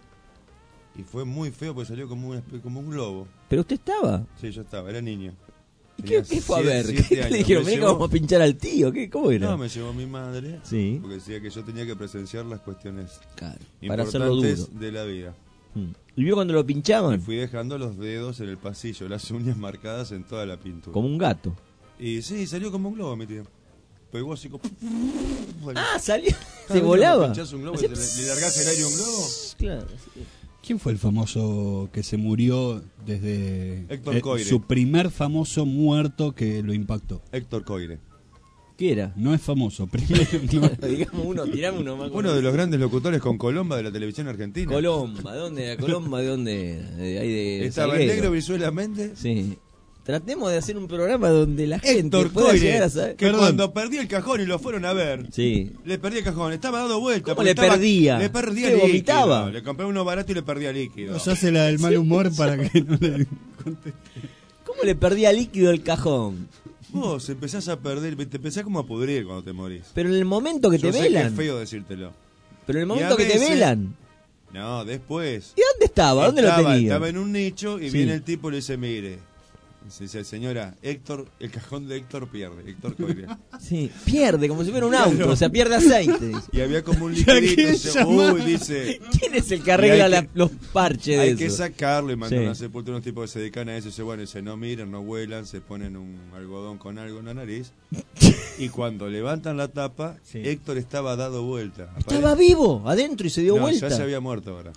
Y fue muy feo porque salió como un globo. ¿Pero usted estaba? Sí, yo estaba, era niño. ¿Y Tenía qué fue a ver? 7 ¿Qué le años. dijeron? Me Vení que llevó- vamos a pinchar al tío, ¿cómo era? No, me llevó mi madre. Sí. Porque decía que yo tenía que presenciar las cuestiones para hacerlo importantes duro. de la vida. ¿Y vio cuando lo pinchaban? Y fui dejando los dedos en el pasillo, las uñas marcadas en toda la pintura. Como un gato. Y sí, salió como un globo, mi tío. Pegó así como... Ah, salió. Cada Se vez volaba. que pinchás un globo, Hacía le largás el aire a un globo. Claro. ¿Quién fue el famoso que se murió desde Héctor Coire. su primer famoso muerto que lo impactó? Héctor Coire. ¿Qué era? No es famoso, primero no. Digamos uno, tirame uno más. Uno de los grandes locutores con Colomba de la televisión argentina. Colomba, ¿de dónde era? Colomba, ¿de dónde era? De ahí de Estaba en Salguero. negro visualmente. Sí. Tratemos de hacer un programa donde la gente Héctor pueda Coire, llegar a saber. que cuando perdí el cajón y lo fueron a ver, Sí. le perdí el cajón, estaba dando vuelta. ¿Cómo porque le estaba- perdía? Le perdía ¿Qué, líquido. vomitaba? Le compré uno barato y le perdía líquido. Se hace la del mal humor para que no le conteste. ¿Cómo le perdía líquido el cajón? Vos empezás a perder, te empezás como a pudrir cuando te morís. Pero en el momento que Yo te sé que velan. es feo decírtelo. Pero en el Y momento a que te veces- velan. No, después. ¿Y dónde estaba? ¿Dónde lo tenía? Estaba en un nicho y Sí. viene el tipo y le dice, mire. Dice, señora, Héctor, el cajón de Héctor pierde. Héctor Coire. Sí, pierde, como si fuera un Claro. auto, o sea, pierde aceite. dice. Y había como un ¿Y a liquidito. quién Dice, llamaba? uy, dice. ¿Quién es el que arregla Y hay que- los parches de Hay eso? que sacarlo y mandar Sí. una sepultura unos tipos que se dedican a eso. Dice, bueno, dice, no miran, no huelan, se ponen un algodón con algo en la nariz. Y cuando levantan la tapa, Héctor estaba dado vuelta. Estaba vivo, adentro, y se dio No, vuelta. ya se había muerto ahora.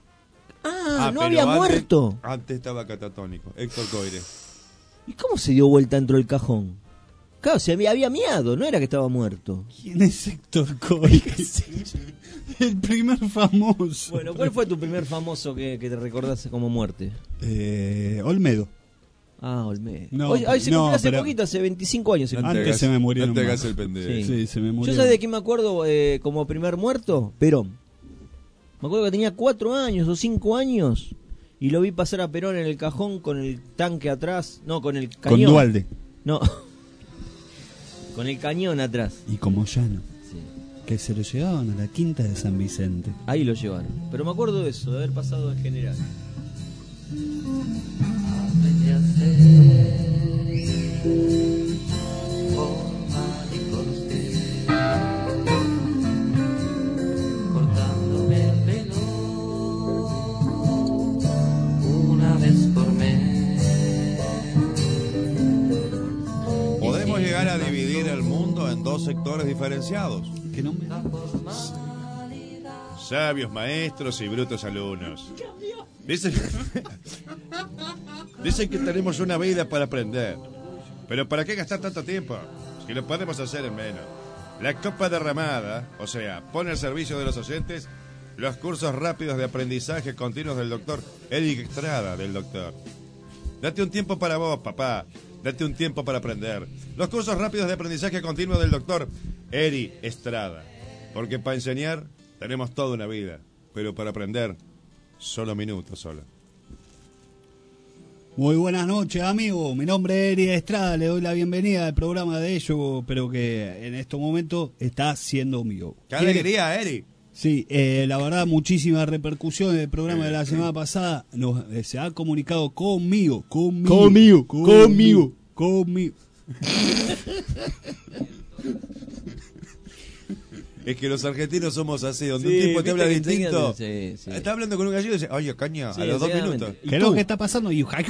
Ah, no pero había antes- muerto. Antes estaba catatónico. Héctor Coire. ¿Y cómo se dio vuelta dentro del cajón? Claro, se había miado, no era que estaba muerto. ¿Quién es Héctor Coire? El primer famoso. Bueno, ¿cuál fue tu primer famoso que te recordás como muerte? Olmedo. Ah, Olmedo. No, Hoy se no, cumplió hace pero- poquito, hace 25 años. se cumplió. Antes se me murieron no te más. hagas el pendejo. Sí, se me Yo murieron. sabes de quién me acuerdo como primer muerto, Perón. Me acuerdo que tenía 4 años o 5 años y lo vi pasar a Perón en el cajón con el tanque atrás, no, con el cañón. Con Duhalde. No, con el cañón atrás. Y como llano. Sí. Que se lo llevaban a la quinta de San Vicente. Ahí lo llevaron. Pero me acuerdo de eso, de haber pasado en general. Cortándome el pelo una vez por mes. Podemos llegar a dividir el mundo en dos sectores diferenciados. ¿Qué nombre? Sabios maestros y brutos alumnos. Dicen que tenemos una vida para aprender. Pero ¿para qué gastar tanto tiempo? Si lo podemos hacer en menos. La Copa Derramada, o sea, pone al servicio de los oyentes los cursos rápidos de aprendizaje continuos del doctor Eric Estrada, del doctor. Date un tiempo para vos, papá. Date un tiempo para aprender. Los cursos rápidos de aprendizaje continuo del doctor Eric Estrada. Porque para enseñar tenemos toda una vida, pero para aprender, solo minutos solo. Muy buenas noches, amigos. Mi nombre es Eri Estrada. Le doy la bienvenida al programa de ellos, pero que en estos momentos está siendo mío. ¡Qué alegría, Eri! Sí, la verdad, muchísima repercusión del programa de la semana pasada. Se ha comunicado conmigo. Es que los argentinos somos así, donde un tipo te habla distinto. Está hablando con un gallego y dice, oye, caña, a los 2 minutos. ¿Qué es lo que está pasando?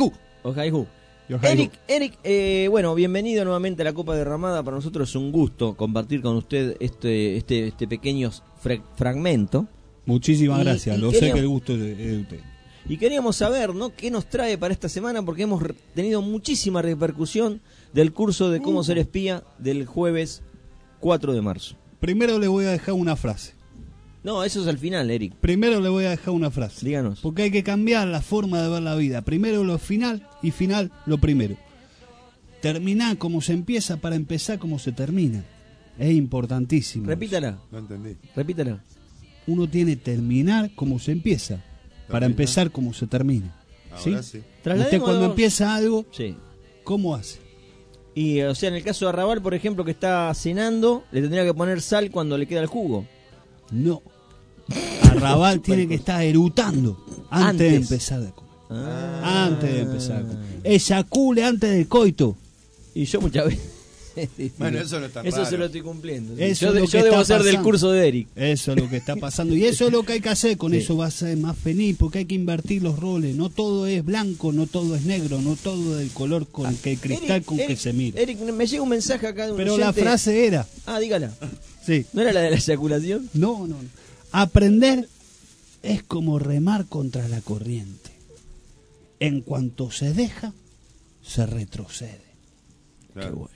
Eric, bueno, bienvenido nuevamente a la Copa Derramada. Para nosotros es un gusto compartir con usted este pequeño fragmento. Muchísimas gracias, sé que el gusto es de usted. Y queríamos saber, ¿no?, qué nos trae para esta semana, porque hemos tenido muchísima repercusión del curso de cómo ser espía del jueves 4 de marzo. Primero le voy a dejar una frase. No, eso es al final, Eric. Primero le voy a dejar una frase. Díganos. Porque hay que cambiar la forma de ver la vida. Primero lo final y final lo primero. Terminar como se empieza para empezar como se termina. Es importantísimo. Repítala. No entendí. Repítala. Uno tiene que terminar como se empieza para empezar como se termina. Ahora sí. Usted cuando empieza algo, ¿cómo hace? Y, o sea, en el caso de Arrabal, por ejemplo, que está cenando, le tendría que poner sal cuando le queda el jugo. No. Arrabal tiene que estar erutando antes de empezar a comer. Antes de empezar a comer. Eyacule antes del coito. Y yo muchas veces... Bueno, eso no está Eso raro. se lo estoy cumpliendo. Eso yo debo hacer del curso de Eric. Eso es lo que está pasando. Y eso es lo que hay que hacer. Con eso va a ser más feliz, porque hay que invertir los roles. No todo es blanco, no todo es negro, no todo es del color con que el cristal con que se mira. Eric, me llega un mensaje acá de un Pero oyente. la frase era... dígala. Sí. ¿No era la de la eyaculación? No. Aprender es como remar contra la corriente. En cuanto se deja, se retrocede. Claro.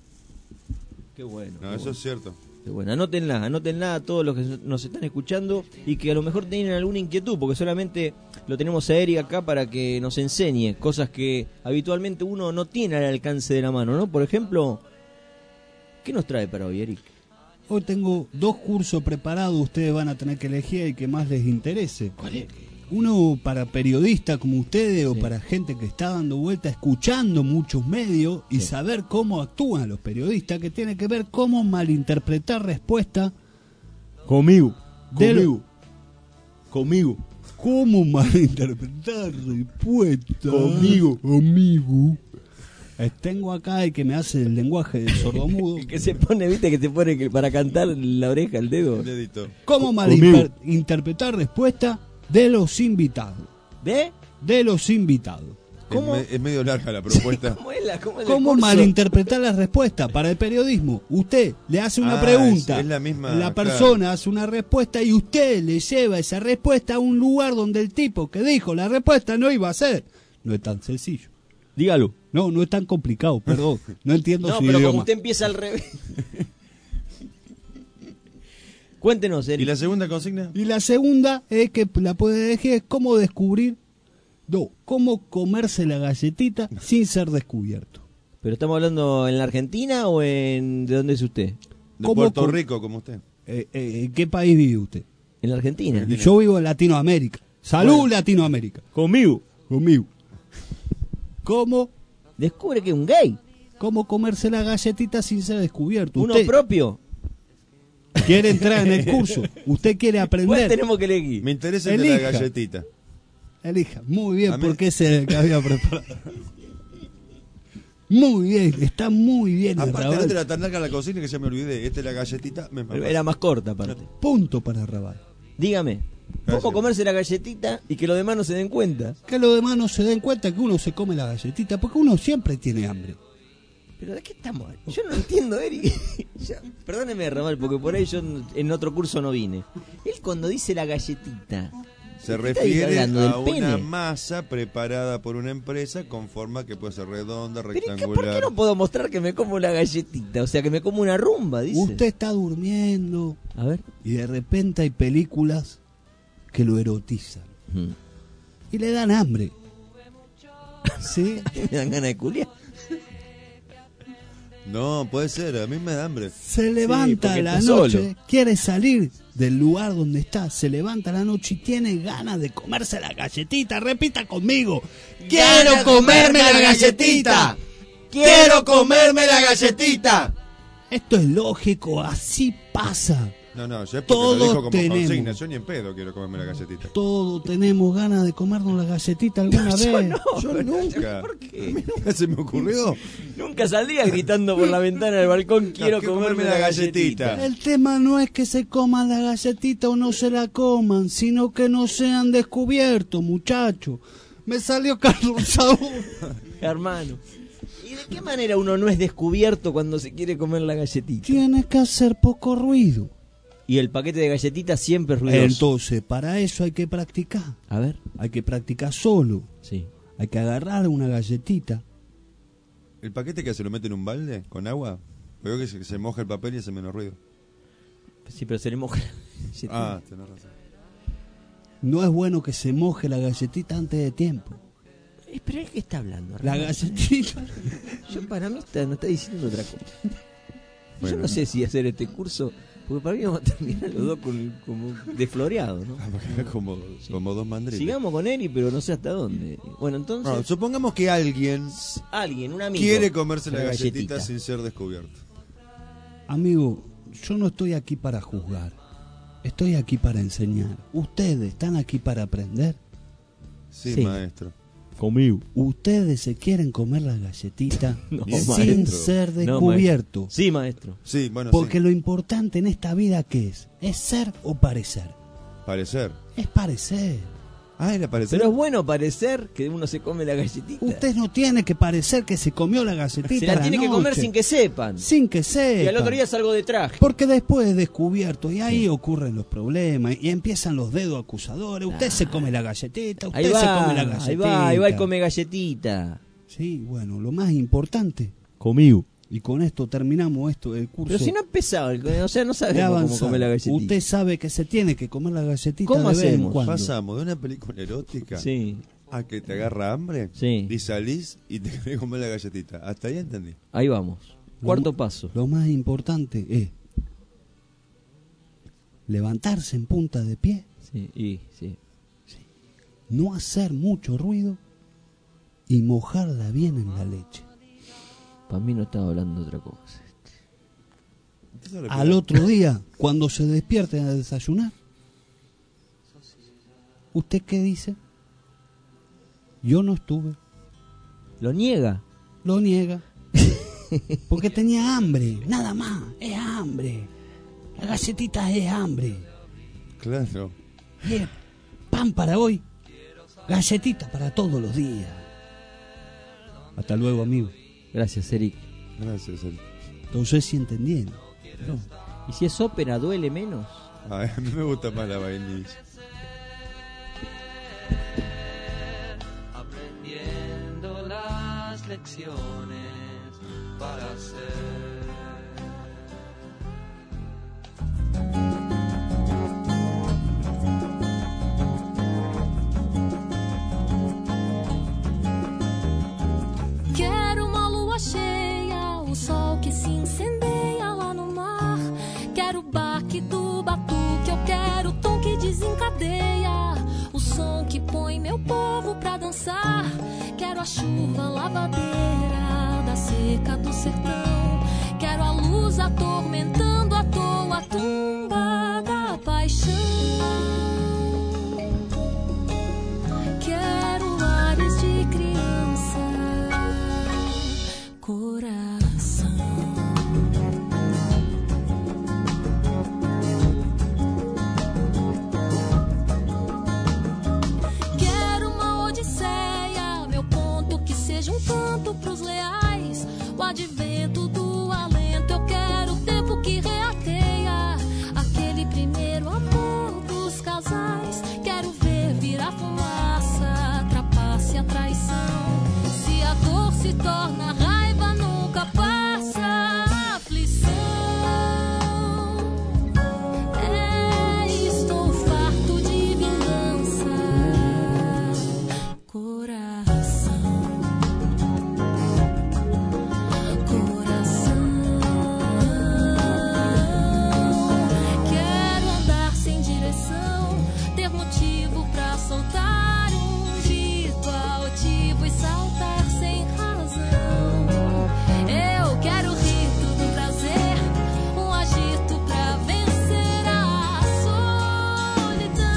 Qué bueno. No, eso es cierto. Qué bueno. Anótenla a todos los que nos están escuchando y que a lo mejor tienen alguna inquietud, porque solamente lo tenemos a Eric acá para que nos enseñe cosas que habitualmente uno no tiene al alcance de la mano, ¿no? Por ejemplo, ¿qué nos trae para hoy, Eric? Hoy tengo 2 cursos preparados, ustedes van a tener que elegir el que más les interese. ¿Cuál es? Uno para periodistas como ustedes o para gente que está dando vuelta, escuchando muchos medios y saber cómo actúan los periodistas, que tiene que ver cómo malinterpretar respuesta conmigo. Cómo malinterpretar respuesta conmigo. Tengo acá el que me hace el lenguaje del sordomudo. El que se pone, viste, que se pone para cantar la oreja, el dedo. El dedito. ¿Cómo malinterpretar respuesta de los invitados? De los invitados. ¿Cómo? Es medio larga la propuesta. ¿Cómo malinterpretar la respuesta? Para el periodismo, usted le hace una pregunta, es la misma, la persona hace una respuesta y usted le lleva esa respuesta a un lugar donde el tipo que dijo la respuesta no iba a ser. No es tan sencillo. Dígalo. No es tan complicado, perdón. No entiendo su idioma. No, pero como usted empieza al revés. Cuéntenos, Eric. ¿Y la segunda consigna? Y la segunda es que la puede elegir, es cómo descubrir, cómo comerse la galletita sin ser descubierto. ¿Pero estamos hablando en la Argentina o de dónde es usted? De Puerto Rico, como usted. ¿En qué país vive usted? En la Argentina. Yo vivo en Latinoamérica. ¡Salud, Latinoamérica! Conmigo. ¿Cómo? Descubre que es un gay. ¿Cómo comerse la galletita sin ser descubierto? ¿Uno propio? ¿Quiere entrar en el curso? ¿Usted quiere aprender? ¿Cuál tenemos que elegir? Me interesa el de la galletita. Elija. Muy bien, porque ese es el que había preparado. Muy bien, está muy bien. Aparte, no te la tan larga la cocina que ya me olvidé. Esta es la galletita. Era más corta, aparte. Punto para Raval. Dígame. ¿Cómo comerse la galletita y que los demás no se den cuenta? Que los demás no se den cuenta que uno se come la galletita, porque uno siempre tiene hambre. ¿Pero de qué estamos? Yo no entiendo, Eric. Perdóneme, Raval, porque por ahí yo en otro curso no vine. Él cuando dice la galletita, Se refiere hablando del a pene? una masa preparada por una empresa con forma que puede ser redonda, ¿Por rectangular. qué no puedo mostrar que me como una galletita? O sea, que me como una rumba, dice. Usted está durmiendo. A ver. Y de repente hay películas que lo erotizan. Y le dan hambre. ¿Sí? Me dan ganas de culiar. No, puede ser, a mí me da hambre. Se levanta porque a la está noche, solo. quiere salir del lugar donde está, se levanta a la noche y tiene ganas de comerse la galletita. Repita conmigo. ¡Quiero comerme la galletita! ¡Quiero comerme la galletita! Esto es lógico, así pasa. No, yo es porque Todos lo dijo como tenemos. consigna. Yo ni en pedo quiero comerme la galletita. Todos tenemos ganas de comernos la galletita alguna vez. Yo nunca. ¿Por qué? A mí nunca se me ocurrió. Nunca salía gritando por la ventana del balcón, quiero comerme la galletita. El tema no es que se coman la galletita o no se la coman, sino que no sean descubiertos, muchachos. Me salió Carlos Saúl. Hermano. ¿Y de qué manera uno no es descubierto cuando se quiere comer la galletita? Tienes que hacer poco ruido. Y el paquete de galletitas siempre es ruidoso. Entonces, para eso hay que practicar. A ver. Hay que practicar solo. Sí. Hay que agarrar una galletita. ¿El paquete que se lo mete en un balde con agua? Veo que se moja el papel y hace menos ruido. Sí, pero se le moja la galletita. Tenés razón. No es bueno que se moje la galletita antes de tiempo. ¿Pero es que está hablando? La galletita. Para mí no está diciendo otra cosa. Bueno, Yo no sé si hacer este curso, porque para mí vamos a terminar los dos como desfloreados, ¿no? como dos mandriles. Sigamos con Eri, pero no sé hasta dónde. Bueno, entonces... No, supongamos que alguien, un amigo, quiere comerse la galletita sin ser descubierto. Amigo, yo no estoy aquí para juzgar. Estoy aquí para enseñar. ¿Ustedes están aquí para aprender? Sí, maestro. Conmigo. ¿Ustedes se quieren comer la galletita No, sin maestro. ser No, descubierto? maestro. Sí, maestro. Sí, bueno, Porque sí. lo importante en esta vida, ¿qué es? ¿Es ser o parecer? Parecer. Es parecer. Era parecer. Pero es bueno parecer que uno se come la galletita. Usted no tiene que parecer que se comió la galletita. Se la tiene que comer sin que sepan. Sin que sepan. Y al otro día salgo de traje. Porque después es descubierto y ahí ocurren los problemas y empiezan los dedos acusadores. Usted se come la galletita, usted Ahí va, se come la galletita. ahí va y come galletita. Sí, bueno, lo más importante. Conmigo. Y con esto terminamos el curso. Pero si no ha empezado, o sea, no de sabemos cómo avanzar. comer la galletita. Usted sabe que se tiene que comer la galletita. ¿Cómo de vez en hacemos? cuando. Pasamos de una película erótica a que te agarra hambre y salís y te querés comer la galletita. Hasta ahí entendí. Ahí vamos. Cuarto paso. Lo más importante es levantarse en punta de pie. Sí. No hacer mucho ruido y mojarla bien en la leche. Para mí no estaba hablando de otra cosa. Al otro día, cuando se despierten a desayunar, ¿usted qué dice? Yo no estuve. ¿Lo niega? Lo niega. Porque tenía hambre, nada más, es hambre. La galletita es hambre. Claro. Es pan para hoy, galletita para todos los días. Hasta luego, amigo. Gracias, Eric. Gracias, Eric. Entonces sí entendieron. No. ¿Y si es ópera, duele menos? A mí me gusta más la vainilla. Aprendiendo las lecciones para ser. Quero uma lua cheia, o sol que se incendeia lá no mar. Quero o baque do batuque, eu quero o tom que desencadeia, o som que põe meu povo pra dançar. Quero a chuva lavadeira da seca do sertão. Quero a luz atormentando à toa a tumba da paixão. Quero ares de criança, coração. Quero uma odisseia, meu ponto que seja um canto pros leais. O advento do alento, eu quero o tempo que reateia aquele primeiro amor dos casais. Quero ver se a traição, se a dor se torna raiva, nunca passa aflição. Estou farto de vingança, coração, coração. Quero andar sem direção, ter motivo pra soltar um grito altivo e saltar sem razão. Eu quero rir do prazer, um agito pra vencer a solidão.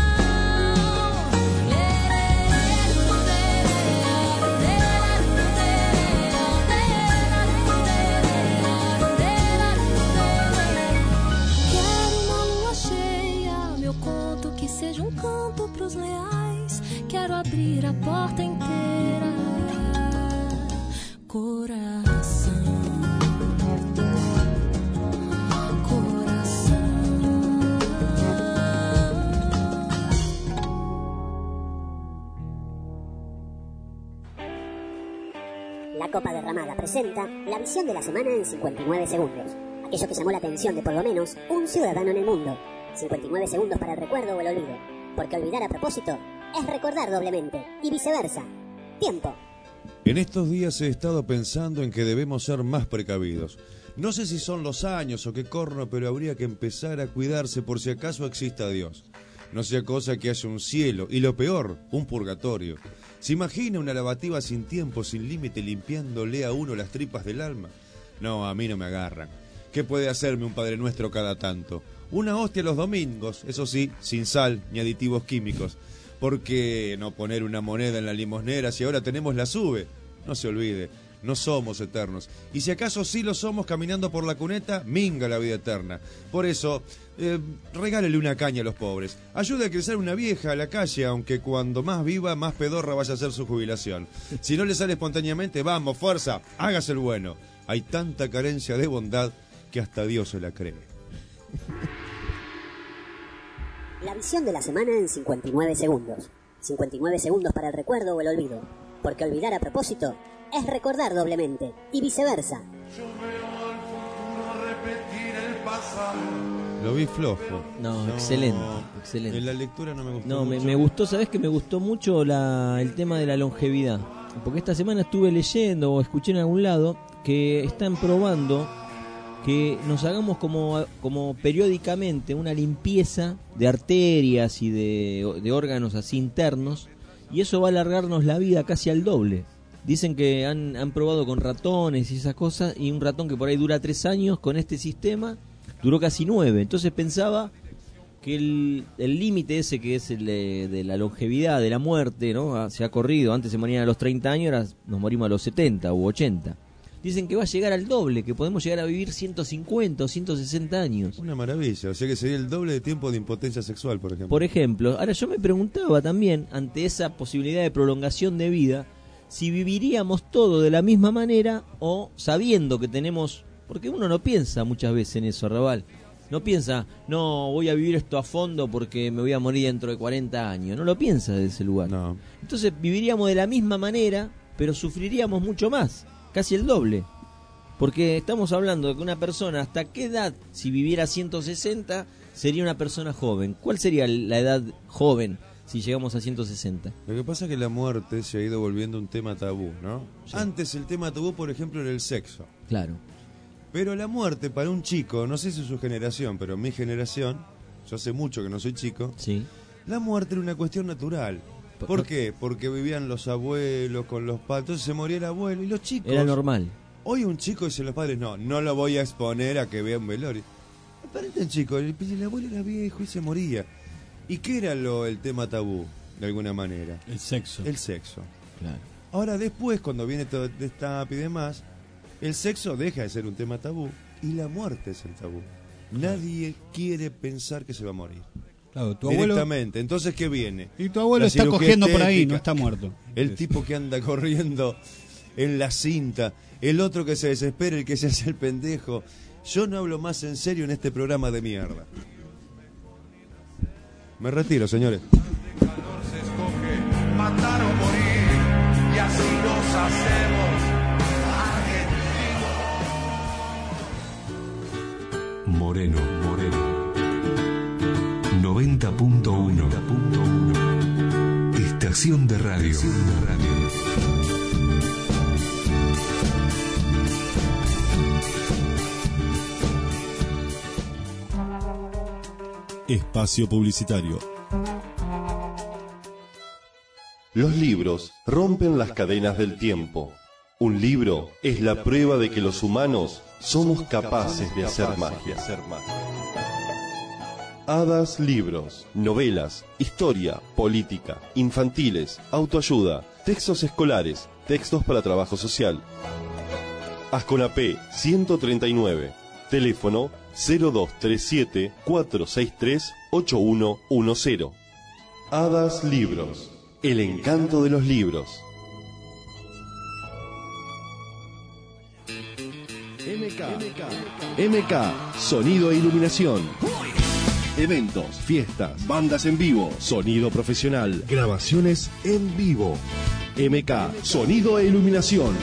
Quero uma lua cheia, meu conto que seja um canto pros leais. Quero abrir a porta inteira, coração, La Copa Derramada presenta la visión de la semana en 59 segundos. Aquello que llamó la atención de por lo menos un ciudadano en el mundo. 59 segundos para el recuerdo o el olvido. Porque olvidar a propósito es recordar doblemente. Y viceversa. Tiempo. En estos días he estado pensando en que debemos ser más precavidos. No sé si son los años o qué corno, pero habría que empezar a cuidarse por si acaso exista Dios. No sea cosa que haya un cielo y lo peor, un purgatorio. ¿Se imagina una lavativa sin tiempo, sin límite, limpiándole a uno las tripas del alma? No, a mí no me agarran. ¿Qué puede hacerme un Padre Nuestro cada tanto? Una hostia los domingos, eso sí, sin sal ni aditivos químicos. ¿Por qué no poner una moneda en la limosnera si ahora tenemos la SUBE? No se olvide, no somos eternos. Y si acaso sí lo somos caminando por la cuneta, minga la vida eterna. Por eso, regálele una caña a los pobres. Ayude a crecer una vieja a la calle, aunque cuando más viva, más pedorra vaya a ser su jubilación. Si no le sale espontáneamente, vamos, fuerza, hágase el bueno. Hay tanta carencia de bondad que hasta Dios se la cree. La visión de la semana en 59 segundos. 59 segundos para el recuerdo o el olvido. Porque olvidar a propósito es recordar doblemente. Y viceversa. Lo vi flojo. No, excelente, excelente. En la lectura no me gustó No, mucho. me gustó, ¿sabés que me gustó mucho el tema de la longevidad? Porque esta semana estuve leyendo o escuché en algún lado que están probando que nos hagamos como periódicamente una limpieza de arterias y de órganos así internos, y eso va a alargarnos la vida casi al doble. Dicen que han probado con ratones y esas cosas, y un ratón que por ahí dura 3 años con este sistema duró casi 9. Entonces pensaba que el límite ese que es el de la longevidad, de la muerte, ¿no? Se ha corrido. Antes se morían a los 30 años, ahora nos morimos a los 70 u 80. Dicen que va a llegar al doble, que podemos llegar a vivir 150 o 160 años. Una maravilla, o sea que sería el doble de tiempo de impotencia sexual, por ejemplo. Por ejemplo, ahora yo me preguntaba también, ante esa posibilidad de prolongación de vida, si viviríamos todo de la misma manera o sabiendo que tenemos... Porque uno no piensa muchas veces en eso, Raval. No piensa, no, voy a vivir esto a fondo porque me voy a morir dentro de 40 años. No lo piensa de ese lugar. No. Entonces viviríamos de la misma manera, pero sufriríamos mucho más, casi el doble. Porque estamos hablando de que una persona, ¿hasta qué edad, si viviera 160, sería una persona joven? ¿Cuál sería la edad joven si llegamos a 160? Lo que pasa es que la muerte se ha ido volviendo un tema tabú, ¿no? Sí. Antes el tema tabú, por ejemplo, era el sexo. Claro. Pero la muerte para un chico, no sé si es su generación, pero mi generación, yo hace mucho que no soy chico, sí. La muerte era una cuestión natural. ¿Por qué? Porque vivían los abuelos con los padres, entonces se moría el abuelo y los chicos... Era normal. Hoy un chico dice a los padres, no lo voy a exponer a que vea un velorio. Aparente el chico, el abuelo era viejo y se moría. ¿Y qué era el tema tabú, de alguna manera? El sexo. El sexo. Claro. Ahora después, cuando viene todo destape y demás, el sexo deja de ser un tema tabú y la muerte es el tabú. Nadie quiere pensar que se va a morir. Claro, tu directamente. Abuelo... Entonces, ¿qué viene? Y tu abuelo está cogiendo estética, por ahí, no está muerto. El tipo que anda corriendo en la cinta, el otro que se desespera, el que se hace el pendejo. Yo no hablo más en serio en este programa de mierda. Me retiro, señores. Matar o morir. hacemos argentinos. Moreno. 90.1. Estación de radio. Espacio publicitario. Los libros rompen las cadenas del tiempo. Un libro es la prueba de que los humanos somos capaces de hacer magia. Hadas Libros, novelas, historia, política, infantiles, autoayuda, textos escolares, textos para trabajo social. Asconapé 139, teléfono 0237-463-8110. Hadas Libros, el encanto de los libros. MK, sonido e iluminación. Eventos, fiestas, bandas en vivo, sonido profesional, grabaciones en vivo. MK, sonido e iluminación.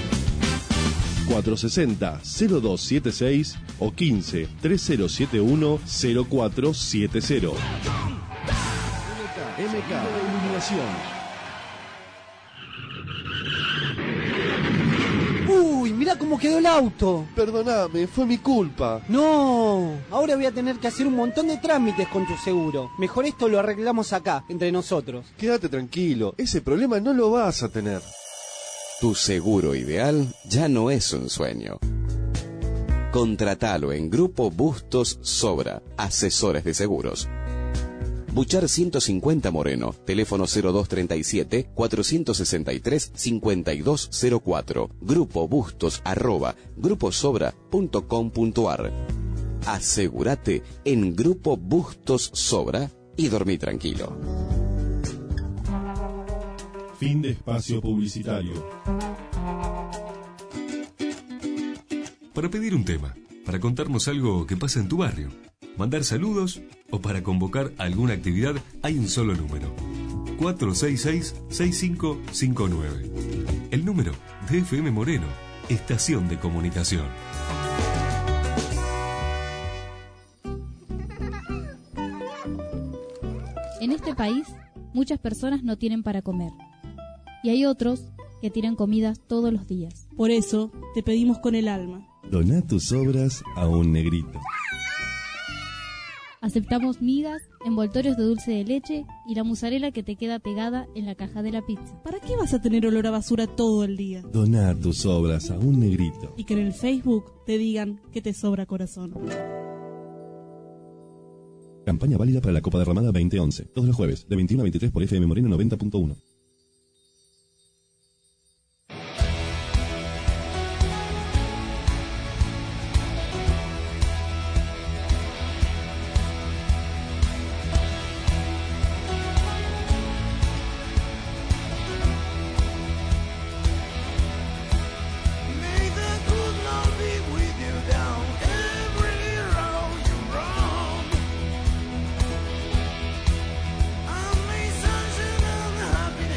460-0276 o 15-3071-0470. MK Iluminación. Uy, mirá cómo quedó el auto. Perdóname, fue mi culpa. No, ahora voy a tener que hacer un montón de trámites con tu seguro. Mejor esto lo arreglamos acá, entre nosotros. Quédate tranquilo, ese problema no lo vas a tener. Tu seguro ideal ya no es un sueño. Contratalo en Grupo Bustos Sobra, asesores de seguros. Buchar 150 Moreno, teléfono 0237-463-5204, grupobustos@gruposobra.com.ar. Asegúrate en Grupo Bustos Sobra y dormí tranquilo. Fin de espacio publicitario. Para pedir un tema, para contarnos algo que pasa en tu barrio, mandar saludos o para convocar alguna actividad, hay un solo número: 466-6559. El número de FM Moreno, estación de comunicación. En este país, muchas personas no tienen para comer. Y hay otros que tiran comidas todos los días. Por eso, te pedimos con el alma. Doná tus obras a un negrito. Aceptamos migas, envoltorios de dulce de leche y la mozzarella que te queda pegada en la caja de la pizza. ¿Para qué vas a tener olor a basura todo el día? Doná tus obras a un negrito. Y que en el Facebook te digan que te sobra corazón. Campaña válida para la Copa de Ramada 2011. Todos los jueves, de 21 a 23 por FM Moreno 90.1. Happy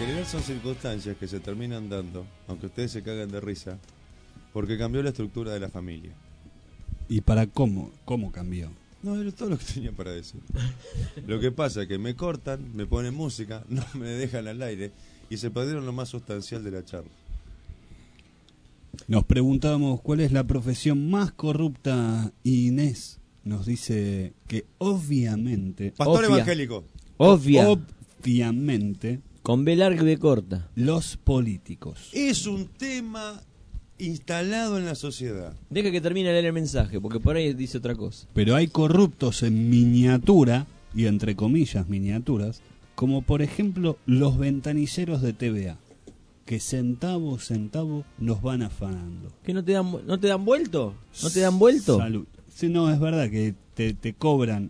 general son circunstancias que se terminan dando, aunque ustedes se cagan de risa, porque cambió la estructura de la familia. ¿Y para cómo cambió? No, era todo lo que tenía para decir. Lo que pasa es que me cortan, me ponen música, no me dejan al aire y se perdieron lo más sustancial de la charla. Nos preguntamos cuál es la profesión más corrupta. Inés nos dice que obviamente... Pastor evangélico. Obviamente... Con B larga y B corta. Los políticos. Es un tema instalado en la sociedad. Deja que termine de leer el mensaje, porque por ahí dice otra cosa. Pero hay corruptos en miniatura, y entre comillas miniaturas, como por ejemplo los ventanilleros de TVA, que centavo nos van afanando. ¿Que no te dan vuelto? ¿No te dan vuelto? Salud. Sí, no, es verdad que te cobran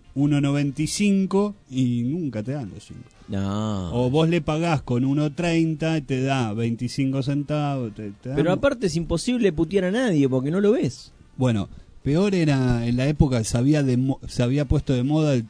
1.95 y nunca te dan los 5. No. O vos le pagás con 1.30 y te da 25 centavos. Pero aparte es imposible putear a nadie porque no lo ves. Bueno, peor era en la época, se había puesto de moda el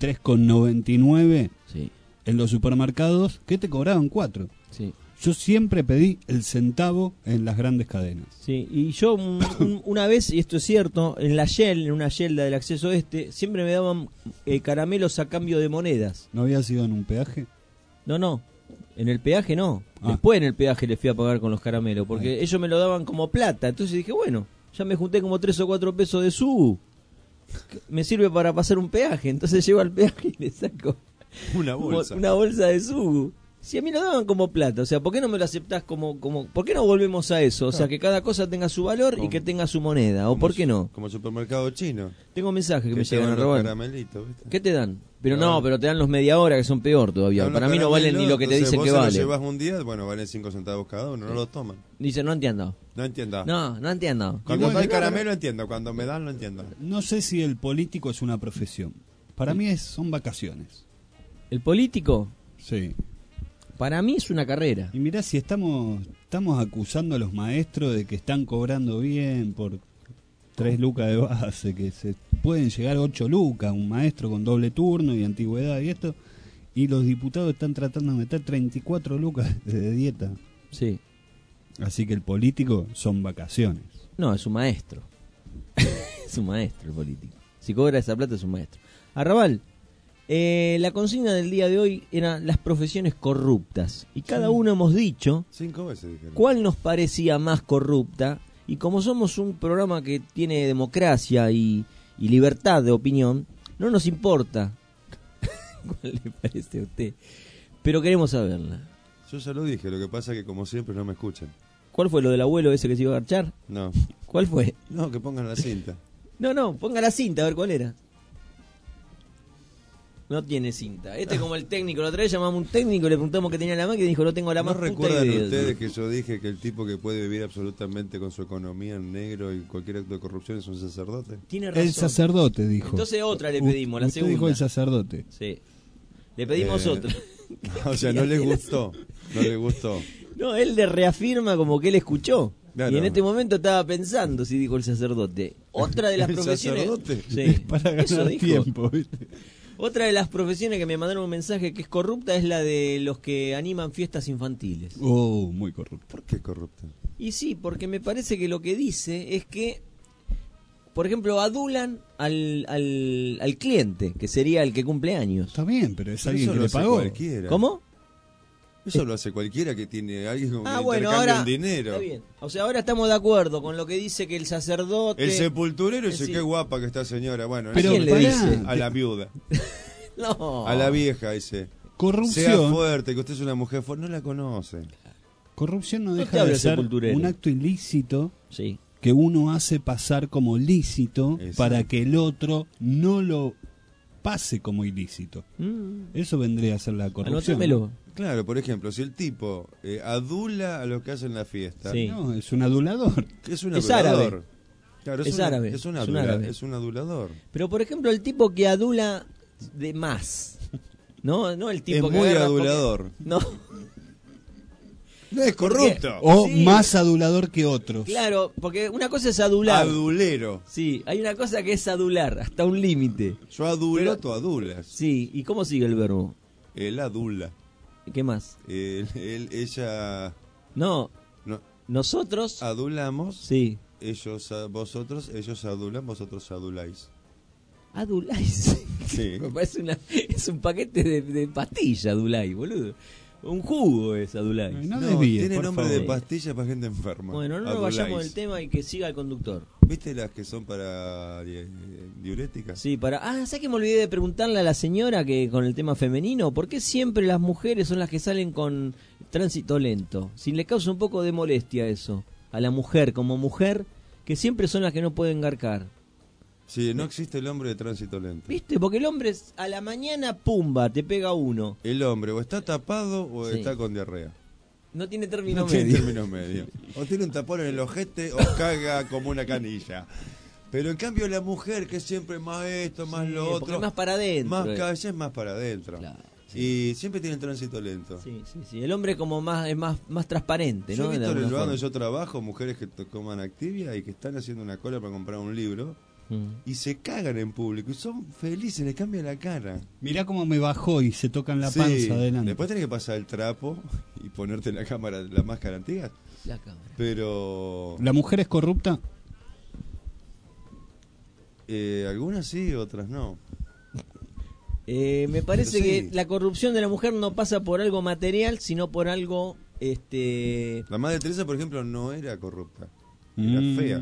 3,99 en los supermercados, que te cobraban 4. Sí. Yo siempre pedí el centavo en las grandes cadenas. Sí, y yo una vez, y esto es cierto, en una Yelda del acceso siempre me daban caramelos a cambio de monedas. ¿No había sido en un peaje? No, en el peaje no. Después en el peaje les fui a pagar con los caramelos, porque ellos me lo daban como plata. Entonces dije, bueno, ya me junté como 3 o 4 pesos de Subu. Me sirve para pasar un peaje. Entonces llego al peaje y le saco una bolsa de Subu. Si a mí lo daban como plata, o sea, ¿por qué no me lo aceptás como ¿por qué no volvemos a eso? O sea, que cada cosa tenga su valor y que tenga su moneda, ¿o por qué no? Como supermercado chino. Tengo mensajes que me llegan a robar. ¿Viste? ¿Qué te dan? Pero pero te dan los media hora, que son peor todavía. Para mí no valen ni lo que te dicen que vale. Si lo llevas un día, bueno, valen 5 centavos cada uno, no lo toman. Dice, no entiendo. No entiendo. No entiendo. Cuando doy caramelo entiendo, cuando me dan no entiendo. No sé si el político es una profesión. Para mí son vacaciones. ¿El político? Sí. Para mí es una carrera. Y mirá, si estamos acusando a los maestros de que están cobrando bien por 3 lucas de base, que se pueden llegar a 8 lucas, un maestro con doble turno y antigüedad y esto, y los diputados están tratando de meter 34 lucas de dieta. Sí. Así que el político son vacaciones. No, es un maestro. Es un maestro el político. Si cobra esa plata es un maestro. Arrabal. La consigna del día de hoy era las profesiones corruptas. Y cada uno hemos dicho 5 veces dijeron cuál nos parecía más corrupta. Y como somos un programa que tiene democracia y libertad de opinión, no nos importa cuál le parece a usted. Pero queremos saberla. Yo ya lo dije, lo que pasa es que como siempre no me escuchan. ¿Cuál fue lo del abuelo ese que se iba a garchar? No. ¿Cuál fue? No, que pongan la cinta. No, ponga la cinta, a ver cuál era. No tiene cinta. Como el técnico. La otra vez llamamos a un técnico y le preguntamos qué tenía la máquina y dijo, no tengo la máquina. ¿No recuerdan ustedes que yo dije que el tipo que puede vivir absolutamente con su economía en negro y cualquier acto de corrupción es un sacerdote? Tiene razón. El sacerdote dijo. Entonces otra le pedimos, la segunda. Dijo el sacerdote. Sí. Le pedimos otra. O sea, no le gustó. No le gustó. No, él le reafirma como que él escuchó. Claro. Y en este momento estaba pensando si dijo el sacerdote. Otra de las profesiones. ¿Sacerdote? Sí. Para ganar tiempo, ¿viste? Otra de las profesiones que me mandaron un mensaje que es corrupta es la de los que animan fiestas infantiles. Oh, muy corrupta. ¿Por qué corrupta? Y sí, porque me parece que lo que dice es que, por ejemplo, adulan al cliente, que sería el que cumple años. Está bien, pero es alguien que le pagó. Cualquiera. ¿Cómo? Eso lo hace cualquiera que tiene alguien con que bueno, intercambia ahora un dinero. Está bien. O sea, ahora estamos de acuerdo con lo que dice que el sacerdote... El sepulturero dice, sí. Qué guapa que está señora. Bueno, ¿a quién le dice? A la viuda. No. A la vieja dice. Corrupción. Sea fuerte, que usted es una mujer fuerte. No la conoce. Corrupción no deja de ser un acto ilícito que uno hace pasar como lícito. Exacto. Para que el otro no lo pase como ilícito. Eso vendría a ser la corrupción. Anótemelo. Claro, por ejemplo, si el tipo adula a los que hacen la fiesta. Sí. No, es un adulador. Es un adulador. Árabe. Claro, es árabe. Es un adulador. Pero, por ejemplo, el tipo que adula de más. No el tipo es que muy agarra adulador. Porque... No. No es corrupto. O más adulador que otros. Claro, porque una cosa es adular. Adulero. Sí, hay una cosa que es adular, hasta un límite. Yo adulo, tú adulas. Sí, ¿y cómo sigue el verbo? Él adula. ¿Qué más? Ella... No, no. Nosotros... Adulamos. Sí. Vosotros, ellos adulan, vosotros aduláis. ¿Aduláis? Sí. Me parece es un paquete de pastilla, Adulay, boludo. Un jugo es Adulay. No, tiene nombre de pastilla para gente enferma. Bueno, no nos vayamos del tema y que siga el conductor. ¿Viste las que son para diuréticas? Sí, para... ¿sabes que me olvidé de preguntarle a la señora que con el tema femenino? ¿Por qué siempre las mujeres son las que salen con tránsito lento? Si le causa un poco de molestia eso, a la mujer como mujer, que siempre son las que no pueden garcar. Sí, no existe el hombre de tránsito lento. ¿Viste? Porque el hombre a la mañana, pumba, te pega uno. El hombre o está tapado o está con diarrea. No tiene término no medio. Tiene término medio. O tiene un tapón en el ojete o caga como una canilla. Pero en cambio la mujer, que es siempre más esto, más lo otro. Es más para adentro. Más calle, es más para adentro. Claro, sí. Y siempre tiene tránsito lento. Sí. El hombre como es más transparente, yo ¿no? He visto en el lugar donde yo trabajo mujeres que toman Activia y que están haciendo una cola para comprar un libro. Y se cagan en público y son felices, le cambian la cara. Mirá cómo me bajó y se tocan la panza adelante. Después tenés que pasar el trapo y ponerte la cámara, la máscara antigua. La cámara. Pero... ¿La mujer es corrupta? Algunas sí, otras no. Me parece que la corrupción de la mujer no pasa por algo material, sino por algo... La Madre Teresa, por ejemplo, no era corrupta, era fea.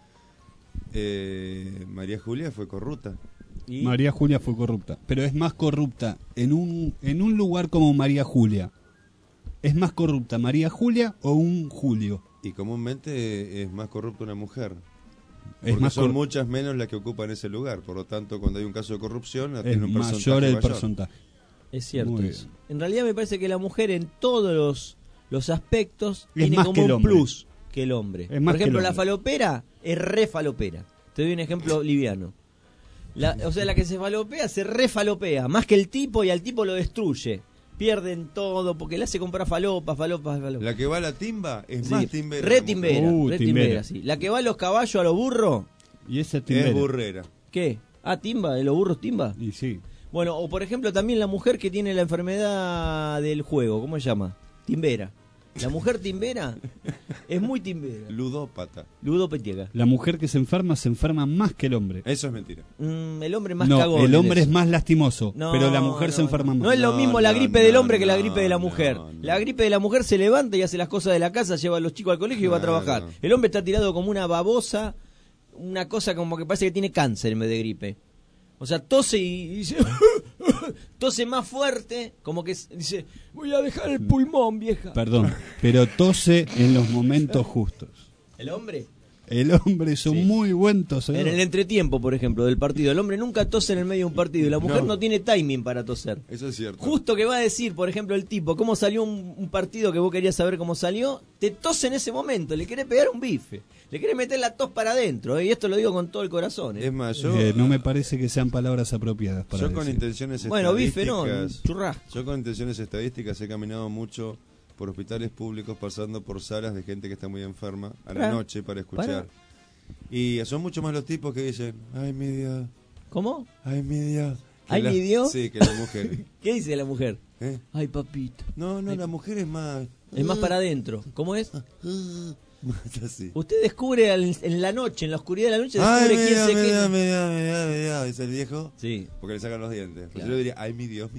María Julia fue corrupta. ¿Y? María Julia fue corrupta, pero es más corrupta en un lugar como María Julia. ¿Es más corrupta María Julia o un Julio? Y comúnmente es más corrupta una mujer. Porque son muchas menos las que ocupan ese lugar. Por lo tanto, cuando hay un caso de corrupción, es tiene un mayor el porcentaje. Es cierto eso. En realidad me parece que la mujer en todos los aspectos tiene como un plus que el hombre. Por ejemplo, la falopera es re falopera. Te doy un ejemplo liviano. O sea, la que se falopea se re falopea, más que el tipo, y al tipo lo destruye. Pierden todo porque le hace comprar falopas. La que va a la timba es más timbera. Re timbera, sí. La que va a los caballos, a los burros. Y esa timbera. Es burrera. ¿Qué? Timba, de los burros timba. Y sí. Bueno, o por ejemplo también la mujer que tiene la enfermedad del juego, ¿cómo se llama? Timbera. La mujer timbera es muy timbera. Ludópata. Ludopetiega. La mujer que se enferma más que el hombre. Eso es mentira. El hombre es más cagón. No, el hombre es más lastimoso, pero la mujer se enferma más. No es lo mismo la gripe del hombre que la gripe de la mujer. La gripe de la mujer se levanta y hace las cosas de la casa, lleva a los chicos al colegio y va a trabajar. El hombre está tirado como una babosa, una cosa como que parece que tiene cáncer en vez de gripe. O sea, tose y dice... tose más fuerte, como que dice, voy a dejar el pulmón, vieja. Perdón, pero tose en los momentos justos. ¿El hombre? El hombre es un muy buen tosedor. En el entretiempo, por ejemplo, del partido. El hombre nunca tose en el medio de un partido y la mujer no tiene timing para toser. Eso es cierto. Justo que va a decir, por ejemplo, el tipo, cómo salió un partido que vos querías saber cómo salió, te tose en ese momento, le querés pegar un bife. Le querés meter la tos para adentro, y esto lo digo con todo el corazón. Es más, yo... no me parece que sean palabras apropiadas para yo con decir. Intenciones bueno, estadísticas... bife no, churrasco. Yo con intenciones estadísticas he caminado mucho por hospitales públicos, pasando por salas de gente que está muy enferma a la noche para escuchar. Y son mucho más los tipos que dicen, ay, mi Dios. ¿Cómo? Ay, mi Dios. ¿Ay, mi Dios? Sí, que la mujer. ¿Qué dice la mujer? Ay, papito. No, la mujer es más... Es más para adentro. ¿Cómo es? Así. Usted descubre en la noche, en la oscuridad de la noche, descubre quién se queda. Me dice el viejo. Sí. Porque le sacan los dientes. Claro. Yo le diría, ay, mi Dios.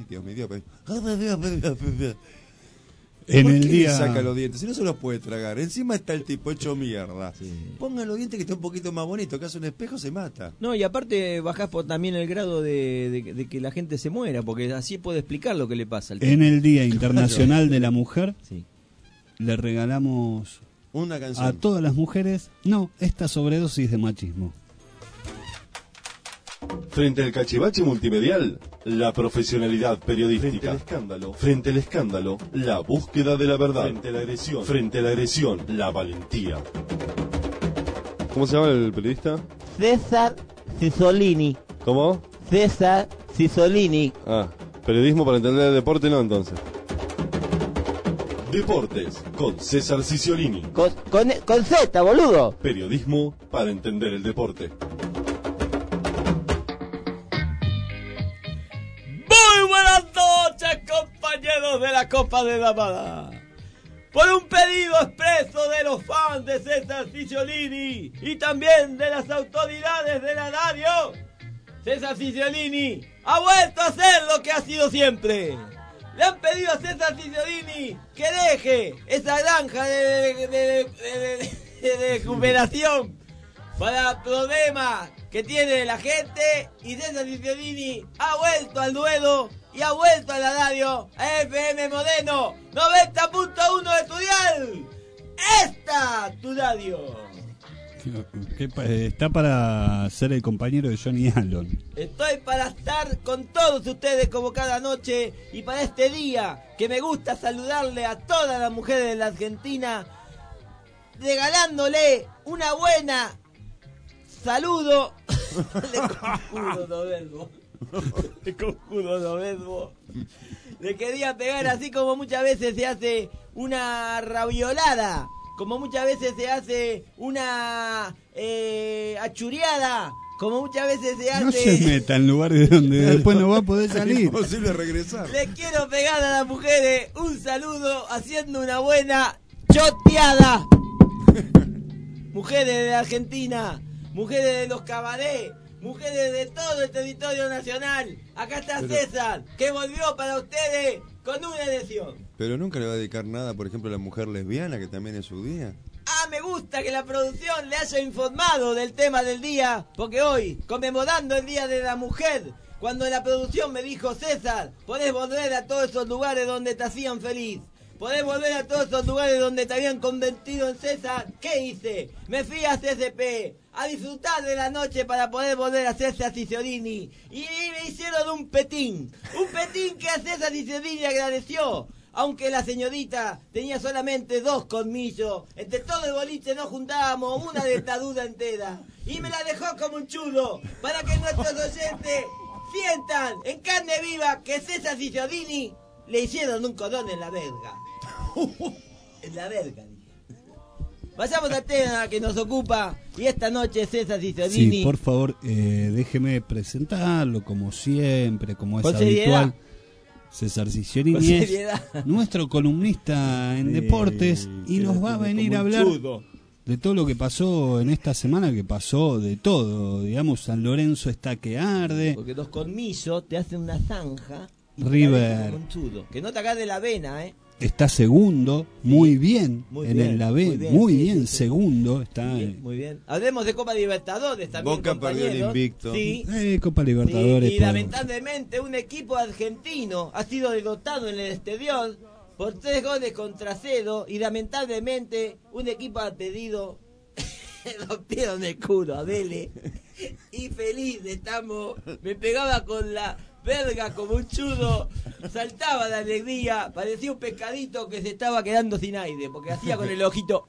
En ¿Por el qué día le saca los dientes? Si no se los puede tragar. Encima está el tipo hecho mierda. Sí. Pongan los dientes que esté un poquito más bonito. Que hace un espejo se mata. No, y aparte bajás también el grado de que la gente se muera, porque así puede explicar lo que le pasa al tipo. En el Día Internacional de la Mujer, le regalamos una canción a todas las mujeres, esta sobredosis de machismo. Frente al cachivache multimedial, la profesionalidad periodística. Frente al escándalo, la búsqueda de la verdad. Frente a la agresión, la valentía. ¿Cómo se llama el periodista? César Cisolini. ¿Cómo? César Cisolini. Periodismo para entender el deporte, no, entonces. Deportes, con César Cisolini. Con Z, boludo. Periodismo para entender el deporte. Muy buenas noches, compañeros de la Copa Copa de Ramada. Por un pedido expreso de los fans de César Cicciolini y también de las autoridades de la radio, César Cicciolini ha vuelto a hacer lo que ha sido siempre. Le han pedido a César Cicciolini que deje esa granja de recuperación para problemas que tiene la gente, y César Cicciolini ha vuelto al duelo y ha vuelto a la radio, a FM Moreno 90.1 de tu dial. ¡Esta tu radio! Está para ser el compañero de Johnny Allen. Estoy para estar con todos ustedes como cada noche, y para este día que me gusta saludarle a todas las mujeres de la Argentina, regalándole una buena saludo. Le conjuro no verbo. Le quería pegar así como muchas veces se hace una raviolada, como muchas veces se hace una achuriada, como muchas veces se hace... No se meta en lugares donde después no va a poder salir. Es imposible regresar. Le quiero pegar a las mujeres un saludo haciendo una buena choteada. Mujeres de la Argentina, mujeres de los cabarets, mujeres de todo el territorio nacional. Acá está César, que volvió para ustedes con una elección. Pero nunca le va a dedicar nada, por ejemplo, a la mujer lesbiana, que también es su día. Ah, me gusta que la producción le haya informado del tema del día, porque hoy, conmemorando el Día de la Mujer, cuando la producción me dijo: César, podés volver a todos esos lugares donde te hacían feliz, podés volver a todos esos lugares donde te habían convertido en César. ¿Qué hice? Me fui a CSP a disfrutar de la noche para poder volver a César Cicciolini, y me hicieron un petín que a César Cicciolini agradeció. Aunque la señorita tenía solamente 2 colmillos, entre todo el boliche nos juntábamos una dentadura entera, y me la dejó como un chulo, para que nuestros oyentes sientan en carne viva que César Cicciolini le hicieron un cordón en la verga. En la verga, dije. Vayamos al tema que nos ocupa, y esta noche César Cicciolini... Sí, por favor, déjeme presentarlo como siempre, como es con habitual. seriedad. César Cicciolini es nuestro columnista en deportes, y nos va a venir a hablar de todo lo que pasó en esta semana, que pasó de todo. Digamos, San Lorenzo está que arde. Porque 2 colmillos te hacen una zanja. Y River que no te hagas de la vena, está segundo, muy bien, muy en bien, el AVE, muy bien, segundo está. Muy bien. Hablemos de Copa Libertadores también. Boca perdió el invicto. Sí. Copa Libertadores. Y lamentablemente un equipo argentino ha sido derrotado en el exterior por 3-0, y lamentablemente un equipo ha pedido rompieron el culo a Vélez, y feliz estamos. Me pegaba con la verga como un chudo, saltaba de alegría, parecía un pescadito que se estaba quedando sin aire, porque hacía con el ojito.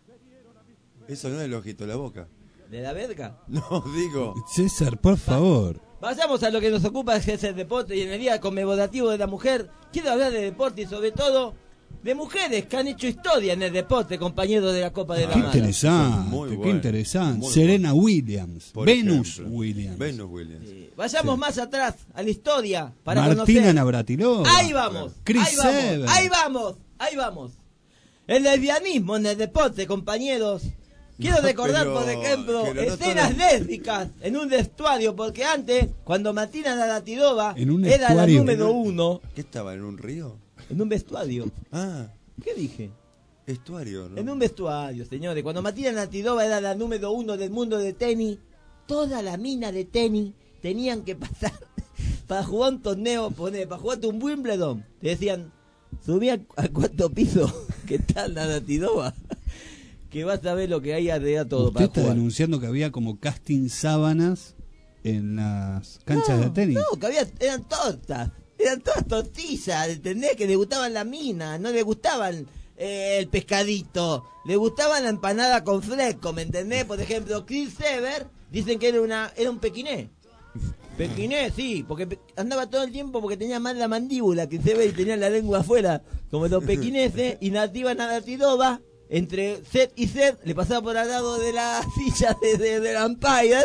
Eso no es el ojito, la boca. ¿De la verga? No, digo. César, por favor. Vayamos a lo que nos ocupa, que es el deporte, y en el día conmemorativo de la mujer quiero hablar de deporte, y sobre todo de mujeres que han hecho historia en el deporte, compañeros de la Copa de la Mano. Qué interesante, qué interesante. Serena Williams, Venus Williams. Sí. Vayamos más atrás a la historia para Martina conocer. Navratilova. Ahí vamos, Chris Evert. ahí vamos. El lesbianismo en el deporte, compañeros. Quiero recordar, por ejemplo, escenas lésbicas en un vestuario, porque antes, cuando Martina Navratilova era la número 1. ¿Qué estaba, en un río? En un vestuario. Ah. ¿Qué dije? Estuario, ¿no? En un vestuario, señores. Cuando Martina Navratilova era la número 1 del mundo de tenis, toda la mina de tenis tenían que pasar para jugar un torneo, para jugarte un Wimbledon. Te decían, subí al 4º piso, que tal la Navratilova, que vas a ver lo que hay arriba todo. Usted para está jugar. denunciando que había como casting sábanas en las canchas de tenis. No, que eran tortas. Eran todas tortillas, ¿entendés? Que le gustaban la mina, no le gustaban el pescadito, le gustaban la empanada con fresco, ¿me entendés? Por ejemplo, Chris Evert, dicen que era un pequiné. Pequiné, sí, porque andaba todo el tiempo porque tenía mal la mandíbula, Chris Evert, y tenía la lengua afuera, como los pequineses, y Nativa Navratilova, entre set y set, le pasaba por al lado de la silla del Empire,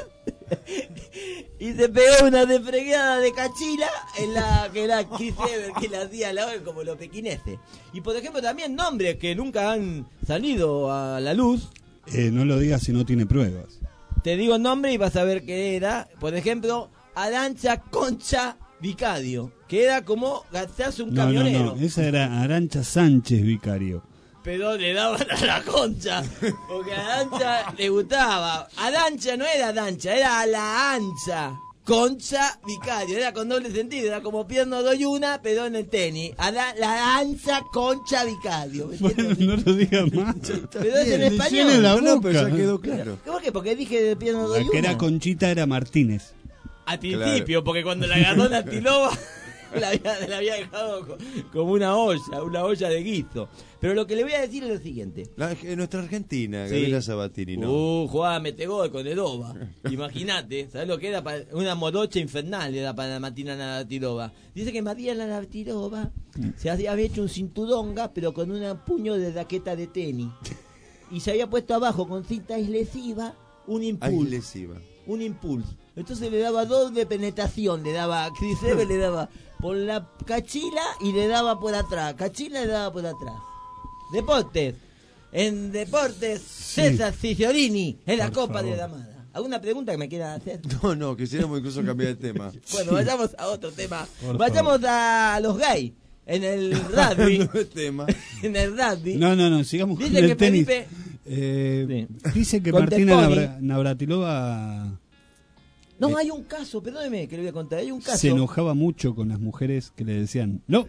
Y se pegó una desfregada de cachila en la que era Chris Evert, que la hacía la hora como los pequineses. Y por ejemplo también nombres que nunca han salido a la luz. No lo digas si no tiene pruebas. Te digo nombre y vas a ver qué era. Por ejemplo, Arancha Concha Vicario, que era como gastarse un camionero. No, esa era Arancha Sánchez Vicario. Pero le daban a la concha, porque a Arancha le gustaba. Arancha no era Arancha, era a la ancha. Concha Vicario, era con doble sentido, era como pierno doy una, pero en el tenis. La ancha Concha Vicario. Bueno, no lo digas más. Pero es en español. No, pero ya quedó claro. ¿Por qué? Porque dije de pierno doy La que una. era Conchita era Martínez. Al principio, porque cuando la agarró la Tiloba la había dejado como una olla de guiso. Pero lo que le voy a decir es lo siguiente. Nuestra Argentina, Gabriela Sabatini, ¿no? Jugaba metegol con Edoba. Imagínate, ¿sabes lo que era? Una morocha infernal era para Martina Navratilova. Dice que María Navratilova se había hecho un cinturonga, pero con un puño de raqueta de tenis. Y se había puesto abajo con cinta adhesiva un impulso. Un impulso. Entonces le daba doble penetración, le daba a Chris Evert, le daba por la cachila y le daba por atrás. Cachila le daba por atrás. Deportes. En deportes, César Cicciorini en la Copa de Ramada. ¿Alguna pregunta que me quieran hacer? No, quisiéramos incluso cambiar de tema. Bueno, vayamos a otro tema. Vayamos a los gays. En el rugby. No es tema. En el rugby. No, sigamos dice con el que tenis. Felipe, dice que con Martina Navratilova... No, hay un caso, perdóneme que le voy a contar, hay un caso. Se enojaba mucho con las mujeres que le decían no.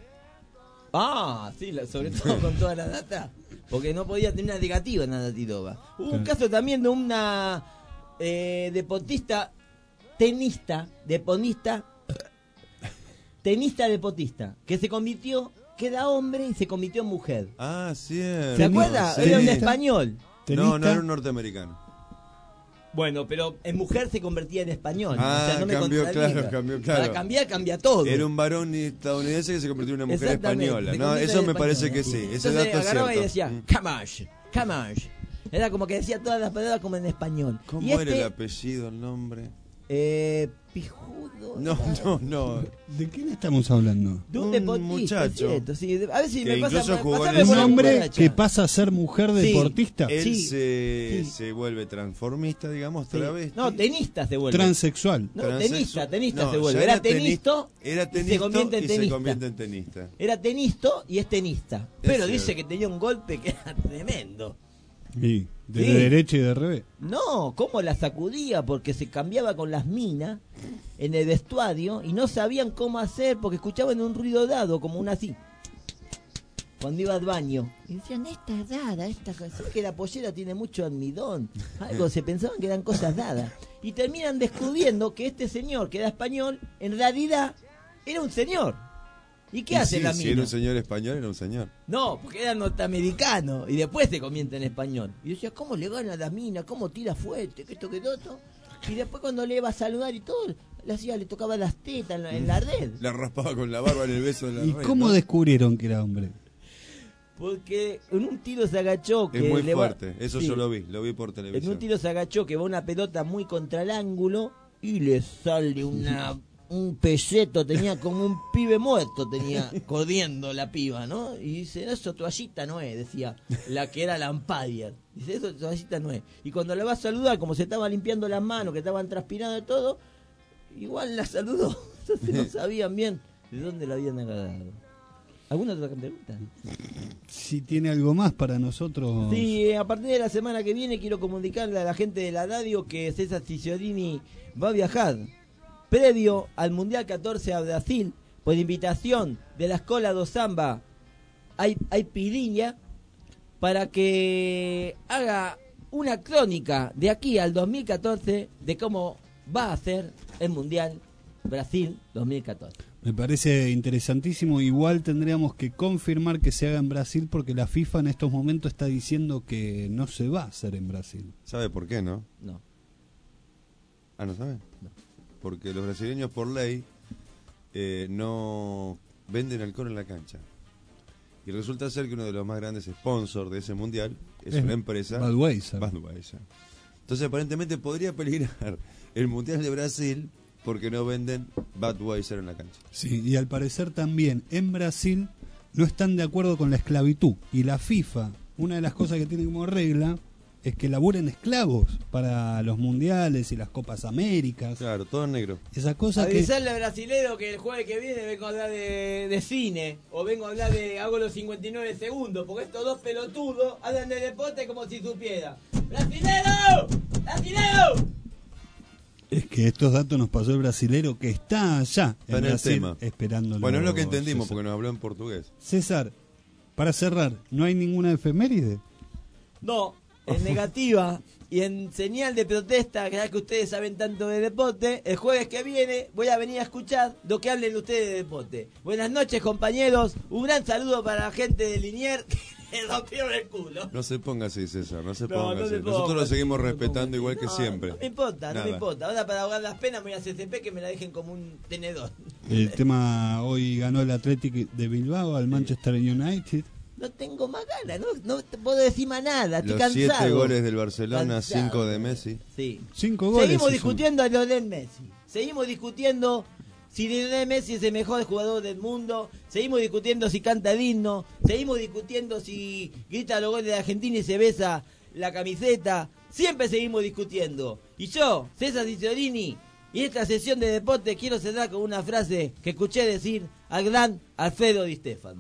Ah, sí, sobre todo con toda la data, porque no podía tener una negativa en Navratilova. Hubo un caso también de una deportista, tenista, que se convirtió, que era hombre y se convirtió en mujer. Ah, sí. ¿Se acuerda? Sí. Era un español. No era un norteamericano. Bueno, pero en mujer se convertía en español. Ah, o sea, no me cambió, contradiga. claro. Para cambiar, cambia todo. Era un varón estadounidense que se convirtió en una mujer española. No, eso me parece que sí. Ese Entonces dato es agarraba cierto. y decía, Camash. Era como que decía todas las palabras como en español. ¿Cómo era el apellido, el nombre? Pijudo. No. ¿De quién estamos hablando? De un deportista, muchacho. ¿cierto? Sí, a ver si que me pasa. incluso jugó en ¿Un hombre que pasa a ser mujer deportista? Él se vuelve transformista, digamos, travesti. No, tenista se vuelve. Transexual. No, tenista se vuelve. Era tenisto y se convierte en tenista. Era tenisto y es tenista. Pero cierto. dice que tenía un golpe que era tremendo. Sí, de derecha y de revés. No, cómo la sacudía porque se cambiaba con las minas en el vestuario y no sabían cómo hacer porque escuchaban un ruido dado, como una así. Cuando iba al baño. Y decían, esta es dada, esta cosa. Que la pollera tiene mucho almidón. Algo, se pensaban que eran cosas dadas. Y terminan descubriendo que este señor, que era español, en realidad era un señor. ¿Y qué hace la mina? Si era un señor español, era un señor. No, porque era norteamericano y después se convierte en español. Y decía, ¿cómo le gana a la mina? ¿Cómo tira fuerte? Que esto, que todo. Y después cuando le iba a saludar y todo, le tocaba las tetas en la red. La raspaba con la barba en el beso de la ¿Y red, cómo descubrieron que era hombre? Porque en un tiro se agachó. Es muy fuerte, eso yo lo vi por televisión. En un tiro se agachó que va una pelota muy contra el ángulo y le sale un peseto, tenía como un pibe muerto, tenía corriendo la piba, ¿no? Y dice, eso toallita no es, decía la que era la umpire. Dice, eso toallita no es. Y cuando le va a saludar, como se estaba limpiando las manos, que estaban transpirando y todo, igual la saludó. Entonces no sabían bien de dónde la habían agarrado. ¿Alguna otra pregunta? Si tiene algo más para nosotros. Sí, a partir de la semana que viene quiero comunicarle a la gente de la radio que César Cicciorini va a viajar previo al Mundial 14 a Brasil por invitación de la Escola do Samba hay Pirinha para que haga una crónica de aquí al 2014 de cómo va a ser el Mundial Brasil 2014. Me parece interesantísimo. Igual tendríamos que confirmar que se haga en Brasil porque la FIFA en estos momentos está diciendo que no se va a hacer en Brasil. ¿Sabe por qué, no? No. Ah, ¿no sabe? No. Porque los brasileños por ley no venden alcohol en la cancha. Y resulta ser que uno de los más grandes sponsors de ese mundial es una empresa... Budweiser. Entonces aparentemente podría peligrar el Mundial de Brasil porque no venden Budweiser en la cancha. Sí, y al parecer también en Brasil no están de acuerdo con la esclavitud. Y la FIFA, una de las cosas que tiene como regla es que laburen esclavos para los mundiales y las Copas Américas. Claro, todo en negro. Esa cosa avisarle al brasilero que el jueves que viene vengo a hablar de cine, o vengo a hablar hago los 59 segundos, porque estos dos pelotudos hablan de deporte como si supiera. ¡Brasilero! ¡Brasilero! Es que estos datos nos pasó el brasilero que está allá en Brasil el tema. Esperándolo. Bueno, es lo que entendimos, César. porque nos habló en portugués. César, para cerrar, ¿no hay ninguna efeméride? No, en negativa y en señal de protesta, ya que ustedes saben tanto de deporte, el jueves que viene voy a venir a escuchar lo que hablen ustedes de deporte. Buenas noches, compañeros. Un gran saludo para la gente de Liniers que le rompieron el culo. No se ponga así, César, no se No, ponga no así. me ponga Nosotros lo así, seguimos no me respetando ponga igual que así. siempre. No me importa, no Nada. me importa. Ahora para ahogar las penas me voy a CCP que me la dejen como un tenedor. El tema, hoy ganó el Athletic de Bilbao al Manchester United. No tengo más ganas, no te puedo decir más nada, estoy Los cansado. 7 goles del Barcelona, Cansado. 5 de Messi. Sí. 5 goles. Seguimos hizo. discutiendo a Lionel Messi. Seguimos discutiendo si Lionel Messi es el mejor jugador del mundo. Seguimos discutiendo si canta el himno. Seguimos discutiendo si grita los goles de Argentina y se besa la camiseta. Siempre seguimos discutiendo. Y yo, César Cisolini, y esta sesión de deporte quiero cerrar con una frase que escuché decir al gran Alfredo Di Stéfano.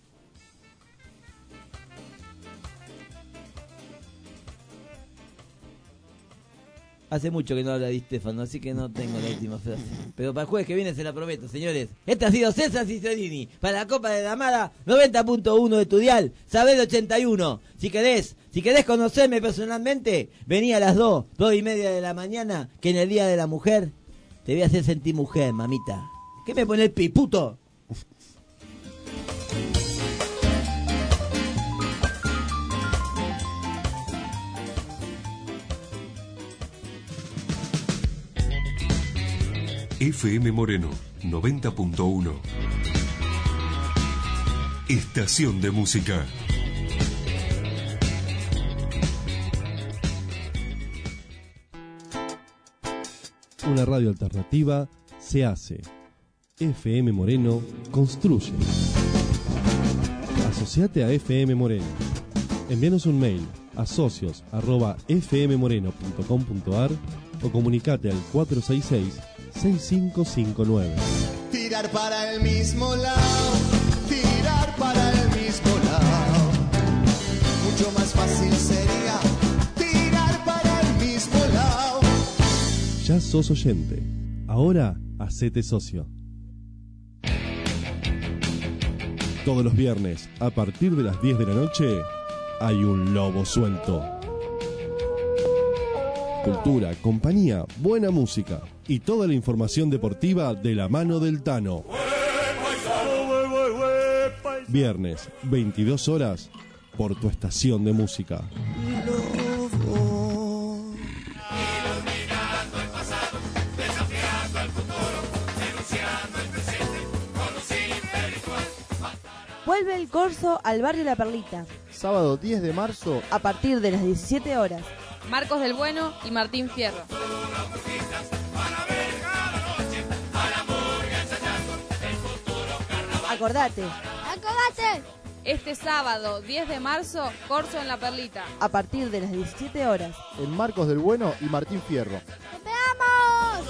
Hace mucho que no habla Di Stéfano, así que no tengo la última frase. Pero para el jueves que viene se la prometo, señores. Este ha sido César Cisolini para la Copa de la Armada 90.1 de tu dial, Saber 81. Si querés conocerme personalmente, vení a las 2:30 de la mañana, que en el Día de la Mujer te voy a hacer sentir mujer, mamita. ¿Qué me pone el pi, puto? FM Moreno 90.1. Estación de música. Una radio alternativa se hace. FM Moreno construye. Asociate a FM Moreno. Envíanos un mail a socios@fmmoreno.com.ar o comunicate al 466-6559. Tirar para el mismo lado, tirar para el mismo lado. Mucho más fácil sería tirar para el mismo lado. Ya sos oyente. Ahora hacete socio. Todos los viernes, a partir de las 10 de la noche, hay un lobo suelto. Cultura, compañía, buena música y toda la información deportiva de la mano del Tano. Viernes, 22 horas, por tu estación de música. Iluminando el pasado, desafiando el futuro, denunciando el presente, con luz intelectual. Vuelve el corso al barrio La Perlita. Sábado 10 de marzo, a partir de las 17 horas. Marcos del Bueno y Martín Fierro. Acordate. Este sábado 10 de marzo, corso en La Perlita. A partir de las 17 horas. en Marcos del Bueno y Martín Fierro. ¡Veamos!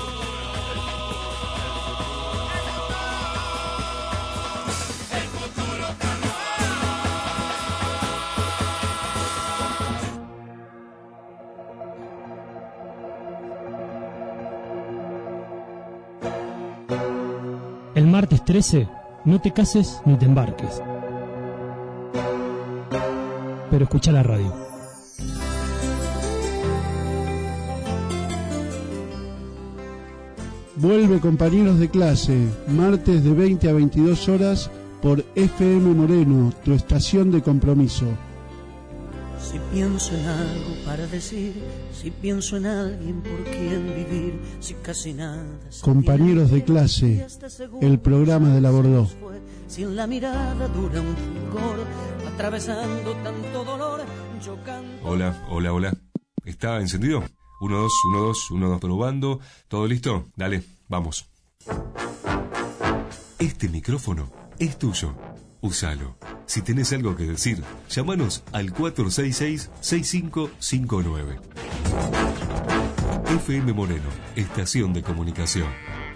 El martes 13, no te cases ni te embarques. Pero escucha la radio. Vuelve compañeros de clase, martes de 20 a 22 horas por FM Moreno, tu estación de compromiso. Si pienso en algo para decir, si pienso en alguien por quien vivir, si casi nada se Compañeros de pierde, clase, y hasta seguro el programa de la Bordó. fue, si en la mirada dura un fulgor, atravesando tanto dolor, yo canto. Hola, hola, hola. ¿Está encendido? 1, 2, 1, 2, 1, 2, probando. ¿Todo listo? Dale, vamos. Este micrófono es tuyo. Úsalo. Si tenés algo que decir, llámanos al 466-6559. FM Moreno, estación de comunicación.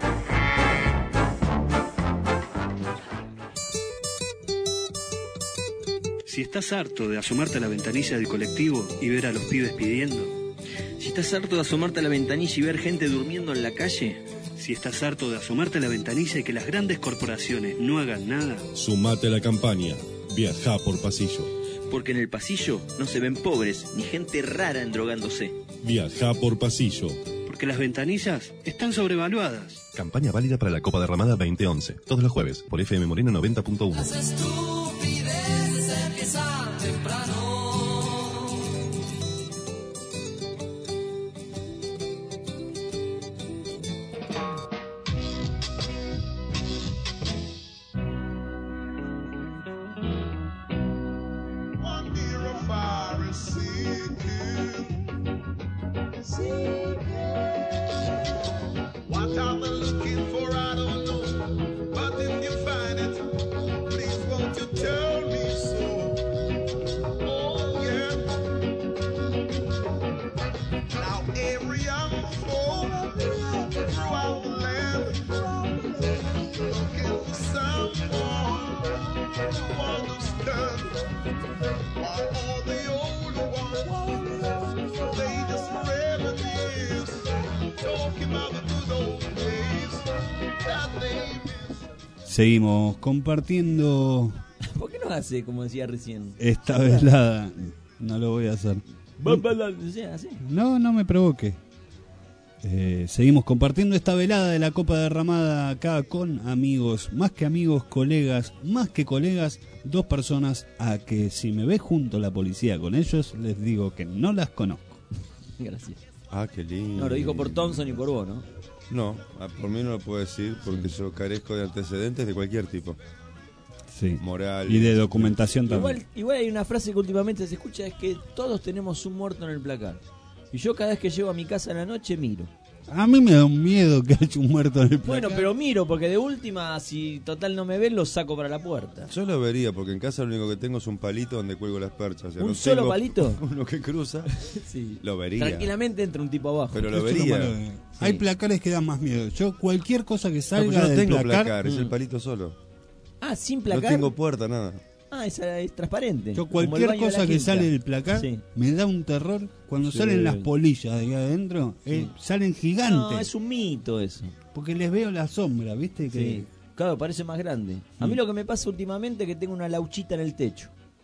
Si estás harto de asomarte a la ventanilla del colectivo y ver a los pibes pidiendo. Si estás harto de asomarte a la ventanilla y ver gente durmiendo en la calle. Si estás harto de asomarte a la ventanilla y que las grandes corporaciones no hagan nada. Sumate a la campaña. Viajá por pasillo. Porque en el pasillo no se ven pobres ni gente rara endrogándose. Viajá por pasillo. Porque las ventanillas están sobrevaluadas. Campaña válida para la Copa Derramada 2011. Todos los jueves por FM Moreno 90.1. Las estupideces empiezan temprano. What are they looking for? I don't know. But if you find it, please won't you tell me so? Oh yeah. Now every young folk throughout the land looking for someone to understand. While all the older ones, they just reminisce, talking about the good old days that they miss. Seguimos compartiendo. ¿Por qué no hace como decía recién? Esta velada. No lo voy a hacer. ¿Así? No me provoque. Seguimos compartiendo esta velada de la Copa Derramada acá con amigos, más que amigos, colegas, más que colegas, dos personas a que si me ve junto la policía con ellos, les digo que no las conozco. Gracias. Ah, qué lindo. No, lo dijo por Thompson y por vos, ¿no? No, por mí no lo puedo decir porque yo carezco de antecedentes de cualquier tipo. Sí. Moral. Y de documentación también. Igual hay una frase que últimamente se escucha, es que todos tenemos un muerto en el placar. Y yo cada vez que llego a mi casa a la noche miro. A mí me da un miedo que haya un muerto en el placar. Bueno, pero miro, porque de última, si total no me ven, lo saco para la puerta. Yo lo vería, porque en casa lo único que tengo es un palito donde cuelgo las perchas. O sea, ¿Un no solo tengo palito? Uno que cruza. Sí. Lo vería. Tranquilamente entra un tipo abajo. Pero lo Esto es vería. malo de- Hay placares que dan más miedo. Yo cualquier cosa que No, salga yo no del tengo placar, es el palito solo. Ah, sin placar. No tengo puerta, nada. Ah, esa es transparente. yo Como el cualquier baño de la cosa que quinta. sale del placar Sí. me da un terror. Cuando Sí. salen las polillas de ahí adentro, salen gigantes. No, es un mito eso. Porque les veo la sombra, ¿viste? Que Sí. Claro, parece más grande. A mí lo que me pasa últimamente es que tengo una lauchita en el techo.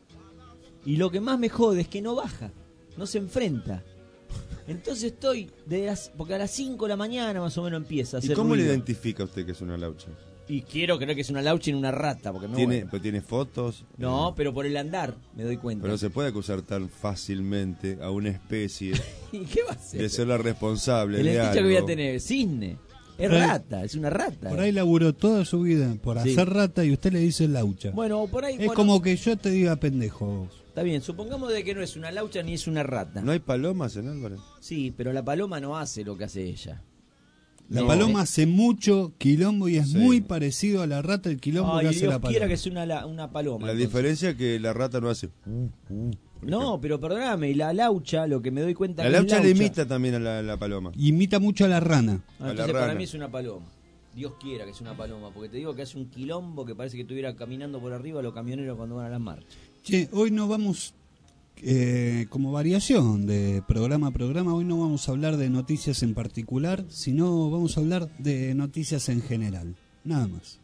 Y lo que más me jode es que no baja, no se enfrenta. Entonces estoy, porque a las 5 de la mañana más o menos empieza a hacer ¿Y cómo le ruido. identifica usted que es una laucha? Y quiero creer que es una laucha y no una rata, porque me voy. ¿Pero tiene fotos? No, pero por el andar me doy cuenta. Pero no se puede acusar tan fácilmente a una especie ¿Y qué va a hacer? de ser la responsable El de techo algo. que voy a tener, cisne. Es Por ahí- rata, es una rata. por ahí laburó toda su vida por Sí. hacer rata y usted le dice laucha. Bueno, por ahí. Es bueno, como que yo te diga pendejo. Está bien, supongamos de que no es una laucha ni es una rata. ¿No hay palomas en Álvarez? Sí, pero la paloma no hace lo que hace ella. La No. paloma hace mucho quilombo y es Sí. muy parecido a la rata el quilombo que Ay, hace Dios la paloma. quiera que sea una paloma. La entonces. diferencia es que la rata no hace. No, pero perdóname, y la laucha, lo que me doy cuenta La que es laucha le imita también a la paloma. Imita mucho a la rana. Ah, a la entonces para rana. mí es una paloma. Dios quiera que sea una paloma, porque te digo que hace un quilombo que parece que estuviera caminando por arriba los camioneros cuando van a las marchas. Che, hoy no vamos, como variación de programa a programa, hoy no vamos a hablar de noticias en particular, sino vamos a hablar de noticias en general. Nada más.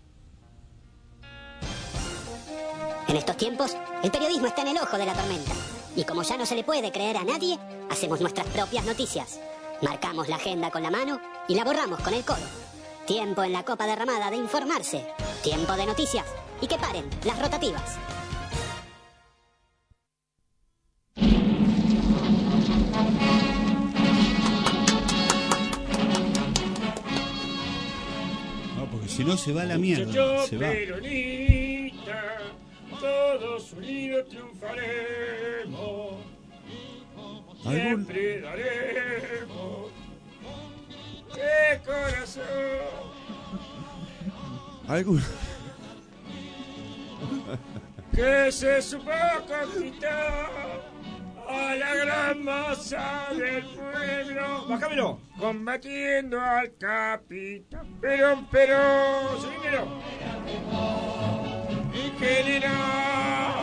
En estos tiempos, el periodismo está en el ojo de la tormenta. Y como ya no se le puede creer a nadie, hacemos nuestras propias noticias. Marcamos la agenda con la mano y la borramos con el codo. Tiempo en la Copa Derramada de informarse. Tiempo de noticias. Y que paren las rotativas. No, porque si no se va a la mierda. Muchacho Se va. peronista, todos unidos triunfaremos. Siempre daremos de corazón. ¿Algún? Que se supo conquistar a la gran masa del pueblo. Bájamelo. Combatiendo al capitán Perón, dinero. Y general.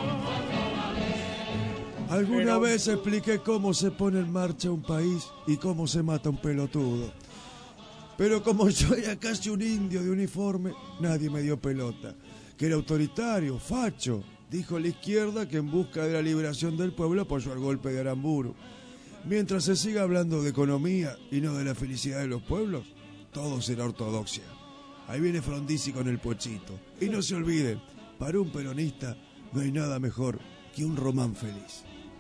Alguna vez expliqué cómo se pone en marcha un país y cómo se mata un pelotudo. Pero como yo era casi un indio de uniforme, nadie me dio pelota. Que era autoritario, facho. Dijo la izquierda que en busca de la liberación del pueblo apoyó el golpe de Aramburu. Mientras se siga hablando de economía y no de la felicidad de los pueblos, todo será ortodoxia. Ahí viene Frondizi con el pochito. Y no se olviden, para un peronista no hay nada mejor que un román feliz.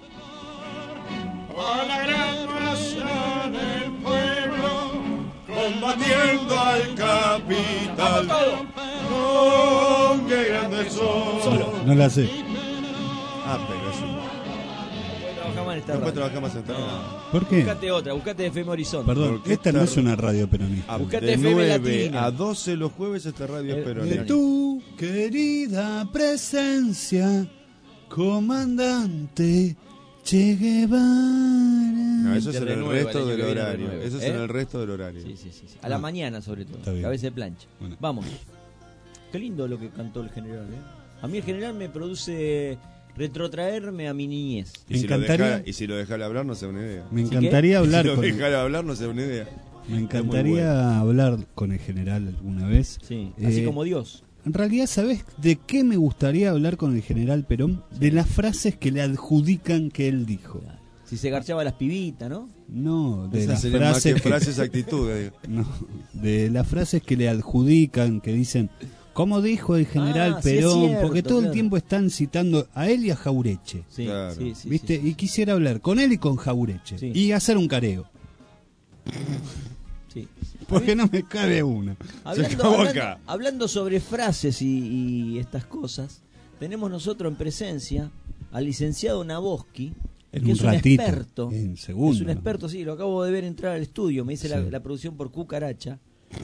A la gran masa del pueblo, combatiendo al capital. ¡Oh, qué grande son! No la sé. Pero es un... No trabajamos en esta radio. ¿Por qué? Buscate FM Horizonte. Perdón, esta no es una radio peronista. Buscate De FM 9 Latina. a 12 los jueves esta radio es peronista. De tu querida presencia, comandante Che Guevara. No, eso es en el resto del horario. Eso es en el resto del horario. Sí. A la mañana, sobre todo. Cabeza de plancha. Bueno. Vamos. Qué lindo lo que cantó el general, A mí el general me produce retrotraerme a mi niñez. Y si lo dejara hablar, no se da una idea. Me encantaría hablar si lo con dejara hablar, no se da una idea. Me encantaría hablar con el general alguna vez. Sí, así como Dios. En realidad, ¿sabés de qué me gustaría hablar con el general Perón? De las frases que le adjudican que él dijo. Si se garchaba las pibitas, ¿no? No, de Esas las serían más que frases frases, actitudes. No, de las frases que le adjudican, que dicen, ¿cómo dijo el general Perón? Sí es cierto, porque todo el claro. tiempo están citando a él y a Jaureche. Sí, Claro. sí, ¿Viste? Y quisiera hablar con él y con Jaureche. Sí. Y hacer un careo. Sí. Porque no me cabe una. Hablando sobre frases y estas cosas, tenemos nosotros en presencia al licenciado Naboski, que es un experto. En segundo. Es un experto, sí, lo acabo de ver entrar al estudio. Me dice la producción por cucaracha.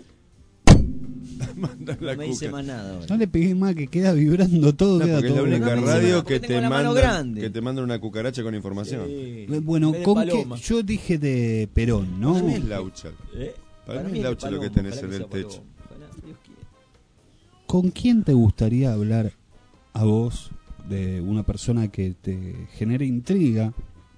No me dice más nada ahora. No le pegué más, que queda vibrando todo. No, queda porque es la todo única blanco. radio porque que tengo la mano grande. te manda una cucaracha con información. Sí. Bueno, En vez de con que paloma. yo dije de Perón, ¿no? Para mí es Laucha. Para mí es Laucha lo que tenés en el techo. ¿Con quién te gustaría hablar a vos de una persona que te genere intriga?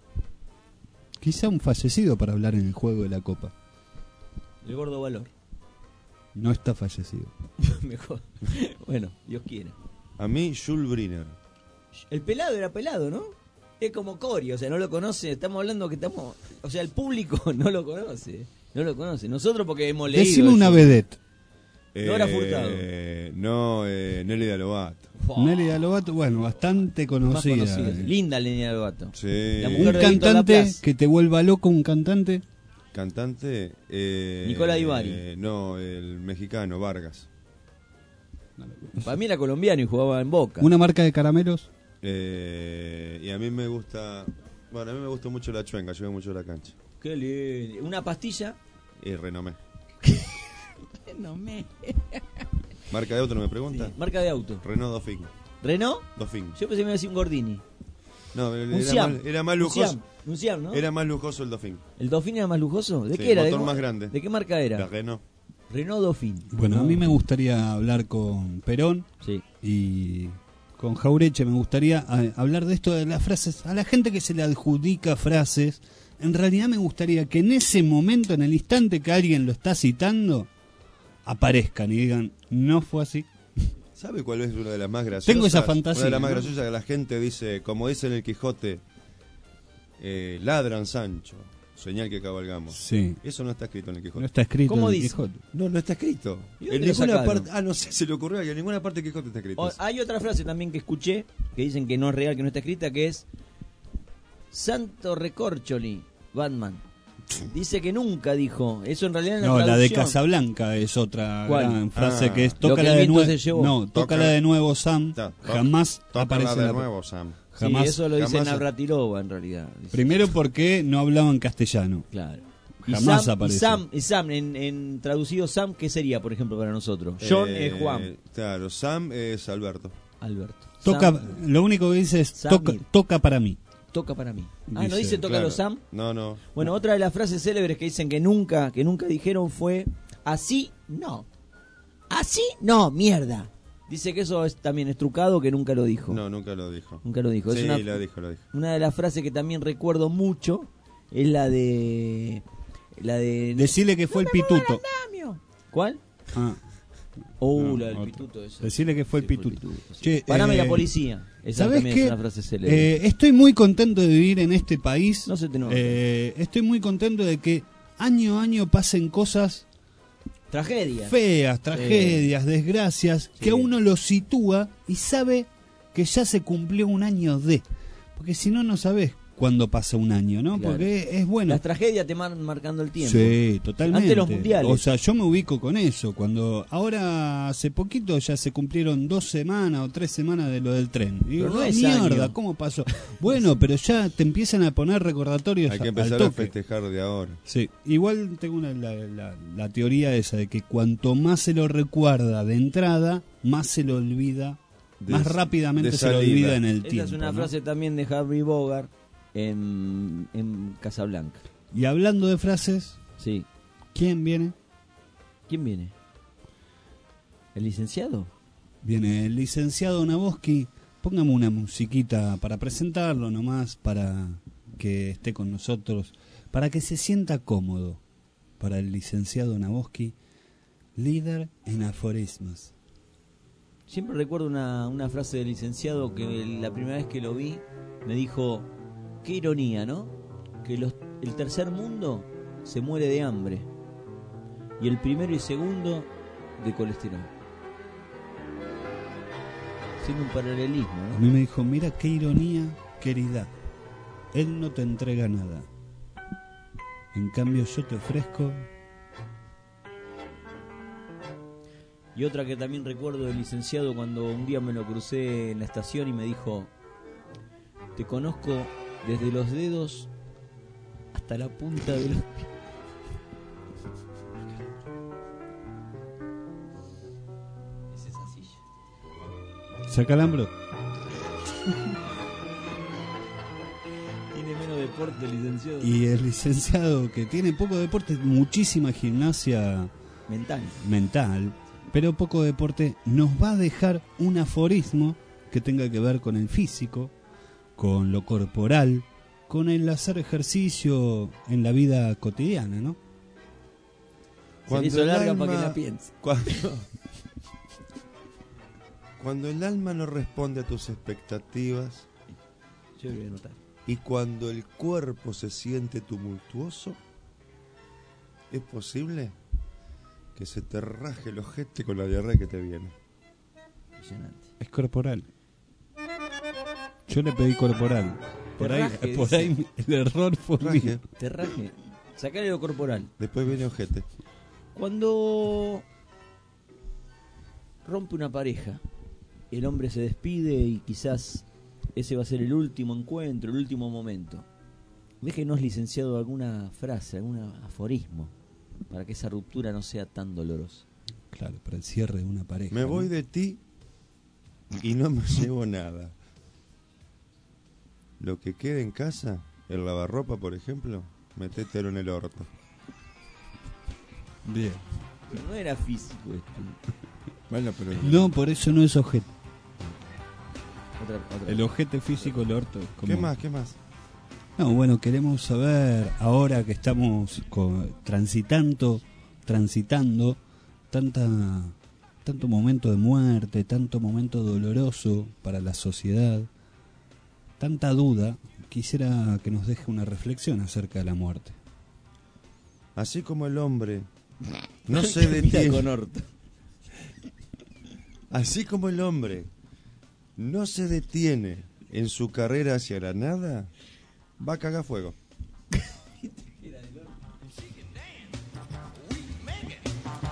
Quizá un fallecido para hablar en el juego de la Copa. El gordo Valor. No está fallecido. Mejor. Bueno, Dios quiera. A mí, Jules Briner. El pelado era pelado, ¿no? Es como Cori, o sea, no lo conoce. Estamos hablando que estamos... O sea, el público no lo conoce. No lo conoce. Nosotros porque hemos leído... Decime una eso. vedette. No era Furtado. No, Nelly Lovato. Nelly Lovato, bueno, bastante conocida. Más conocida. Linda Nelly Lovato. Sí. La Un mujer de Víctor cantante Laplace. que te vuelva loco, un cantante. Cantante. Nicolás Ibarri. No, el mexicano, Vargas. Para mí era colombiano y jugaba en Boca. Una marca de caramelos. Y a mí me gusta. Bueno, a mí me gusta mucho la chuenga, yo veo mucho la cancha. Qué lindo. Una pastilla. Y Renomé. Renomé. ¿Marca de auto no me pregunta? Sí, marca de auto. Renault Dauphine. ¿Renault? Dauphine. Yo pensé que me iba a decir un Gordini. No, Siam. era más lujoso. Un Siam, ¿no? Era más lujoso el Dauphine. ¿El Dauphine era más lujoso? ¿De Sí, qué era? motor más grande. ¿De qué marca era? La Renault. Renault Dauphine. Bueno, a mí me gustaría hablar con Perón y con Jaureche. Me gustaría hablar de esto de las frases. A la gente que se le adjudica frases, en realidad me gustaría que en ese momento, en el instante que alguien lo está citando, aparezcan y digan, no fue así. ¿Sabe cuál es una de las más graciosas? Tengo esa fantasía. Una de las más ¿no? graciosas que la gente dice, como dice en el Quijote, ladran Sancho, señal que cabalgamos. Sí. Eso no está escrito en el Quijote. No está escrito ¿Cómo en el dice? Quijote. No está escrito. ¿Y dónde En lo ninguna sacaron? parte, no sé, se le ocurrió que en ninguna parte del Quijote está escrito. eso. Hay otra frase también que escuché, que dicen que no es real, que no está escrita, que es Santo Recorcholi, Batman. Dice que nunca dijo. Eso en realidad en la No, la de traducción. Casablanca es otra ¿Cuál? gran frase que es Lo que tócala el de viento nuevo. se llevó. No, tócala de nuevo, Sam. Jamás Tócala aparece de la... nuevo, Sam. Jamás. Sí, eso lo dice jamás- Navratilova en realidad. Dice. Primero porque no hablaban castellano. Claro. Jamás y apareció. Sam, en traducido Sam, ¿qué sería, por ejemplo, para nosotros? John es Juan. Claro, Sam es Alberto. Alberto. Toca, Sam, lo único que dice es Samir. toca para mí. toca para mí. ¿No Dice, dice tócalo claro. Sam? No. Bueno, otra de las frases célebres que dicen que nunca dijeron fue así no. Así no, mierda. Dice que eso es también estrucado, que nunca lo dijo. No, nunca lo dijo. Nunca lo dijo. Sí, Es una, lo dijo. una de las frases que también recuerdo mucho es la de Decirle que fue el pituto. ¿Cuál? Ah. La del otra. pituto esa. Decirle que fue el pituto. Che, Parame la policía. Esa ¿sabés también qué? es una frase célebre. Estoy muy contento de vivir en este país. No se te nota. Estoy muy contento de que año a año pasen cosas Tragedias. feas, tragedias, desgracias, Sí. que a uno lo sitúa y sabe que ya se cumplió un año de. Porque si no, no sabes cuándo pasa un año, ¿no? Claro. Porque es bueno. Las tragedias te van marcando el tiempo. Sí, totalmente. Ante los mundiales. O sea, yo me ubico con eso. Cuando ahora hace poquito ya se cumplieron 2 semanas o 3 semanas de lo del tren. Y digo, Pero no es mierda, año. ¿cómo pasó? Bueno, pero ya te empiezan a poner recordatorios Hay que al empezar a toque. festejar de ahora. Sí, igual tengo la teoría esa de que cuanto más se lo recuerda de entrada, más se lo olvida, más rápidamente de se lo salida. olvida en el Esa tiempo. es una ¿no? frase también de Harry Bogart en Casablanca. Y hablando de frases, Sí. ¿quién viene? ¿Quién viene? ¿El licenciado? Viene el licenciado Nabosky. Póngame una musiquita para presentarlo nomás, para que esté con nosotros, para que se sienta cómodo. Para el licenciado Nabosky, líder en aforismos. Siempre recuerdo una frase del licenciado que la primera vez que lo vi me dijo, qué ironía, ¿no? Que el tercer mundo se muere de hambre y el primero y segundo de colesterol. Siendo un paralelismo, A ¿no? mí me dijo, mira qué ironía, querida. Él no te entrega nada. En cambio yo te ofrezco... Y otra que también recuerdo del licenciado cuando un día me lo crucé en la estación y me dijo, te conozco desde los dedos hasta la punta de los pies. Es esa silla. ¿Saca el hombro? Tiene menos deporte el licenciado. Y el licenciado que tiene poco deporte, muchísima gimnasia mental, pero poco deporte, nos va a dejar un aforismo que tenga que ver con el físico, con lo corporal, con el hacer ejercicio en la vida cotidiana, ¿no? Se le hizo larga para que la piense. Cuando el alma no responde a tus expectativas Yo lo voy a anotar. y cuando el cuerpo se siente tumultuoso, es posible que se te raje el ojete con la diarrea que te viene. Impresionante. Es corporal. Yo le pedí corporal. Por Te ahí, raje, por dice. ahí el error fue Raje. mío. Te raje. Sacale lo corporal. Después viene ojete. Cuando rompe una pareja, el hombre se despide y quizás ese va a ser el último encuentro, el último momento. Déjenos, licenciado, alguna frase, algún aforismo para que esa ruptura no sea tan dolorosa. Claro, para el cierre de una pareja. Me ¿no? voy de ti y no me llevo nada. Lo que quede en casa, el lavarropa, por ejemplo, metételo en el orto. Bien. Pero no era físico esto. Bueno, pero No, por eso no es ojete. Otra. El ojete físico, el orto. es como- ¿Qué más? ¿Qué más? No, bueno, queremos saber, ahora que estamos transitando tanto momento de muerte, tanto momento doloroso para la sociedad, tanta duda, quisiera que nos deje una reflexión acerca de la muerte. Así como el hombre no se Mira detiene. con orto. Así como el hombre no se detiene en su carrera hacia la nada, va a cagar fuego.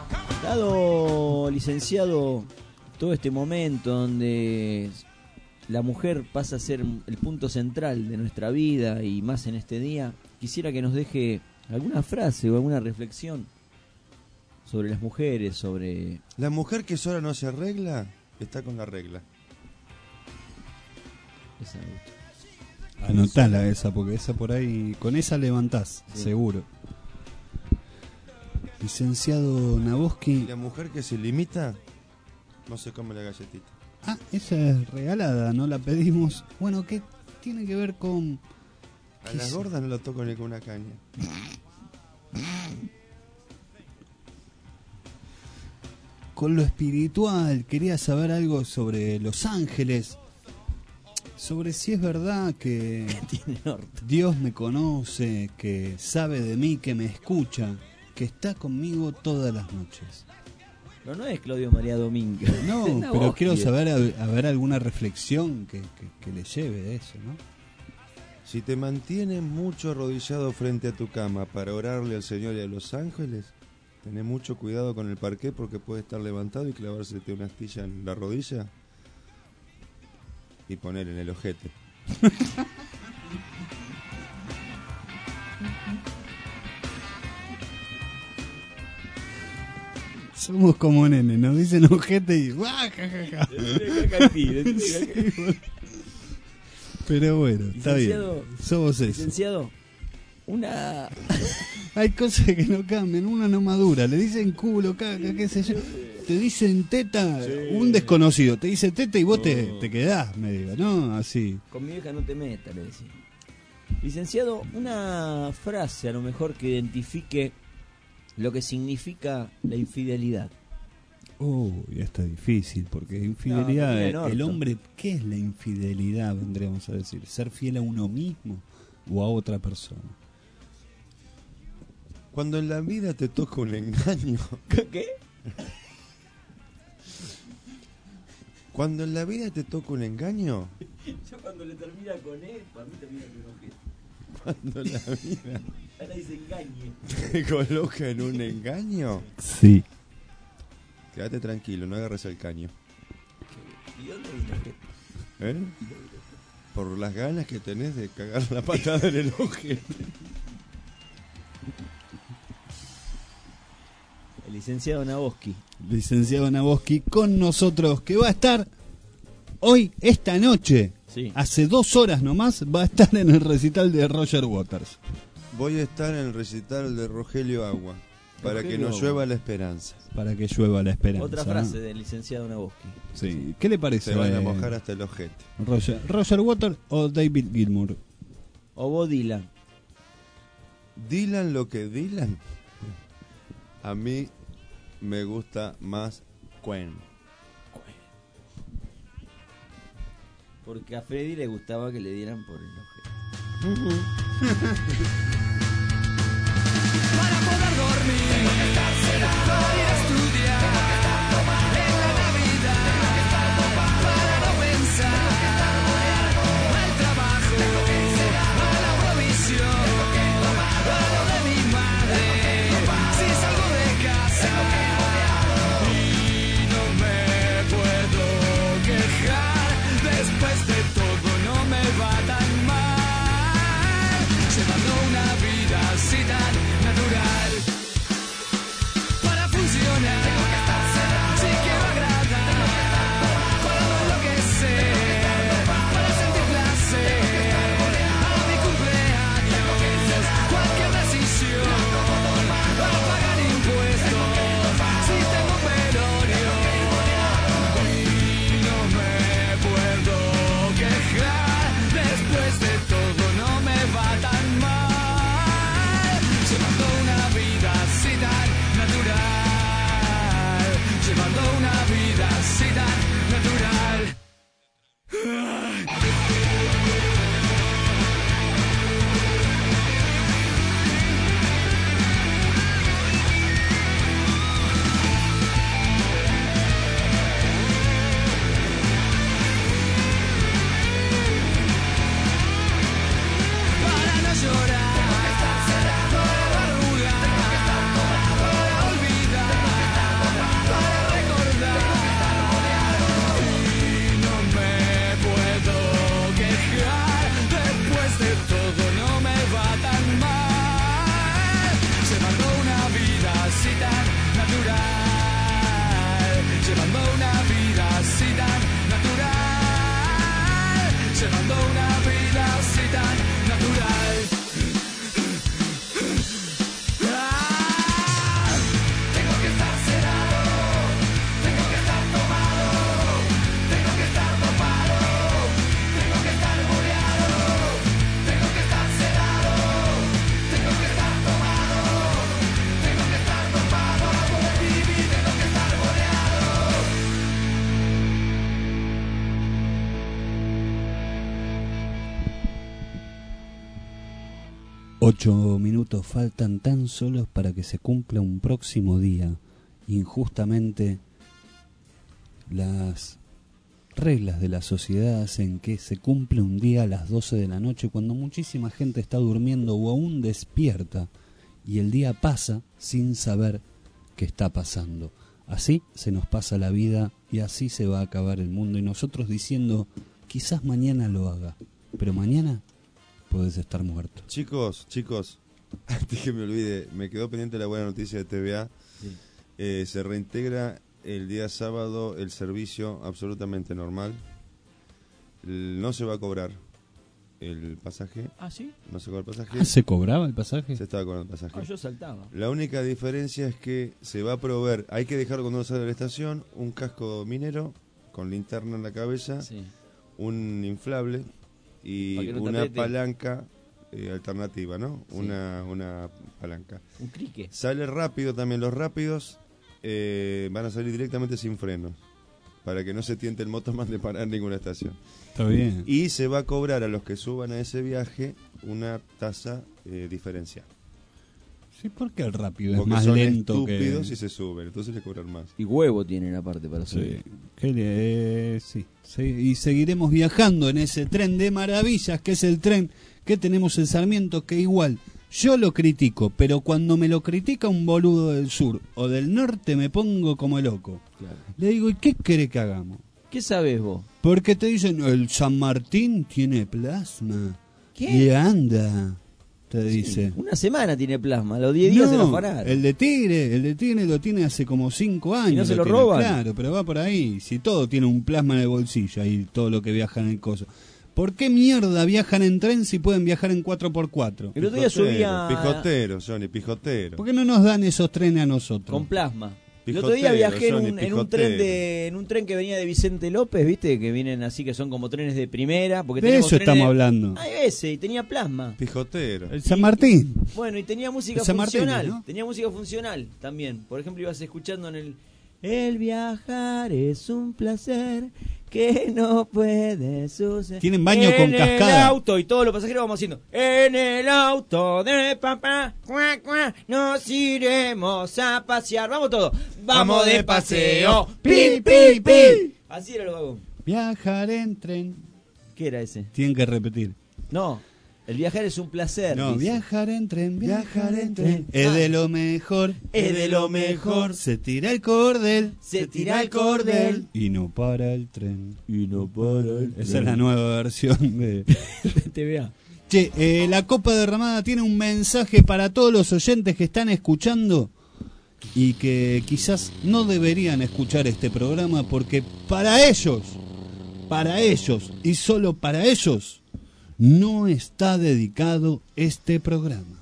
Dado, licenciado, todo este momento donde la mujer pasa a ser el punto central de nuestra vida y más en este día, quisiera que nos deje alguna frase o alguna reflexión sobre las mujeres, sobre... La mujer que sola no se arregla, está con la regla. Esa me gusta. Anotala esa, porque esa por ahí, con esa levantás, sí. Seguro. Licenciado Naboski. La mujer que se limita, no se come la galletita. Ah, esa es regalada, no la pedimos. Bueno, ¿qué tiene que ver con...? A las gordas no la toco ni con una caña. Con lo espiritual, quería saber algo sobre Los Ángeles. Sobre si es verdad que Dios me conoce, que sabe de mí, que me escucha, que está conmigo todas las noches. Pero no es Claudio María Domínguez. No, pero quiero saber a ver alguna reflexión que le lleve de eso, ¿no? Si te mantienes mucho arrodillado frente a tu cama para orarle al Señor y a los ángeles, tenés mucho cuidado con el parqué porque puede estar levantado y clavársete una astilla en la rodilla y poner en el ojete. Somos como nene, nos dicen ojete y pero bueno, está bien. Somos eso. Licenciado, una... Hay cosas que no cambian, una no madura. Le dicen culo, caca, qué sé yo. Te dicen teta, sí. Un desconocido te dice teta y vos no. te quedás, me diga, ¿no? Así. Con mi vieja no te metas, le decía. Licenciado, una frase a lo mejor que identifique lo que significa la infidelidad. Ya está difícil, porque infidelidad, no, el hombre, ¿qué es la infidelidad? Vendríamos a decir, ser fiel a uno mismo o a otra persona. Cuando en la vida te toca un engaño. ¿Qué? Cuando en la vida te toca un engaño. Yo cuando le termina con él, para mí termina con ojete. Cuando la vida ahora dice engañe. ¿Te coloca en un engaño? Sí. Quédate tranquilo, no agarres el caño. ¿Y dónde vino ojete? Por las ganas que tenés de cagar la patada en el ojete. El licenciado Naboski. Licenciado Naboski con nosotros, que va a estar hoy, esta noche, sí. Hace 2 horas nomás, va a estar en el recital de Roger Waters. Voy a estar en el recital de Rogelio Agua, para Rogelio que no llueva la esperanza. Para que llueva la esperanza. Otra frase del licenciado Naboski. Sí. ¿Qué le parece? Se van a mojar hasta el ojete. ¿Roger Waters o David Gilmour? O Bob Dylan. Dylan lo que Dylan. A mí me gusta más Queen. Porque a Freddy le gustaba que le dieran por el ojete. Para poder dormir, para ir a estudiar, en la Navidad, para no pensar, al trabajo, a la provisión, a lo de mi madre, si salgo de casa y no me puedo quejar, después de todo no me va tan mal, llevando una 8 minutos faltan tan solos para que se cumpla un próximo día. Injustamente, las reglas de la sociedad hacen que se cumple un día a las 12 de la noche cuando muchísima gente está durmiendo o aún despierta, y el día pasa sin saber qué está pasando. Así se nos pasa la vida y así se va a acabar el mundo, y nosotros diciendo, quizás mañana lo haga, pero mañana podés estar muerto. Chicos, antes que me olvide, me quedó pendiente la buena noticia de TVA. Sí. Se reintegra el día sábado el servicio absolutamente normal. No se va a cobrar el pasaje. ¿Ah, sí? No se cobra el pasaje. ¿Ah, se cobraba el pasaje? Se estaba cobrando el pasaje. Ah, yo saltaba. La única diferencia es que se va a proveer, hay que dejar cuando uno sale de la estación, un casco minero con linterna en la cabeza, sí, un inflable y no una palanca alternativa, ¿no? Sí. Una palanca. Un crique. Sale rápido también, los rápidos van a salir directamente sin frenos, para que no se tiente el motoman de parar en ninguna estación. Está bien. Y se va a cobrar a los que suban a ese viaje una tasa diferencial. Sí, porque el rápido porque es más son lento estúpidos que... y se suben, entonces le cobran más. Y huevo tienen aparte para subir. Sí. Sí. Y seguiremos viajando en ese tren de maravillas, que es el tren que tenemos en Sarmiento, que igual yo lo critico, pero cuando me lo critica un boludo del sur o del norte me pongo como loco. Claro. Le digo, ¿y qué querés que hagamos? ¿Qué sabés vos? Porque te dicen, el San Martín tiene plasma. ¿Qué? Y anda, te dice. Sí, una semana tiene plasma, a los 10 días se lo pararon. El de Tigre lo tiene hace como 5 años. ¿Y no se lo roban? Claro, pero va por ahí. Si todo tiene un plasma en el bolsillo, ahí todo lo que viaja en el coso. ¿Por qué mierda viajan en tren si pueden viajar en 4x4? El otro día subía... Pijotero, Johnny, pijotero. ¿Por qué no nos dan esos trenes a nosotros? Con plasma. Pijotero, el otro día viajé Johnny, en un tren que venía de Vicente López, ¿viste? Que vienen así, que son como trenes de primera. Porque de eso estamos hablando. Ah, ese, y tenía plasma. Pijotero. El San Martín. Bueno, y tenía música funcional. ¿No? Tenía música funcional también. Por ejemplo, ibas escuchando en el... El viajar es un placer que no puede suceder. Tienen baño con cascada. En el auto, y todos los pasajeros vamos haciendo. En el auto de papá, cuac, cuac, nos iremos a pasear. Vamos todos. Vamos de paseo. Pi, pi, pi. Así era el vagón. Viajar en tren. ¿Qué era ese? Tienen que repetir. No. El viajar es un placer. No, dice. Viajar en tren. Es de lo mejor. Es de lo mejor. Se tira el cordel. Y no para el tren. Esa es la nueva versión de TVA. Che, la Copa Derramada tiene un mensaje para todos los oyentes que están escuchando y que quizás no deberían escuchar este programa porque para ellos y solo para ellos no está dedicado este programa.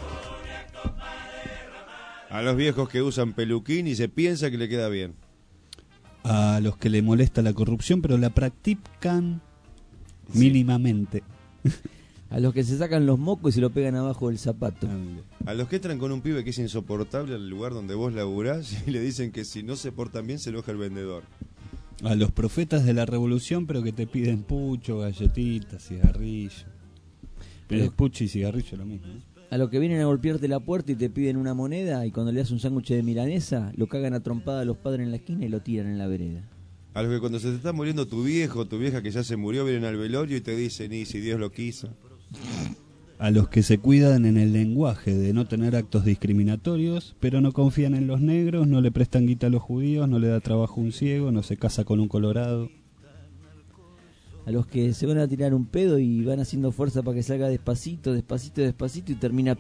A los viejos que usan peluquín y se piensa que le queda bien. A los que le molesta la corrupción, pero la practican mínimamente. A los que se sacan los mocos y se lo pegan abajo del zapato. A los que entran con un pibe que es insoportable al lugar donde vos laburás y le dicen que si no se portan bien se enoja el vendedor. A los profetas de la revolución, pero que te piden pucho, galletitas, cigarrillo. Pero pucho y cigarrillo lo mismo. A los que vienen a golpearte la puerta y te piden una moneda y cuando le das un sándwich de milanesa, lo cagan a trompada a los padres en la esquina y lo tiran en la vereda. A los que cuando se te está muriendo tu viejo o tu vieja que ya se murió, vienen al velorio y te dicen, y si Dios lo quiso. A los que se cuidan en el lenguaje de no tener actos discriminatorios, pero no confían en los negros, no le prestan guita a los judíos, no le da trabajo a un ciego, no se casa con un colorado. A los que se van a tirar un pedo y van haciendo fuerza para que salga despacito y termina...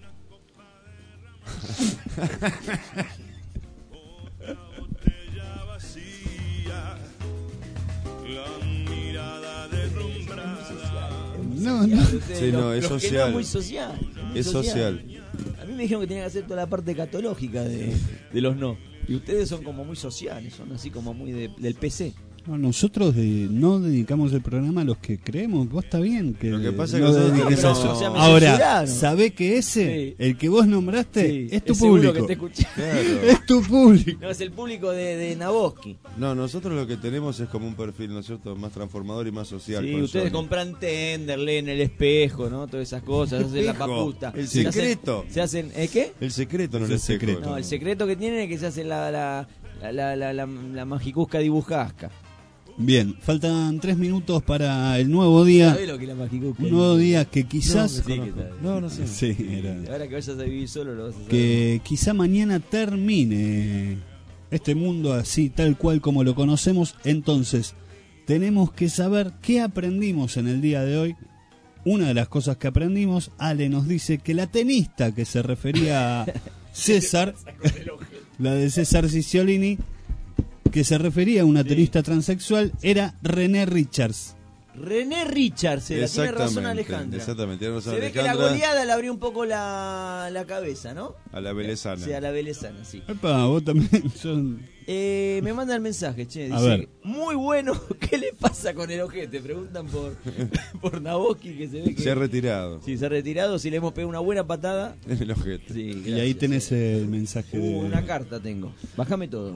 No. Sí, no, es social. Es muy social. Es social. A mí me dijeron que tenía que hacer toda la parte catológica de los no. Y ustedes son como muy sociales, son así como muy del PC. No, nosotros no dedicamos el programa a los que creemos. Vos está bien que lo que pasa no es que dediques a eso. o sea, me Ahora, censuraron. sabé que ese, el que vos nombraste, es tu seguro público. que te escucha. Claro. Es tu público. No, es el público de Naboski. No, nosotros lo que tenemos es como un perfil, ¿no es cierto?, más transformador y más social. Sí, con ustedes Sony. compran Tender, leen el espejo, ¿no? Todas esas cosas, hacen la Espejo. papusta. El Se hacen- secreto. Se hacen, ¿qué? El secreto, no Es el el espejo. secreto. No, el secreto que tienen es que se hace la magicusca dibujasca. Bien, faltan 3 minutos para el nuevo día. ¿Sabés lo que es la magicusca? Un nuevo día que quizás... No sé. Sí, era... Ahora que vayas a vivir solo lo vas a saber. que quizá mañana termine este mundo así, tal cual como lo conocemos. Entonces, tenemos que saber qué aprendimos en el día de hoy. Una de las cosas que aprendimos, Ale nos dice que la tenista que se refería a César, la de César Cicciolini, que se refería a una tenista transexual, era René Richards. René Richards, tiene razón Exactamente, Alejandra. exactamente, tiene razón Se ve que la Alejandra. goleada le abrió un poco la cabeza, ¿no? A la velezana. Sí, a la velezana, sí. Epa, vos también son... Me manda el mensaje, che, A dice, ver. muy bueno, ¿qué le pasa con el ojete? Preguntan por Naboski, que se ve que... Se ha retirado. Sí, se ha retirado, si le hemos pegado una buena patada. En el ojete. Sí, Y ahí tenés el mensaje de... Una carta tengo, bájame todo.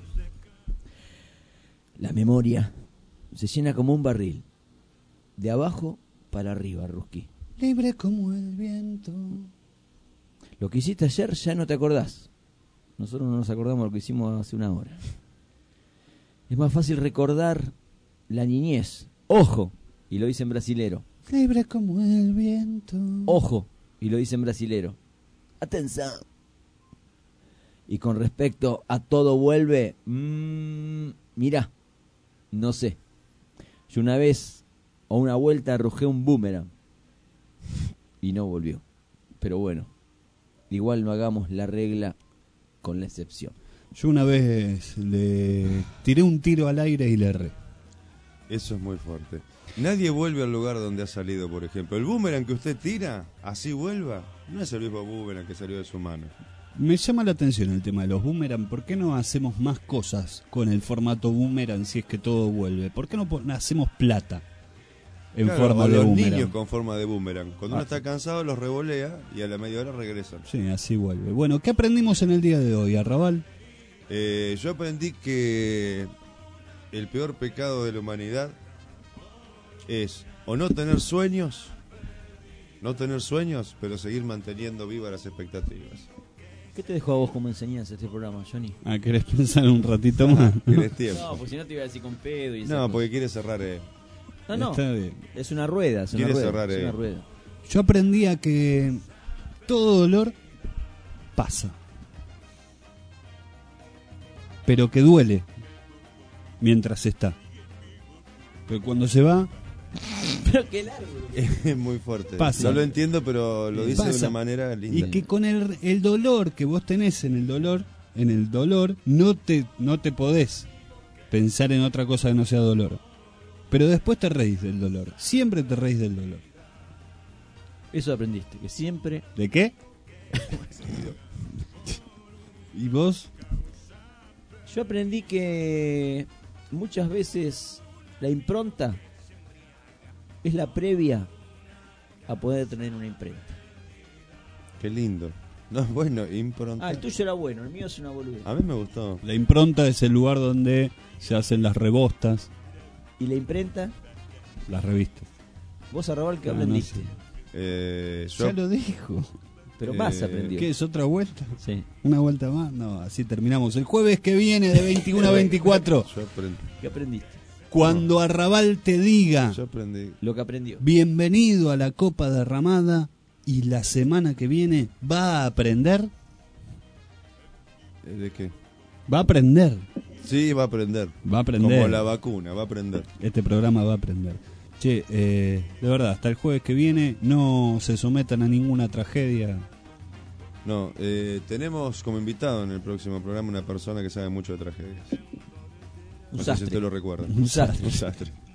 La memoria se llena como un barril, de abajo para arriba, Ruski. Libre como el viento. Lo que hiciste ayer ya no te acordás. Nosotros no nos acordamos de lo que hicimos hace una hora. Es más fácil recordar la niñez. Ojo, y lo dice en brasilero. Libre como el viento. Ojo, y lo dice en brasilero. Atención. Y con respecto a todo vuelve, mirá, no sé. Yo una vez o una vuelta arrojé un boomerang y no volvió. Pero bueno, igual no hagamos la regla con la excepción. Yo una vez le tiré un tiro al aire y le erré. Eso es muy fuerte. Nadie vuelve al lugar donde ha salido, por ejemplo. El boomerang que usted tira, así vuelva, no es el mismo boomerang que salió de su mano. Me llama la atención el tema de los boomerang. ¿Por qué no hacemos más cosas con el formato boomerang si es que todo vuelve? ¿Por qué no hacemos plata en Claro, forma o de los boomerang? niños con forma de boomerang. Cuando uno está cansado los revolea y a la media hora regresan. Sí, así vuelve. Bueno, ¿qué aprendimos en el día de hoy, Arrabal? Yo aprendí que el peor pecado de la humanidad es o no tener sueños, pero seguir manteniendo vivas las expectativas. ¿Qué te dejó a vos como enseñanza este programa, Johnny? Ah, ¿querés pensar un ratito más? ¿Querés tiempo? No, porque si no te iba a decir con pedo y esas No, cosas. porque quiere cerrar. No, Está bien. es una rueda, es una Quiere rueda, cerrar, es una rueda. Yo aprendí a que todo dolor pasa, pero que duele mientras está. Pero cuando se va, Pero qué largo. Es muy fuerte. Pasa. No lo entiendo, pero lo dice de pasa. una manera linda. Y que con el dolor que vos tenés en el dolor, no te podés pensar en otra cosa que no sea dolor. Pero después te reís del dolor. Siempre te reís del dolor. Eso aprendiste, que siempre... ¿De qué? ¿Y vos? Yo aprendí que muchas veces la impronta es la previa a poder tener una imprenta. Qué lindo. No, bueno, impronta. Ah, el tuyo era bueno, el mío es una boludez. A mí me gustó. La impronta es el lugar donde se hacen las rebostas, ¿Y la imprenta? las revistas. Vos, Arrabal, ¿qué No, aprendiste? Yo Ya lo dijo. Pero más aprendió. ¿Qué es otra vuelta? Sí. ¿Una vuelta más? No, así terminamos. El jueves que viene de 21 a 24. Yo aprendí. ¿Qué aprendiste? Cuando Arrabal te diga, Yo aprendí. Lo que aprendió. bienvenido a la Copa Derramada, y la semana que viene va a aprender. ¿De qué? Va a aprender. Sí, va a aprender. Va a aprender. Como la vacuna, va a aprender. Este programa va a aprender. Che, de verdad, hasta el jueves que viene no se sometan a ninguna tragedia. No, tenemos como invitado en el próximo programa una persona que sabe mucho de tragedias. Un No sé si sastre. usted lo recuerda. Un sastre. Un sastre.